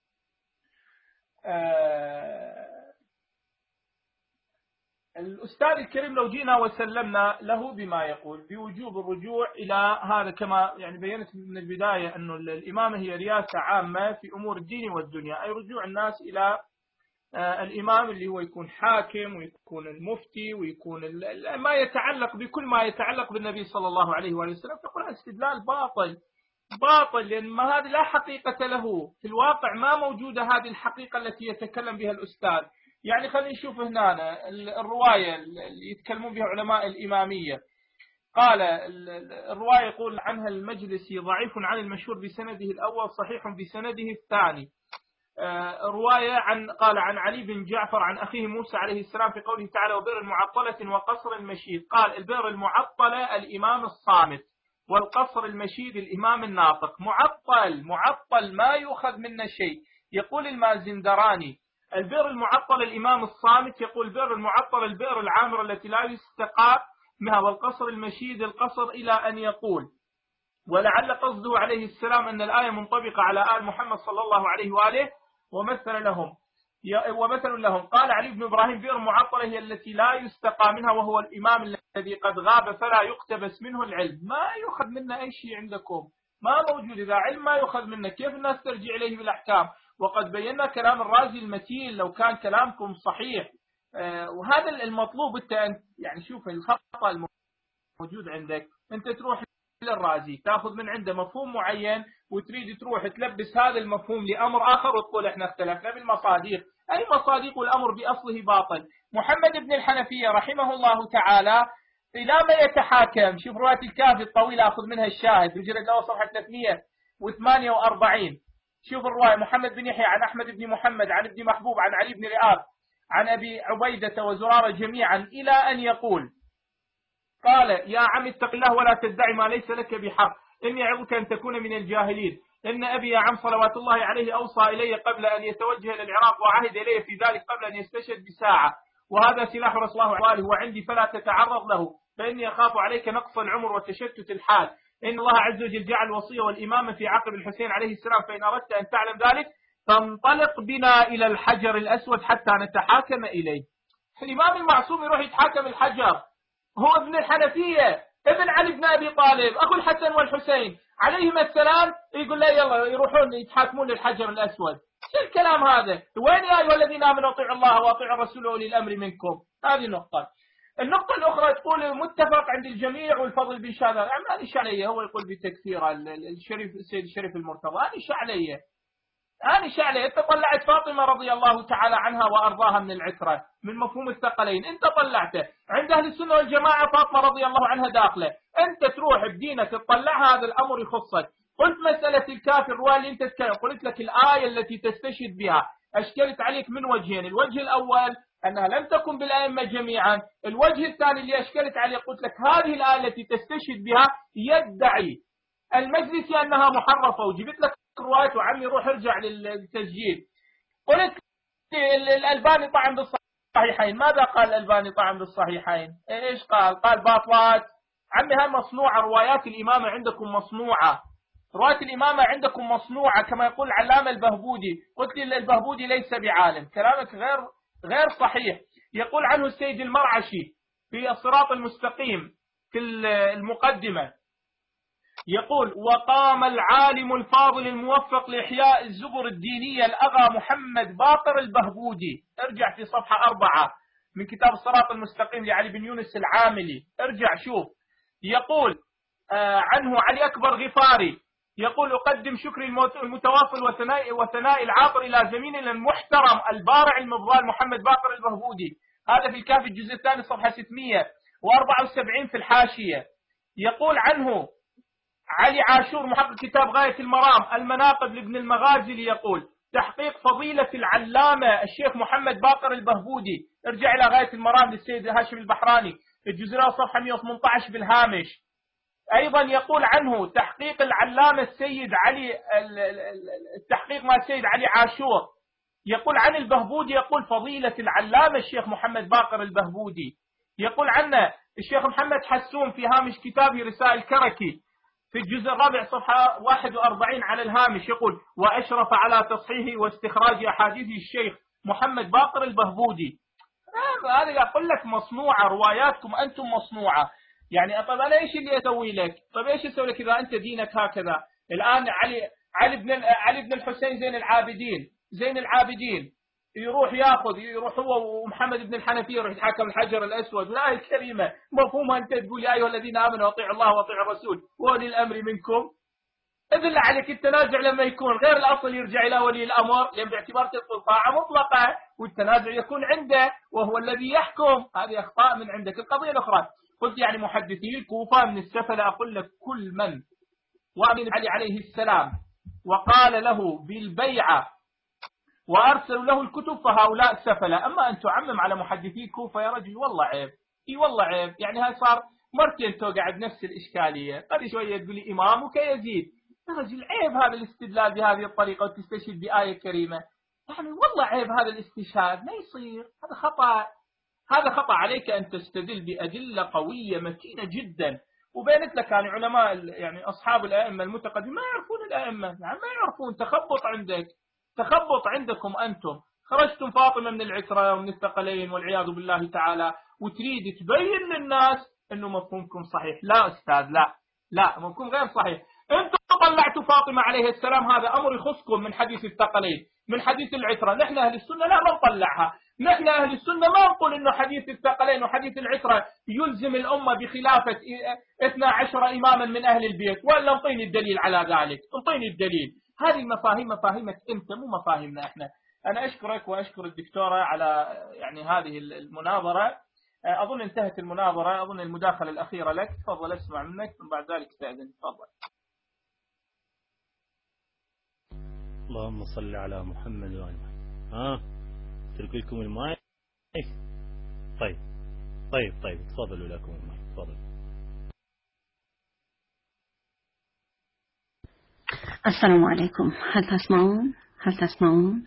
الأستاذ الكريم لو جينا وسلمنا له بما يقول بوجوب الرجوع إلى هذا، كما يعني بينت من البداية أن الإمامة هي رياسة عامة في أمور الدين والدنيا، أي رجوع الناس إلى الإمام اللي هو يكون حاكم ويكون المفتي ويكون ما يتعلق بكل ما يتعلق بالنبي صلى الله عليه وآله وسلم. تقول استدلال باطل باطل، لأن ما هذا لا حقيقة له في الواقع، ما موجودة هذه الحقيقة التي يتكلم بها الأستاذ. يعني خلينا نشوف هنا الرواية اللي يتكلمون بها علماء الإمامية. قال الرواية يقول عنها المجلسي ضعيف عن المشهور بسنده الأول صحيح بسنده الثاني. رواية عن قال عن علي بن جعفر عن أخيه موسى عليه السلام في قوله تعالى وبئر المعطلة وقصر المشيد. قال البئر المعطلة الإمام الصامت، والقصر المشيد الإمام الناطق. معطل معطل ما يؤخذ منه شيء. يقول المازندراني البئر المعطل الإمام الصامت، يقول البئر المعطل البئر العامرة التي لا يستقى منها، والقصر المشيد القصر، إلى أن يقول ولعل قصده عليه السلام أن الآية منطبقة على آل محمد صلى الله عليه وآله ومثل لهم ومثل لهم. قال علي بن إبراهيم بئر معطلة هي التي لا يستقى منها، وهو الإمام الذي قد غاب فلا يقتبس منه العلم. ما يؤخذ منه أي شيء عندكم، ما موجود. إذا علم ما يؤخذ منه كيف الناس ترجع إليه بالأحكام؟ وقد بينا كلام الرازي المتين لو كان كلامكم صحيح. آه وهذا المطلوب. انت يعني شوف الخطأ الموجود عندك، انت تروح للرازي تاخذ من عنده مفهوم معين وتريد تروح تلبس هذا المفهوم لأمر آخر وتقول احنا اختلفنا بالمصادق. أي مصادق؟ والأمر بأصله باطل. محمد بن الحنفية رحمه الله تعالى إلى ما يتحاكم؟ شوف رواية الكافي الطويلة أخذ منها الشاهد في جلد الأول صفحة ثلاثمئة وثمانية وأربعين. شوف الرواية محمد بن يحيى عن أحمد بن محمد عن ابن محبوب عن علي بن رئاب عن أبي عبيدة وزرارة جميعا إلى أن يقول قال يا عم اتق الله ولا تدعي ما ليس لك بحق، إني أعظك أن تكون من الجاهلين. إن أبي يا عم صلوات الله عليه أوصى إلي قبل أن يتوجه إلى العراق، وعهد إلي في ذلك قبل أن يستشهد بساعة، وهذا سلاح رسول الله عليه وعندي فلا تتعرض له، فإني أخاف عليك نقص العمر وتشتت الحال. إن الله عز وجل جعل الوصية والإمامة في عقب الحسين عليه السلام، فإن أردت أن تعلم ذلك فانطلق بنا إلى الحجر الأسود حتى نتحاكم إليه. الإمام المعصوم يروح يتحاكم الحجر، هو ابن الحنفية ابن علي بن أبي طالب أخو الحسن والحسين عليهما السلام، يقول لا يلا يروحون يتحاكمون للحجر الأسود. شو الكلام هذا؟ وين يا أيها الذين آمنوا أطيعوا الله وأطيعوا الرسول وأولي الأمر منكم؟ هذه نقطة. النقطة الأخرى تقول متفق عند الجميع والفضل بن شاذان. يعني هذه شعلية، هو يقول بتكفير الشريف السيد الشريف المرتضى. هذه شعلية هذه شعلية. أنت طلعت فاطمة رضي الله تعالى عنها وأرضاها من العترة من مفهوم الثقلين، أنت طلعته. عند أهل السنة والجماعة فاطمة رضي الله عنها داخلة، أنت تروح بدينك تطلع هذا الأمر يخصك. قلت مسألة الكافر الرواية اللي أنت تتكلم، قلت لك الآية التي تستشهد بها أشكلت عليك من وجهين. الوجه الأول أنها لم تكن بالأئمة جميعا. الوجه الثاني اللي أشكلت عليه قلت لك هذه الآية التي تستشهد بها يدعي المجلس أنها محرفة، وجبت لك رواية وعمي روح ارجع للتسجيل. قلت الألباني طعن بالصحيحين. ماذا قال الألباني طعن بالصحيحين؟ إيش قال؟ قال باطلات. عمي هاي مصنوعة، روايات الإمامة عندكم مصنوعة، رواية الإمامة عندكم مصنوعة كما يقول العلامة البهبودي. قلت لي البهبودي ليس بعالم، كلامك غير غير صحيح. يقول عنه السيد المرعشي في الصراط المستقيم في المقدمة، يقول وقام العالم الفاضل الموفق لإحياء الزبر الدينية الأغا محمد باقر البهبودي. ارجع في صفحة أربعة من كتاب الصراط المستقيم لعلي بن يونس العاملي، ارجع شوف. يقول آه عنه علي أكبر غفاري، يقول أقدم شكري المتواصل وثناء وثناء العاطر إلى زميلنا المحترم البارع المبضال محمد باقر البهبودي. هذا في الكافي الجزء الثاني صفحة ستمئة وأربعة وسبعين في الحاشية. يقول عنه علي عاشور محقق كتاب غاية المرام المناقب لابن المغازي، يقول تحقيق فضيلة العلامة الشيخ محمد باقر البهبودي. ارجع إلى غاية المرام للسيد هاشم البحراني الجزء الأول صفحة مئة وثمانية عشر بالهامش. أيضا يقول عنه تحقيق العلامة السيد علي، التحقيق مع السيد علي عاشور. يقول عن البهبودي، يقول فضيلة العلامة الشيخ محمد باقر البهبودي. يقول عنه الشيخ محمد حسون في هامش كتابه رسائل كركي في الجزء الرابع صفحة واحد وأربعين على الهامش، يقول وأشرف على تصحيح واستخراج أحاديث الشيخ محمد باقر البهبودي. هذا أقول لك مصنوعة، رواياتكم أنتم مصنوعة. يعني طب أنا إيش اللي أسوي لك؟ طب إيش أسوي لك إذا أنت دينك هكذا؟ الآن علي علي بن علي بن الحسين زين العابدين زين العابدين يروح ياخذ يروح هو ومحمد بن الحنفي يروح يتحاكم الحجر الأسود، الآية الكريمة مفهومها أنت تقول يا أيها الذين آمنوا أطيعوا الله وأطيعوا الرسول وولي الأمر منكم. إذن عليك التنازع لما يكون غير الأصل يرجع إلى ولي الأمر، لأن باعتبار تدخل طاعة مطلقة والتنازع يكون عنده وهو الذي يحكم. هذه أخطاء من عندك. القضية الأخرى قلت يعني محدثي الكوفة من السفل، أقول لك كل من وأمن علي عليه السلام وقال له بالبيعة وأرسلوا له الكتب فهؤلاء سفلة. أما أن تعمم على محدثي الكوفة يا رجل والله عيب، إي والله عيب. يعني هاي صار مرتين توقع بنفس الإشكالية، قد شوية تقول لي إمامك يزيد، يا رجل عيب هذا الاستدلال بهذه الطريقة وتستشهد بآية كريمة. يعني والله عيب هذا الاستشهاد، ما يصير، هذا خطأ. هذا خطأ. عليك أن تستدل بأدلة قوية متينة جدا. وبينت لك يعني علماء يعني أصحاب الأئمة المتقدمين ما يعرفون الأئمة، يعني ما يعرفون. تخبط عندك، تخبط عندكم أنتم. خرجتم فاطمة من العترة ومن الثقلين والعياذ بالله تعالى، وتريد تبين للناس أنه مفهومكم صحيح. لا أستاذ، لا لا، مفهوم غير صحيح. أنتم طلعتوا فاطمة عليه السلام، هذا أمر يخصكم من حديث الثقلين، من حديث العترة. نحن أهل السنة لا ما نطلعها. نحن أهل السنة ما نقول إنه حديث الثقلين وحديث العترة يلزم الأمة بخلافة اثنا عشر إماما من أهل البيت، ولا نطيني الدليل على ذلك، نطيني الدليل. هذه المفاهيم مفاهيمك أنت، مو مفاهيمنا إحنا. أنا أشكرك وأشكر الدكتورة على يعني هذه المناظرة. أظن انتهت المناظرة، أظن المداخلة الأخيرة لك. تفضل أسمع منك ثم بعد ذلك استأذن. تفضل. اللهم صل على محمد وعلى محمد. ها ترك لكم الماء. طيب طيب طيب تفضلوا لكم الماء. تفضل. السلام عليكم. هل تسمعون؟ هل تسمعون؟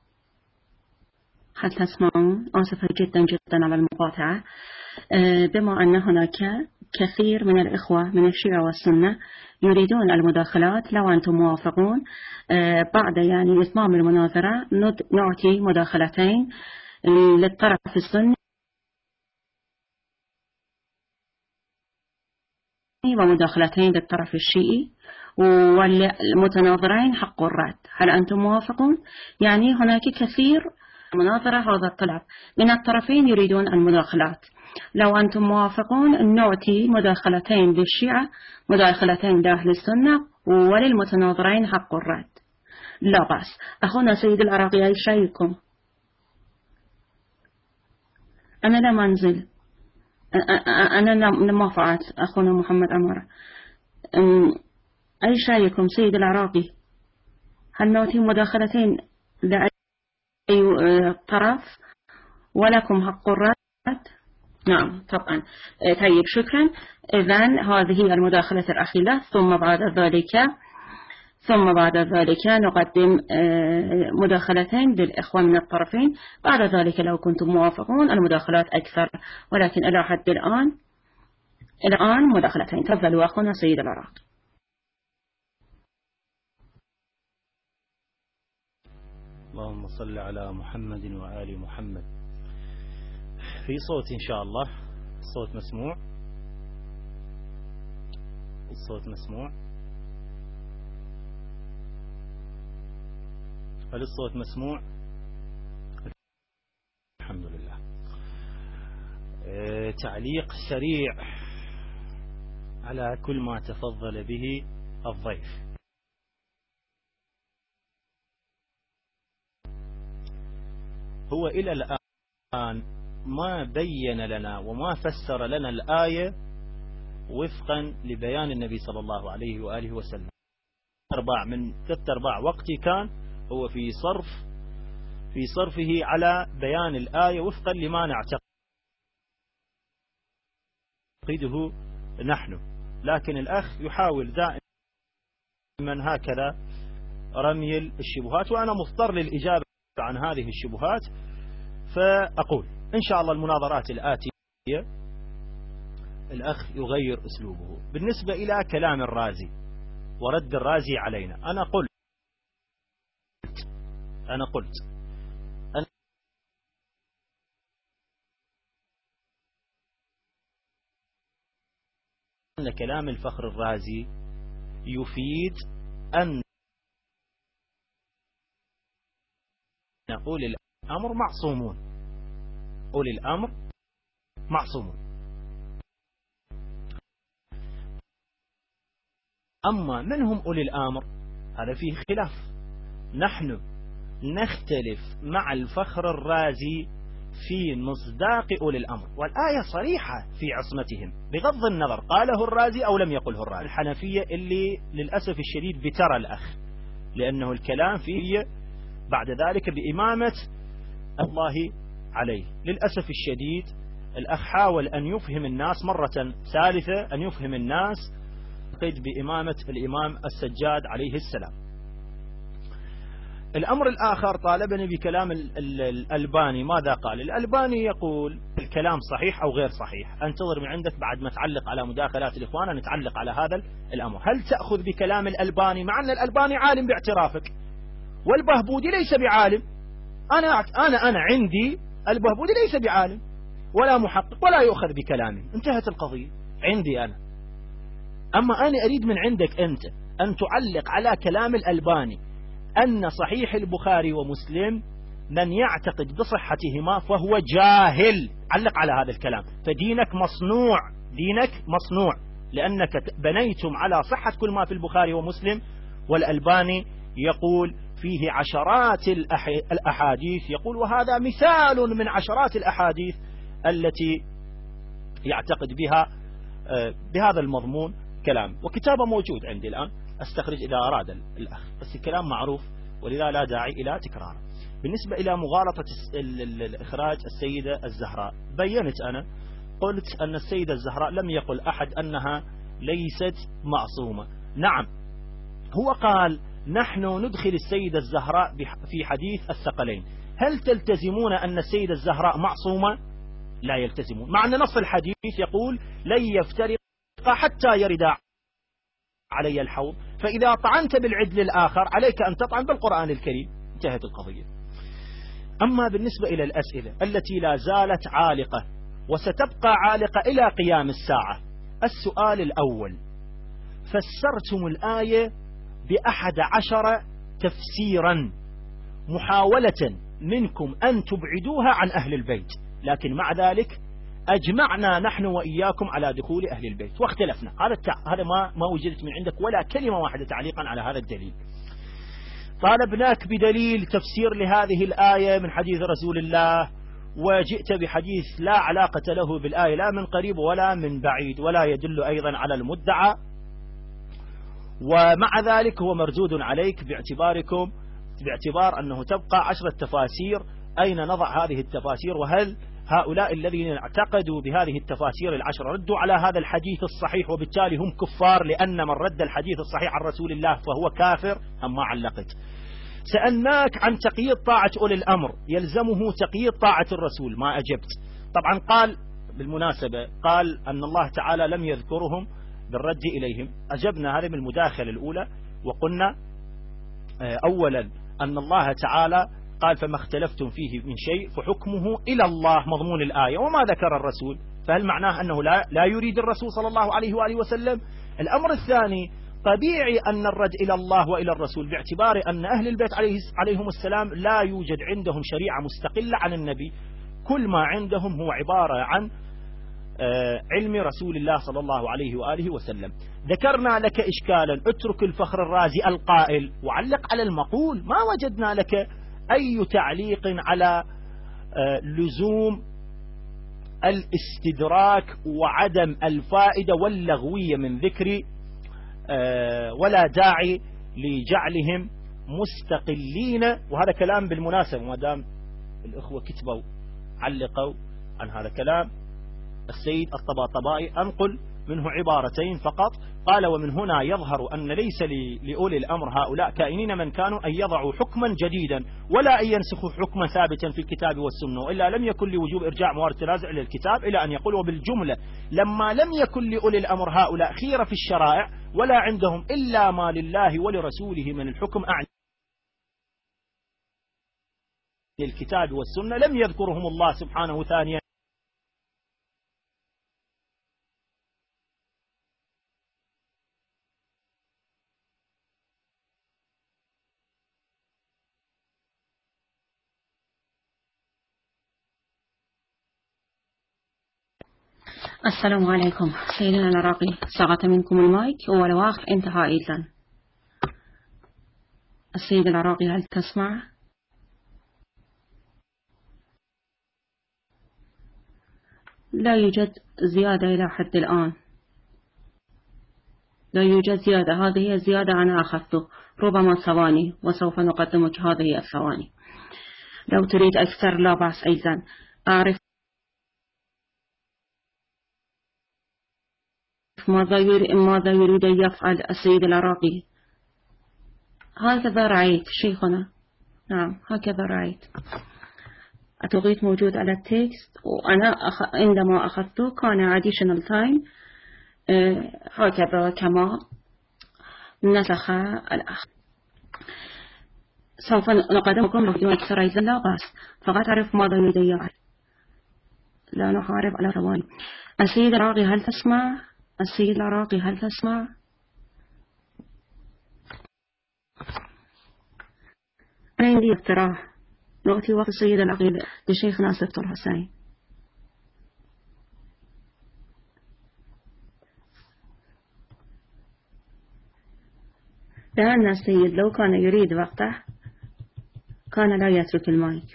هل تسمعون؟ آسفة جدا جدا على المقاطعة. بما أن هناك كثير من الإخوة من الشيعة والسنة يريدون المداخلات، لو أنتم موافقون بعد يعني إتمام المناظرة نعطي مداخلتين للطرف السني ومداخلتين للطرف الشيعي، والمتناظرين حق الرد. هل أنتم موافقون؟ يعني هناك كثير مناظرة هذا الطلب من الطرفين يريدون المداخلات. لو أنتم موافقون نعطي مداخلتين للشيعة، مداخلتين لأهل السنة، وللمتناظرين حق الرد. لا بأس. أخونا سيد العراقي أي شيءكم؟ أنا لا منزل، أنا لما فعلت أخونا محمد أمر. أي شيءكم سيد العراقي؟ هل نعطي مداخلتين لأي طرف ولكم حق الرد؟ نعم طبعا. طيب شكرا. إذن هذه المداخلة الأخيرة، ثم بعد ذلك ثم بعد ذلك نقدم مداخلتين للإخوة من الطرفين. بعد ذلك لو كنتم موافقون المداخلات أكثر، ولكن إلى حد الآن الآن مداخلتين. تفضلوا أخونا سيد العراق. اللهم صل على محمد وآل محمد. في صوت إن شاء الله. الصوت مسموع. الصوت مسموع. هل الصوت مسموع؟ الحمد لله. اه تعليق سريع على كل ما تفضل به الضيف. هو إلى الآن ما بين لنا وما فسر لنا الآية وفقا لبيان النبي صلى الله عليه وآله وسلم. أرباع من ثلاث أرباع وقتي كان هو في صرف في صرفه على بيان الآية وفقا لما نعتقده نحن. لكن الأخ يحاول دائما هكذا رمي الشبهات، وأنا مضطر للإجابة عن هذه الشبهات. فأقول إن شاء الله المناظرات الآتية الأخ يغير أسلوبه. بالنسبة إلى كلام الرازي ورد الرازي علينا، أنا قلت أنا قلت أن كلام الفخر الرازي يفيد أن أولي الأمر معصومون، أولي الأمر معصومون. أما من هم أولي الأمر هذا فيه خلاف. نحن نختلف مع الفخر الرازي في مصداق أولي الأمر، والآية صريحة في عصمتهم بغض النظر قاله الرازي أو لم يقله الرازي. الحنفية اللي للأسف الشديد بترى الأخ، لأنه الكلام فيه بعد ذلك بإمامة الله عليه. للأسف الشديد الأخ حاول أن يفهم الناس مرة ثالثة، أن يفهم الناس قيد بإمامة الإمام السجاد عليه السلام. الأمر الآخر طالبني بكلام الألباني. ماذا قال الألباني؟ يقول الكلام صحيح أو غير صحيح. أنتظر من عندك بعد ما تعلق على مداخلات الإخوان نتعلق على هذا الأمر. هل تأخذ بكلام الألباني مع أن الألباني عالم باعترافك والبهبودي ليس بعالم؟ أنا أنا أنا عندي البهبودي ليس بعالم ولا محقق ولا يؤخذ بكلامه، انتهت القضية عندي أنا. أما أنا أريد من عندك أنت أن تعلق على كلام الألباني أن صحيح البخاري ومسلم من يعتقد بصحتهما فهو جاهل. علق على هذا الكلام. فدينك مصنوع، دينك مصنوع لأنك بنيتم على صحة كل ما في البخاري ومسلم، والألباني يقول فيه عشرات الأحاديث، يقول وهذا مثال من عشرات الأحاديث التي يعتقد بها بهذا المضمون كلام. وكتابه موجود عندي الآن أستخرج إذا أراد الأخ، بس الكلام معروف ولذا لا داعي إلى تكراره. بالنسبة إلى مغالطة الإخراج السيدة الزهراء، بيّنت أنا قلت أن السيدة الزهراء لم يقل أحد أنها ليست معصومة. نعم هو قال نحن ندخل السيدة الزهراء في حديث الثقلين. هل تلتزمون أن السيدة الزهراء معصومة؟ لا يلتزمون، مع أن نص الحديث يقول لن يفترق حتى يرد علي الحوض، فإذا طعنت بالعدل الآخر عليك أن تطعن بالقرآن الكريم. انتهت القضية. أما بالنسبة إلى الأسئلة التي لا زالت عالقة وستبقى عالقة إلى قيام الساعة، السؤال الأول: فسرتم الآية بأحد عشر تفسيرا محاولة منكم أن تبعدوها عن أهل البيت، لكن مع ذلك أجمعنا نحن وإياكم على دخول أهل البيت واختلفنا. هذا التع... هذا ما ما وجدت من عندك ولا كلمة واحدة تعليقا على هذا الدليل. طالبناك بدليل تفسير لهذه الآية من حديث رسول الله، وجئت بحديث لا علاقة له بالآية لا من قريب ولا من بعيد ولا يدل أيضا على المدعى، ومع ذلك هو مردود عليك باعتباركم باعتبار أنه تبقى عشرة تفاسير. أين نضع هذه التفاسير؟ وهل هؤلاء الذين اعتقدوا بهذه التفاسير العشرة ردوا على هذا الحديث الصحيح وبالتالي هم كفار لأن من رد الحديث الصحيح عن رسول الله فهو كافر أم ما علقت؟ سألناك عن تقييد طاعة أولي الأمر، يلزمه تقييد طاعة الرسول، ما أجبت. طبعا قال بالمناسبة قال أن الله تعالى لم يذكرهم بالرد إليهم. أجبنا هذه من المداخلة الأولى وقلنا أولا أن الله تعالى قال فما اختلفتم فيه من شيء فحكمه إلى الله مضمون الآية، وما ذكر الرسول، فهل معناه أنه لا, لا يريد الرسول صلى الله عليه وآله وسلم؟ الأمر الثاني طبيعي أن الرد إلى الله وإلى الرسول باعتبار أن أهل البيت عليه عليهم السلام لا يوجد عندهم شريعة مستقلة عن النبي، كل ما عندهم هو عبارة عن علم رسول الله صلى الله عليه وآله وسلم. ذكرنا لك إشكالا، اترك الفخر الرازي القائل وعلق على المقول، ما وجدنا لك أي تعليق على لزوم الاستدراك وعدم الفائدة واللغوية من ذكر ولا داعي لجعلهم مستقلين. وهذا كلام بالمناسبة ما دام الأخوة كتبوا علقوا عن هذا كلام السيد الطباطبائي، أنقل منه عبارتين فقط. قال ومن هنا يظهر أن ليس لأولي الأمر هؤلاء كائنين من كانوا أن يضعوا حكما جديدا ولا أن ينسخوا حكما ثابتا في الكتاب والسنة، وإلا لم يكن لوجوب إرجاع موارد التنازع إلى الكتاب، إلى أن يقولوا بالجملة لما لم يكن لأولي الأمر هؤلاء خيرة في الشرائع ولا عندهم إلا ما لله ولرسوله من الحكم أعني الكتاب والسنة، لم يذكرهم الله سبحانه ثانيا السلام عليكم سيدنا العراقي، سقط منكم المايك والواقع انتهى إذن. السيد العراقي هل تسمع؟ لا يوجد زيادة إلى حد الآن، لا يوجد زيادة. هذه الزيادة أنا أخذته ربما ثواني وسوف نقدمك هذه الثواني. لو تريد أكثر لا بأس أيضا. أعرف ماذا يريد, ماذا يريد أن يفعل السيد العراقي. هكذا رأيت شيخنا، نعم هكذا رأيت. التوقيت موجود على التكست، وأنا أخ... عندما أخذته كان additional time أه... هكذا كما نسخ الأخ. سوف نقدمكم بدون أكثر أيضا لا بأس، فقط أعرف ماذا يريد أن يفعل. لا نحارب على ثواني. السيد العراقي هل تسمع؟ السيد العراقي هل تسمع؟ أنا عندي اقتراح، نعطي وقت السيد العراقي لشيخنا سبط الحسين. لأن السيد لو كان يريد وقته كان لا يترك المايك.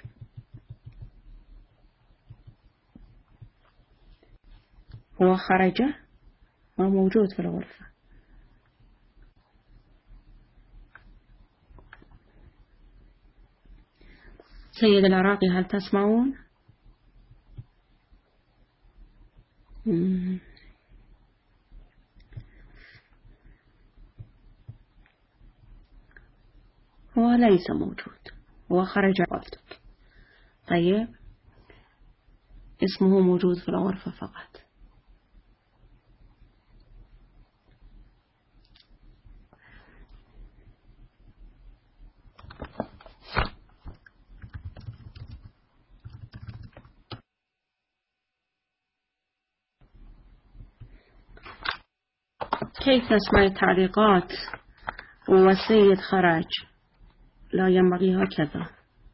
هو خرج، ما موجود في الغرفة. سيد العراقي هل تسمعون؟ مم. هو ليس موجود، هو خرج غرفتك. طيب اسمه موجود في الغرفة فقط. كيف نسمع التعليقات والسيد خرج؟ لا ينبغي هكذا.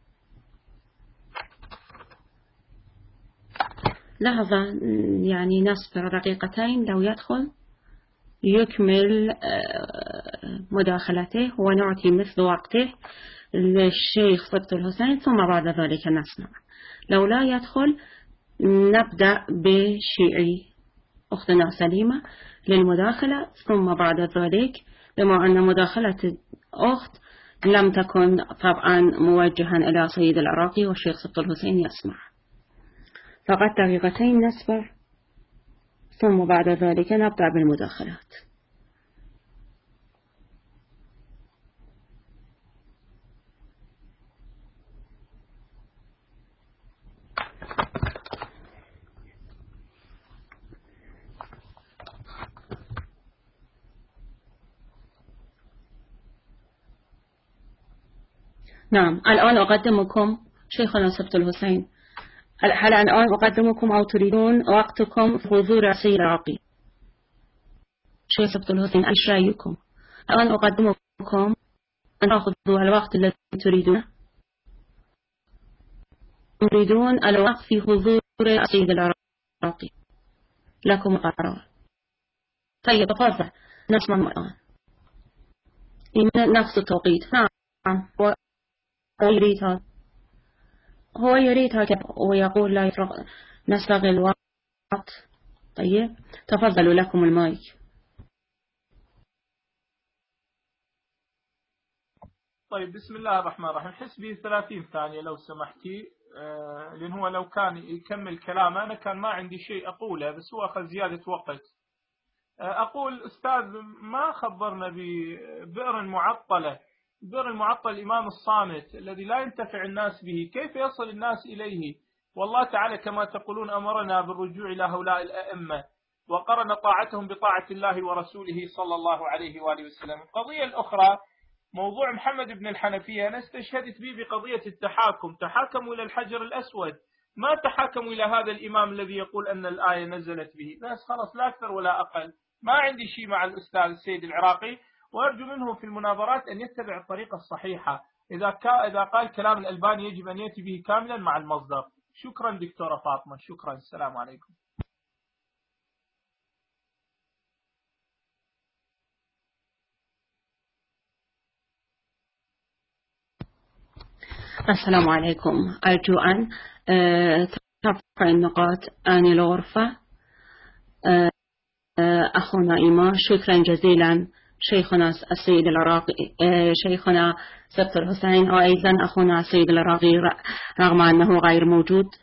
لحظة يعني نصبر دقيقتين، لو يدخل يكمل مداخلته ونعطي مثل وقته للشيخ سبط الحسين، ثم بعد ذلك نسمع. لو لا يدخل نبدأ بشيعي أختنا سليمة للمداخلة، ثم بعد ذلك بما أن مداخلة الأخت لم تكن طبعا موجها إلى سيد العراقي والشيخ سبط الحسين يسمع. فقط دقيقتين نصبر، ثم بعد ذلك نبدأ بالمداخلات. نعم الآن أقدمكم شيخنا سبط الحسين. هل الآن أقدمكم أو تريدون وقتكم حضور السيد العراقي؟ شيخ سبط الحسين إيش رأيكم؟ الآن أقدمكم أن تأخذوا الوقت الذي تريدونه. تريدون الوقت في حضور السيد العراقي، لكم قرار. طيب تفضل نسمع الآن نفس التوقيت. نعم هو يريد هذا، هو يريد هكذا ويقول لا يفرق نستغل الوقت. طيب تفضلوا لكم المايك. طيب بسم الله الرحمن الرحيم. حسبي ثلاثين ثانية لو سمحتي، آه لأن هو لو كان يكمل كلامه أنا كان ما عندي شيء أقوله، بس هو أخذ زيادة وقت. أقول أستاذ ما خبرنا ببئر معطلة، بئر المعطل الإمام الصامت الذي لا ينتفع الناس به، كيف يصل الناس إليه؟ والله تعالى كما تقولون أمرنا بالرجوع إلى هؤلاء الأئمة وقرن طاعتهم بطاعة الله ورسوله صلى الله عليه وآله وسلم. القضية الأخرى موضوع محمد بن الحنفية، أنا استشهدت به بقضية التحاكم، تحاكموا إلى الحجر الأسود، ما تحاكموا إلى هذا الإمام الذي يقول أن الآية نزلت به، بس خلاص لا أكثر ولا أقل. ما عندي شيء مع الأستاذ السيد العراقي، وأرجو منه في المناظرات أن يتبع الطريقة الصحيحة، إذا إذا قال كلام الألباني يجب أن يأتي به كاملا مع المصدر. شكرا دكتورة فاطمة، شكرا، السلام عليكم. السلام عليكم. أرجو أن ترفع النقاط عن الغرفة. أخونا إيمان، شكرا جزيلا. شيخنا السيد العراقي، شيخنا سبط الحسين، وأيضا أخونا السيد العراقي رغم أنه غير موجود